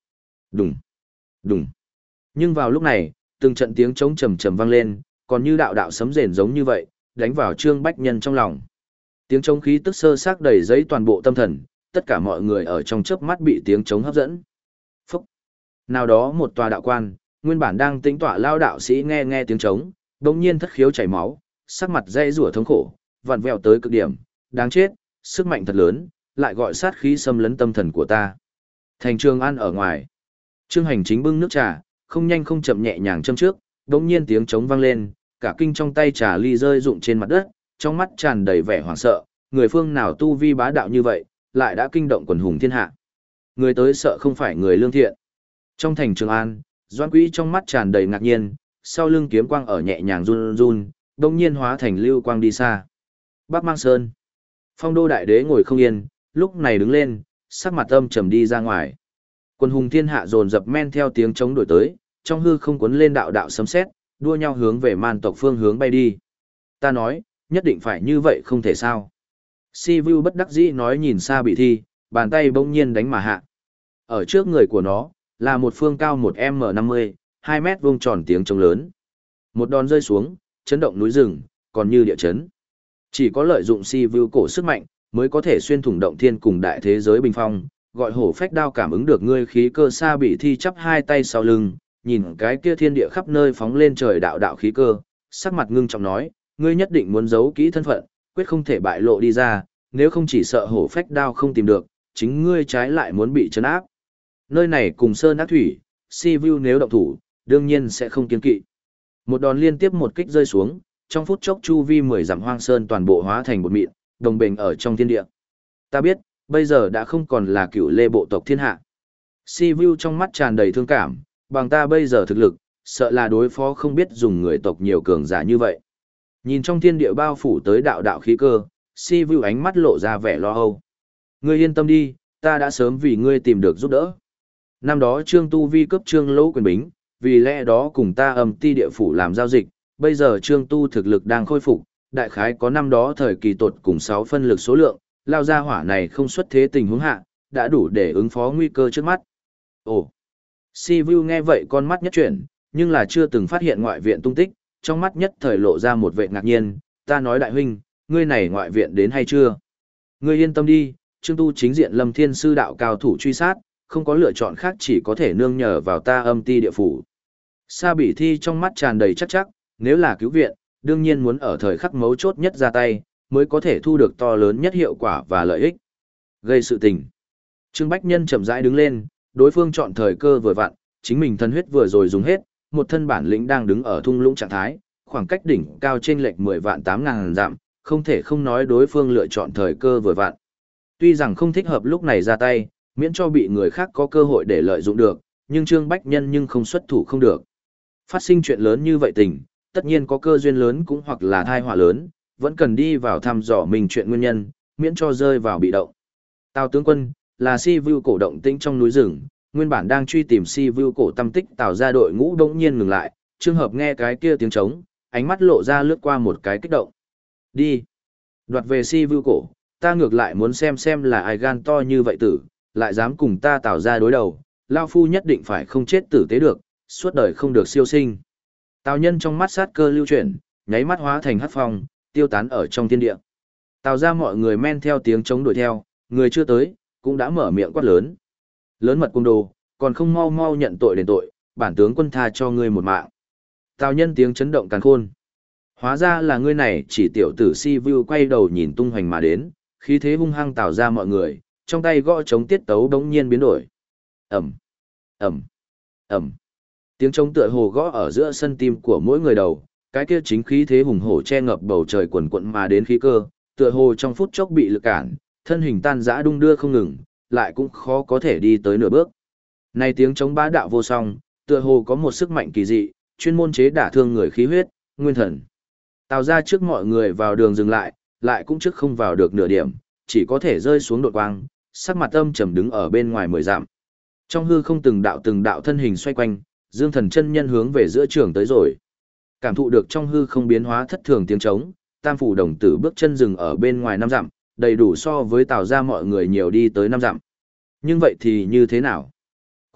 Đùng, đùng. Nhưng vào lúc này, từng trận tiếng trống trầm trầm vang lên, còn như đạo đạo sấm rền giống như vậy, đánh vào Trương Bách Nhân trong lòng. Tiếng trống khí tức sơ xác đầy giấy toàn bộ tâm thần, tất cả mọi người ở trong chớp mắt bị tiếng trống hấp dẫn. Phúc! Nào đó một tòa đạo quan, nguyên bản đang tĩnh tọa lao đạo sĩ nghe nghe tiếng trống, đột nhiên thất khiếu chảy máu, sắc mặt dây rủa thống khổ, vặn vẹo tới cực điểm, đáng chết, sức mạnh thật lớn, lại gọi sát khí xâm lấn tâm thần của ta. Thành Trường An ở ngoài, Trương Hành chính bưng nước trà, không nhanh không chậm nhẹ nhàng châm trước, đột nhiên tiếng trống vang lên, cả kinh trong tay trà ly rơi rụng trên mặt đất, trong mắt tràn đầy vẻ hoảng sợ, người phương nào tu vi bá đạo như vậy, lại đã kinh động quần hùng thiên hạ. Người tới sợ không phải người lương thiện. Trong thành Trường An, Doãn Quý trong mắt tràn đầy ngạc nhiên, sau lưng kiếm quang ở nhẹ nhàng run run, đột nhiên hóa thành lưu quang đi xa. Bắc Mang Sơn. Phong Đô đại đế ngồi không yên, lúc này đứng lên, sắc mặt âm trầm đi ra ngoài. Quân hùng thiên hạ dồn dập men theo tiếng chống đổi tới, trong hư không cuốn lên đạo đạo sấm sét, đua nhau hướng về man tộc phương hướng bay đi. Ta nói, nhất định phải như vậy không thể sao. Si Vu bất đắc dĩ nói nhìn xa bị thi, bàn tay bỗng nhiên đánh mà hạ. Ở trước người của nó, là một phương cao một m năm mươi, hai mét vuông tròn tiếng trống lớn. Một đòn rơi xuống, chấn động núi rừng, còn như địa chấn. Chỉ có lợi dụng Si Vu cổ sức mạnh, mới có thể xuyên thủng động thiên cùng đại thế giới bình phong, gọi hổ phách đao cảm ứng được ngươi khí cơ xa bị thi chắp hai tay sau lưng, nhìn cái kia thiên địa khắp nơi phóng lên trời đạo đạo khí cơ, sắc mặt ngưng trọng nói, ngươi nhất định muốn giấu kỹ thân phận, quyết không thể bại lộ đi ra, nếu không chỉ sợ hổ phách đao không tìm được, chính ngươi trái lại muốn bị trấn áp. Nơi này cùng sơn ác thủy, Si Vu nếu động thủ, đương nhiên sẽ không kiên kỵ. Một đòn liên tiếp một kích rơi xuống, trong phút chốc chu vi mười dặm hoang sơn toàn bộ hóa thành bột mịn, đồng bền ở trong thiên địa. Ta biết, bây giờ đã không còn là cựu lê bộ tộc thiên hạ. Si Vu trong mắt tràn đầy thương cảm, bằng ta bây giờ thực lực, sợ là đối phó không biết dùng người tộc nhiều cường giả như vậy. Nhìn trong thiên địa bao phủ tới đạo đạo khí cơ, Si Vu ánh mắt lộ ra vẻ lo âu. Ngươi yên tâm đi, ta đã sớm vì ngươi tìm được giúp đỡ. Năm đó Trương Tu Vi cấp Trương Lỗ quyền bính, vì lẽ đó cùng ta âm ti địa phủ làm giao dịch, bây giờ Trương Tu thực lực đang khôi phục, đại khái có năm đó thời kỳ tột cùng sáu phân lực số lượng, lao ra hỏa này không xuất thế tình huống hạ, đã đủ để ứng phó nguy cơ trước mắt. Ồ! Si Vu nghe vậy con mắt nhất chuyển, nhưng là chưa từng phát hiện ngoại viện tung tích, trong mắt nhất thời lộ ra một vẻ ngạc nhiên, ta nói đại huynh, ngươi này ngoại viện đến hay chưa? Ngươi yên tâm đi, Trương Tu chính diện Lâm Thiên sư đạo cao thủ truy sát, không có lựa chọn khác chỉ có thể nương nhờ vào ta âm ti địa phủ. Sa Bỉ Thi trong mắt tràn đầy chắc chắc, nếu là cứu viện, đương nhiên muốn ở thời khắc mấu chốt nhất ra tay, mới có thể thu được to lớn nhất hiệu quả và lợi ích. Gây sự tình. Trương Bách Nhân chậm rãi đứng lên, đối phương chọn thời cơ vừa vặn, chính mình thân huyết vừa rồi dùng hết, một thân bản lĩnh đang đứng ở thung lũng trạng thái, khoảng cách đỉnh cao trên lệch mười vạn tám ngàn dặm, không thể không nói đối phương lựa chọn thời cơ vừa vặn. Tuy rằng không thích hợp lúc này ra tay, miễn cho bị người khác có cơ hội để lợi dụng được, nhưng Trương Bách Nhân nhưng không xuất thủ không được. Phát sinh chuyện lớn như vậy tình, tất nhiên có cơ duyên lớn cũng hoặc là thai họa lớn, vẫn cần đi vào thăm dò mình chuyện nguyên nhân, miễn cho rơi vào bị động. Tào tướng quân, là Si Vu cổ động tĩnh trong núi rừng, nguyên bản đang truy tìm Si Vu cổ tâm tích Tào ra đội ngũ đống nhiên ngừng lại, trường hợp nghe cái kia tiếng trống, ánh mắt lộ ra lướt qua một cái kích động. Đi! Đoạt về Si Vu cổ, ta ngược lại muốn xem xem là ai gan to như vậy tử, lại dám cùng ta Tào ra đối đầu, Lao Phu nhất định phải không chết tử tế được, suốt đời không được siêu sinh. Tào nhân trong mắt sát cơ lưu chuyển, nháy mắt hóa thành hắc phong, tiêu tán ở trong thiên địa. Tào ra mọi người men theo tiếng chống đuổi theo, người chưa tới, cũng đã mở miệng quát lớn. Lớn mật cung đồ, còn không mau mau nhận tội đền tội, bản tướng quân tha cho ngươi một mạng. Tào nhân tiếng chấn động càn khôn. Hóa ra là ngươi này chỉ tiểu tử Si Vu quay đầu nhìn tung hoành mà đến, khí thế hung hăng Tào ra mọi người, trong tay gõ chống tiết tấu đống nhiên biến đổi. Ẩm, Ẩm, Ẩm. Tiếng trống tựa hồ gõ ở giữa sân tim của mỗi người đầu, cái kia chính khí thế hùng hổ che ngập bầu trời quần quận mà đến khí cơ, tựa hồ trong phút chốc bị lực cản, thân hình tan rã đung đưa không ngừng, lại cũng khó có thể đi tới nửa bước. Này tiếng trống bá đạo vô song, tựa hồ có một sức mạnh kỳ dị, chuyên môn chế đả thương người khí huyết, nguyên thần. Tào ra trước mọi người vào đường dừng lại, lại cũng trước không vào được nửa điểm, chỉ có thể rơi xuống đột quang, sắc mặt âm trầm đứng ở bên ngoài mười dặm. Trong hư không từng đạo từng đạo thân hình xoay quanh, Dương Thần chân nhân hướng về giữa trường tới rồi. Cảm thụ được trong hư không biến hóa thất thường tiếng trống, Tam phủ đồng tử bước chân dừng ở bên ngoài năm dặm, đầy đủ so với Tào ra mọi người nhiều đi tới năm dặm. Nhưng vậy thì như thế nào?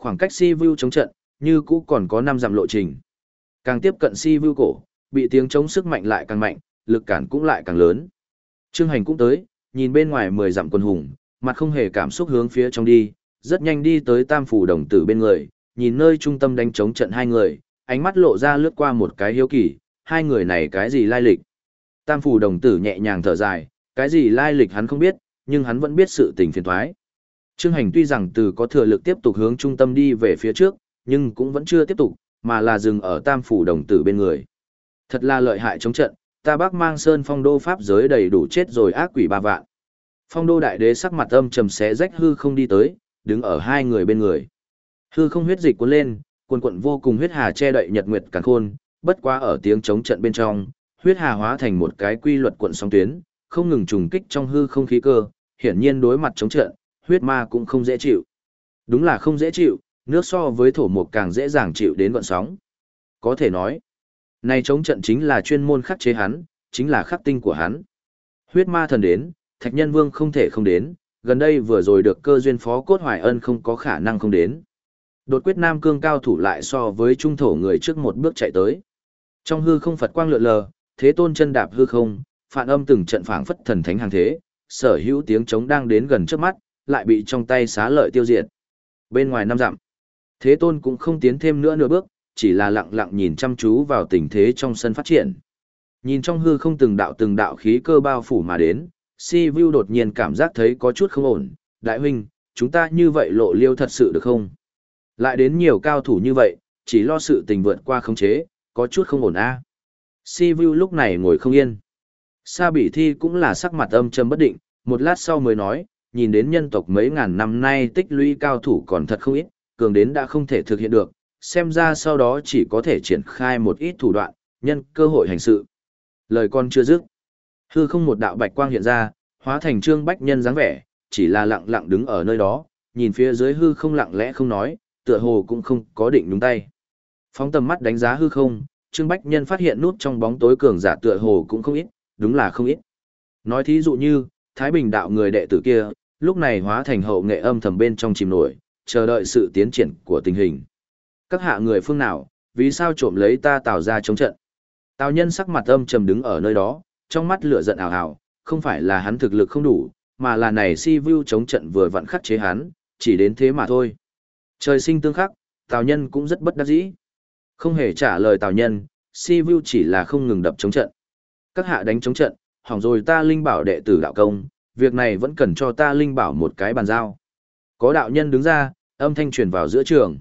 khoảng cách si vu chống trận, như cũ còn có năm dặm lộ trình. Càng tiếp cận si vu cổ, bị tiếng chống sức mạnh lại càng mạnh, lực cản cũng lại càng lớn. Trương Hành cũng tới, nhìn bên ngoài mười dặm quân hùng, mặt không hề cảm xúc hướng phía trong đi, rất nhanh đi tới Tam Phủ đồng tử bên người, nhìn nơi trung tâm đánh chống trận hai người, ánh mắt lộ ra lướt qua một cái hiếu kỳ, hai người này cái gì lai lịch. Tam Phủ đồng tử nhẹ nhàng thở dài, cái gì lai lịch hắn không biết, nhưng hắn vẫn biết sự tình phiền toái. Trương Hành tuy rằng từ có thừa lực tiếp tục hướng trung tâm đi về phía trước, nhưng cũng vẫn chưa tiếp tục, mà là dừng ở Tam Phủ đồng tử bên người. Thật là lợi hại chống trận, ta Bắc Mang Sơn phong đô pháp giới đầy đủ chết rồi ác quỷ ba vạn. Phong đô đại đế sắc mặt âm trầm xé rách hư không đi tới, đứng ở hai người bên người. Hư không huyết dịch cuốn lên, cuồn cuộn vô cùng huyết hà che đậy nhật nguyệt càn khôn, bất quá ở tiếng chống trận bên trong, huyết hà hóa thành một cái quy luật cuộn sóng tuyến, không ngừng trùng kích trong hư không khí cơ, hiển nhiên đối mặt chống trận, huyết ma cũng không dễ chịu. Đúng là không dễ chịu, nước so với thổ mục càng dễ dàng chịu đến gợn sóng. Có thể nói, này chống trận chính là chuyên môn khắc chế hắn, chính là khắc tinh của hắn. Huyết ma thần đến, Thạch Nhân Vương không thể không đến, gần đây vừa rồi được cơ duyên Phó Cốt Hoài Ân không có khả năng không đến. Đột quyết Nam Cương cao thủ lại so với trung thổ người trước một bước chạy tới. Trong hư không Phật quang lượn lờ, Thế Tôn chân đạp hư không, phản âm từng trận phảng phất thần thánh hàng thế, sở hữu tiếng trống đang đến gần trước mắt, lại bị trong tay xá lợi tiêu diệt. Bên ngoài năm dặm, Thế Tôn cũng không tiến thêm nữa nửa bước, chỉ là lặng lặng nhìn chăm chú vào tình thế trong sân phát triển. Nhìn trong hư không từng đạo từng đạo khí cơ bao phủ mà đến, Si Vu đột nhiên cảm giác thấy có chút không ổn, đại huynh, chúng ta như vậy lộ liêu thật sự được không? Lại đến nhiều cao thủ như vậy, chỉ lo sự tình vượt qua khống chế, có chút không ổn a. À. Si Vu lúc này ngồi không yên. Sa Bỉ Thi cũng là sắc mặt âm trầm bất định, một lát sau mới nói, nhìn đến nhân tộc mấy ngàn năm nay tích lũy cao thủ còn thật không ít, cường đến đã không thể thực hiện được, xem ra sau đó chỉ có thể triển khai một ít thủ đoạn, nhân cơ hội hành sự. Lời con chưa dứt, hư không một đạo bạch quang hiện ra, hóa thành Trương Bách Nhân dáng vẻ, chỉ là lặng lặng đứng ở nơi đó, nhìn phía dưới hư không lặng lẽ không nói, tựa hồ cũng không có định đúng tay. Phóng tầm mắt đánh giá hư không, Trương Bách Nhân phát hiện nút trong bóng tối cường giả tựa hồ cũng không ít, đúng là không ít. Nói thí dụ như, Thái Bình đạo người đệ tử kia, lúc này hóa thành hậu nghệ âm thầm bên trong chìm nổi, chờ đợi sự tiến triển của tình hình. Các hạ người phương nào, vì sao trộm lấy ta Tào ra chống trận? Tào Nhân sắc mặt âm trầm đứng ở nơi đó, trong mắt lửa giận ảo ảo, không phải là hắn thực lực không đủ, mà là này Si Vu chống trận vừa vặn khắc chế hắn, chỉ đến thế mà thôi. Trời sinh tương khắc, Tào Nhân cũng rất bất đắc dĩ. Không hề trả lời Tào Nhân, Si Vu chỉ là không ngừng đập chống trận. Các hạ đánh chống trận, hỏng rồi ta Linh Bảo đệ tử đạo công, việc này vẫn cần cho ta Linh Bảo một cái bàn giao. Có đạo nhân đứng ra, âm thanh truyền vào giữa trường.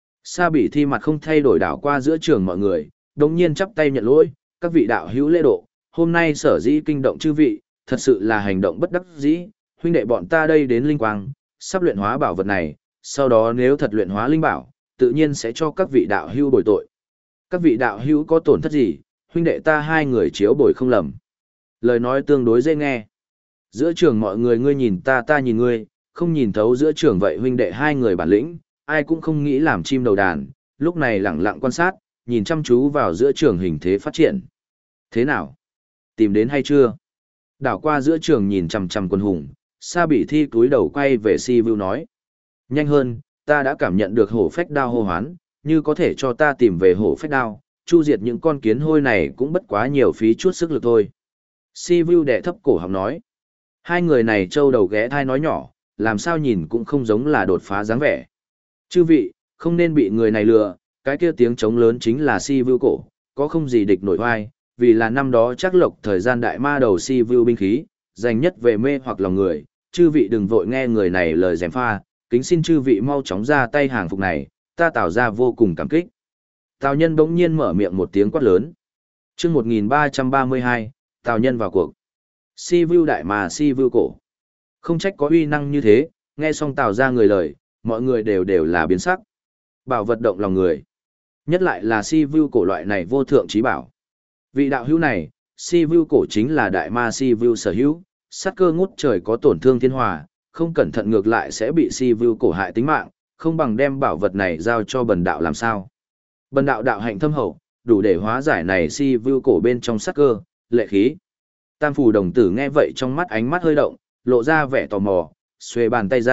Sa Bỉ Thi mặt không thay đổi đảo qua giữa trường mọi người, đồng nhiên chắp tay nhận lỗi, các vị đạo hữu lễ độ, hôm nay sở dĩ kinh động chư vị, thật sự là hành động bất đắc dĩ, huynh đệ bọn ta đây đến linh quang, sắp luyện hóa bảo vật này, sau đó nếu thật luyện hóa linh bảo, tự nhiên sẽ cho các vị đạo hữu bồi tội. Các vị đạo hữu có tổn thất gì, huynh đệ ta hai người chiếu bồi không lầm. Lời nói tương đối dễ nghe. Giữa trường mọi người ngươi nhìn ta ta nhìn ngươi, không nhìn thấu giữa trường vậy huynh đệ hai người bản lĩnh, ai cũng không nghĩ làm chim đầu đàn, lúc này lẳng lặng quan sát, nhìn chăm chú vào giữa trường hình thế phát triển. Thế nào? Tìm đến hay chưa? Đảo qua giữa trường nhìn chằm chằm quân hùng, Sa Bỉ Thi túi đầu quay về Si Vu nói. Nhanh hơn, ta đã cảm nhận được hổ phách đao hô hoán, như có thể cho ta tìm về hổ phách đao, chu diệt những con kiến hôi này cũng bất quá nhiều phí chút sức lực thôi. Si Vu đẻ thấp cổ họng nói. Hai người này trâu đầu ghé thai nói nhỏ, làm sao nhìn cũng không giống là đột phá dáng vẻ. Chư vị, không nên bị người này lừa, cái kia tiếng trống lớn chính là Si Vu cổ, có không gì địch nổi oai, vì là năm đó chắc lộc thời gian đại ma đầu Si Vu binh khí, dành nhất về mê hoặc lòng người, chư vị đừng vội nghe người này lời gièm pha, kính xin chư vị mau chóng ra tay hàng phục này, ta Tào ra vô cùng cảm kích. Tào Nhân bỗng nhiên mở miệng một tiếng quát lớn. Chương một nghìn ba trăm ba mươi hai, Tào Nhân vào cuộc. Si Vu đại mà Si Vu cổ. Không trách có uy năng như thế, nghe xong Tào ra người lời, mọi người đều đều là biến sắc. Bảo vật động lòng người. Nhất lại là Si Vu cổ loại này vô thượng trí bảo. Vị đạo hữu này, Si Vu cổ chính là đại ma Si Vu sở hữu, sát cơ ngút trời có tổn thương thiên hòa, không cẩn thận ngược lại sẽ bị Si Vu cổ hại tính mạng, không bằng đem bảo vật này giao cho bần đạo làm sao. Bần đạo đạo hạnh thâm hậu, đủ để hóa giải này Si Vu cổ bên trong sát cơ, lệ khí. Tam Phủ đồng tử nghe vậy trong mắt ánh mắt hơi động, lộ ra vẻ tò mò, xuề bàn tay ra,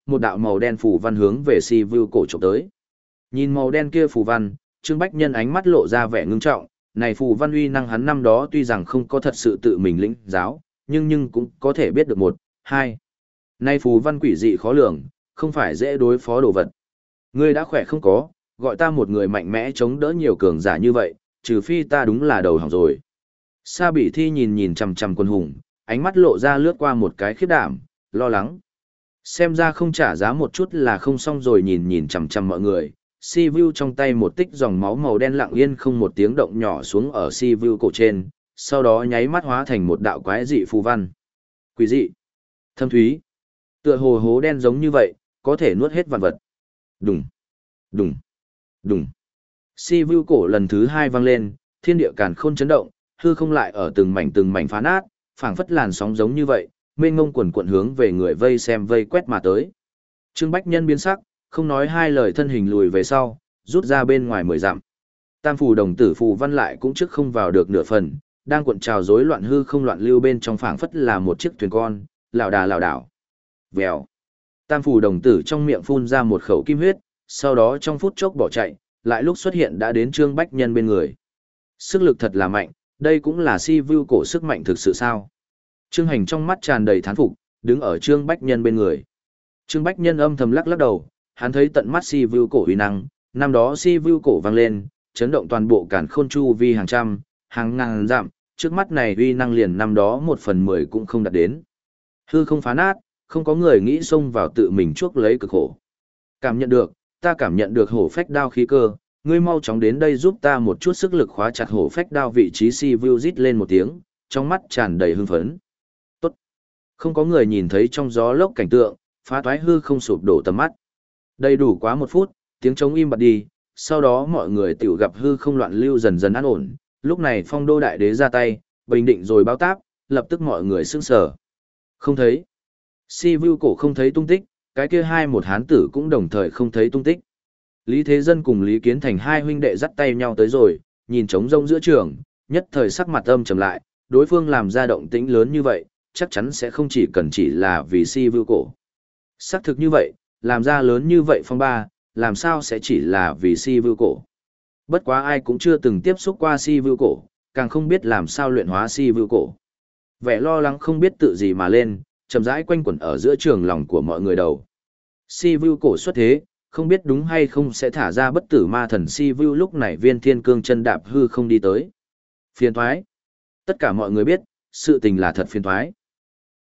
một đạo màu đen phù văn hướng về si vu cổ trộm tới. Nhìn màu đen kia phù văn, Trương Bách Nhân ánh mắt lộ ra vẻ ngưng trọng, này phù văn uy năng hắn năm đó tuy rằng không có thật sự tự mình lĩnh giáo, nhưng nhưng cũng có thể biết được một, hai. Này phù văn quỷ dị khó lường, không phải dễ đối phó đồ vật. Ngươi đã khỏe không có, gọi ta một người mạnh mẽ chống đỡ nhiều cường giả như vậy, trừ phi ta đúng là đầu hỏng rồi. Sa Bỉ Thi nhìn nhìn chằm chằm Quân Hùng, ánh mắt lộ ra lướt qua một cái khiếp đảm, lo lắng. Xem ra không trả giá một chút là không xong rồi, nhìn nhìn chằm chằm mọi người. Si Vu trong tay một tích dòng máu màu đen lặng yên không một tiếng động nhỏ xuống ở Si Vu cổ trên, sau đó nháy mắt hóa thành một đạo quái dị phù văn. Quỷ dị, thâm thúy, tựa hồ hố đen giống như vậy, có thể nuốt hết vạn vật. Đùng, đùng, đùng. Si Vu cổ lần thứ hai vang lên, thiên địa càn khôn chấn động, hư không lại ở từng mảnh từng mảnh phá nát, phảng phất làn sóng giống như vậy, mênh mông quần quần hướng về người vây xem vây quét mà tới. Trương Bách Nhân biến sắc, không nói hai lời thân hình lùi về sau, rút ra bên ngoài mười dặm. Tam phù đồng tử phù văn lại cũng trước không vào được nửa phần, đang cuộn trào rối loạn hư không loạn lưu bên trong phảng phất là một chiếc thuyền con, lảo đà lảo đảo. Vèo. Tam phù đồng tử trong miệng phun ra một khẩu kim huyết, sau đó trong phút chốc bỏ chạy, lại lúc xuất hiện đã đến Trương Bách Nhân bên người. Sức lực thật là mạnh, đây cũng là Si Vu cổ sức mạnh thực sự sao? Trương Hành trong mắt tràn đầy thán phục, đứng ở Trương Bách Nhân bên người. Trương Bách Nhân âm thầm lắc lắc đầu, hắn thấy tận mắt Si Vu cổ uy năng, năm đó Si Vu cổ vang lên, chấn động toàn bộ càn khôn chu vi hàng trăm, hàng ngàn dặm, trước mắt này uy năng liền năm đó một phần mười cũng không đạt đến. Hư không phá nát, không có người nghĩ xông vào tự mình chuốc lấy cực khổ. Cảm nhận được, ta cảm nhận được hổ phách đao khí cơ, ngươi mau chóng đến đây giúp ta một chút sức lực khóa chặt hổ phách đao. Vị trí Si Vu rít lên một tiếng, trong mắt tràn đầy hưng phấn. Tốt. Không có người nhìn thấy trong gió lốc cảnh tượng, phá toái hư không sụp đổ tầm mắt. Đầy đủ quá một phút, tiếng trống im bặt đi, sau đó mọi người tiểu gặp hư không loạn lưu dần dần an ổn. Lúc này Phong Đô đại đế ra tay, bình định rồi báo táp, lập tức mọi người sững sờ. Không thấy. Si Vu cổ không thấy tung tích, cái kia hai một hán tử cũng đồng thời không thấy tung tích. Lý Thế Dân cùng Lý Kiến Thành hai huynh đệ dắt tay nhau tới rồi, nhìn trống rông giữa trường, nhất thời sắc mặt âm trầm lại, đối phương làm ra động tĩnh lớn như vậy, chắc chắn sẽ không chỉ cần chỉ là vì Si Vu cổ. Xác thực như vậy, làm ra lớn như vậy phong ba, làm sao sẽ chỉ là vì Si Vu cổ. Bất quá ai cũng chưa từng tiếp xúc qua Si Vu cổ, càng không biết làm sao luyện hóa Si Vu cổ. Vẻ lo lắng không biết tự gì mà lên, chậm rãi quanh quẩn ở giữa trường lòng của mọi người đầu. Si Vu cổ xuất thế, không biết đúng hay không sẽ thả ra bất tử ma thần Si Vu. Lúc này Viên Thiên Cương chân đạp hư không đi tới. Phiền thoái. Tất cả mọi người biết, sự tình là thật phiền thoái.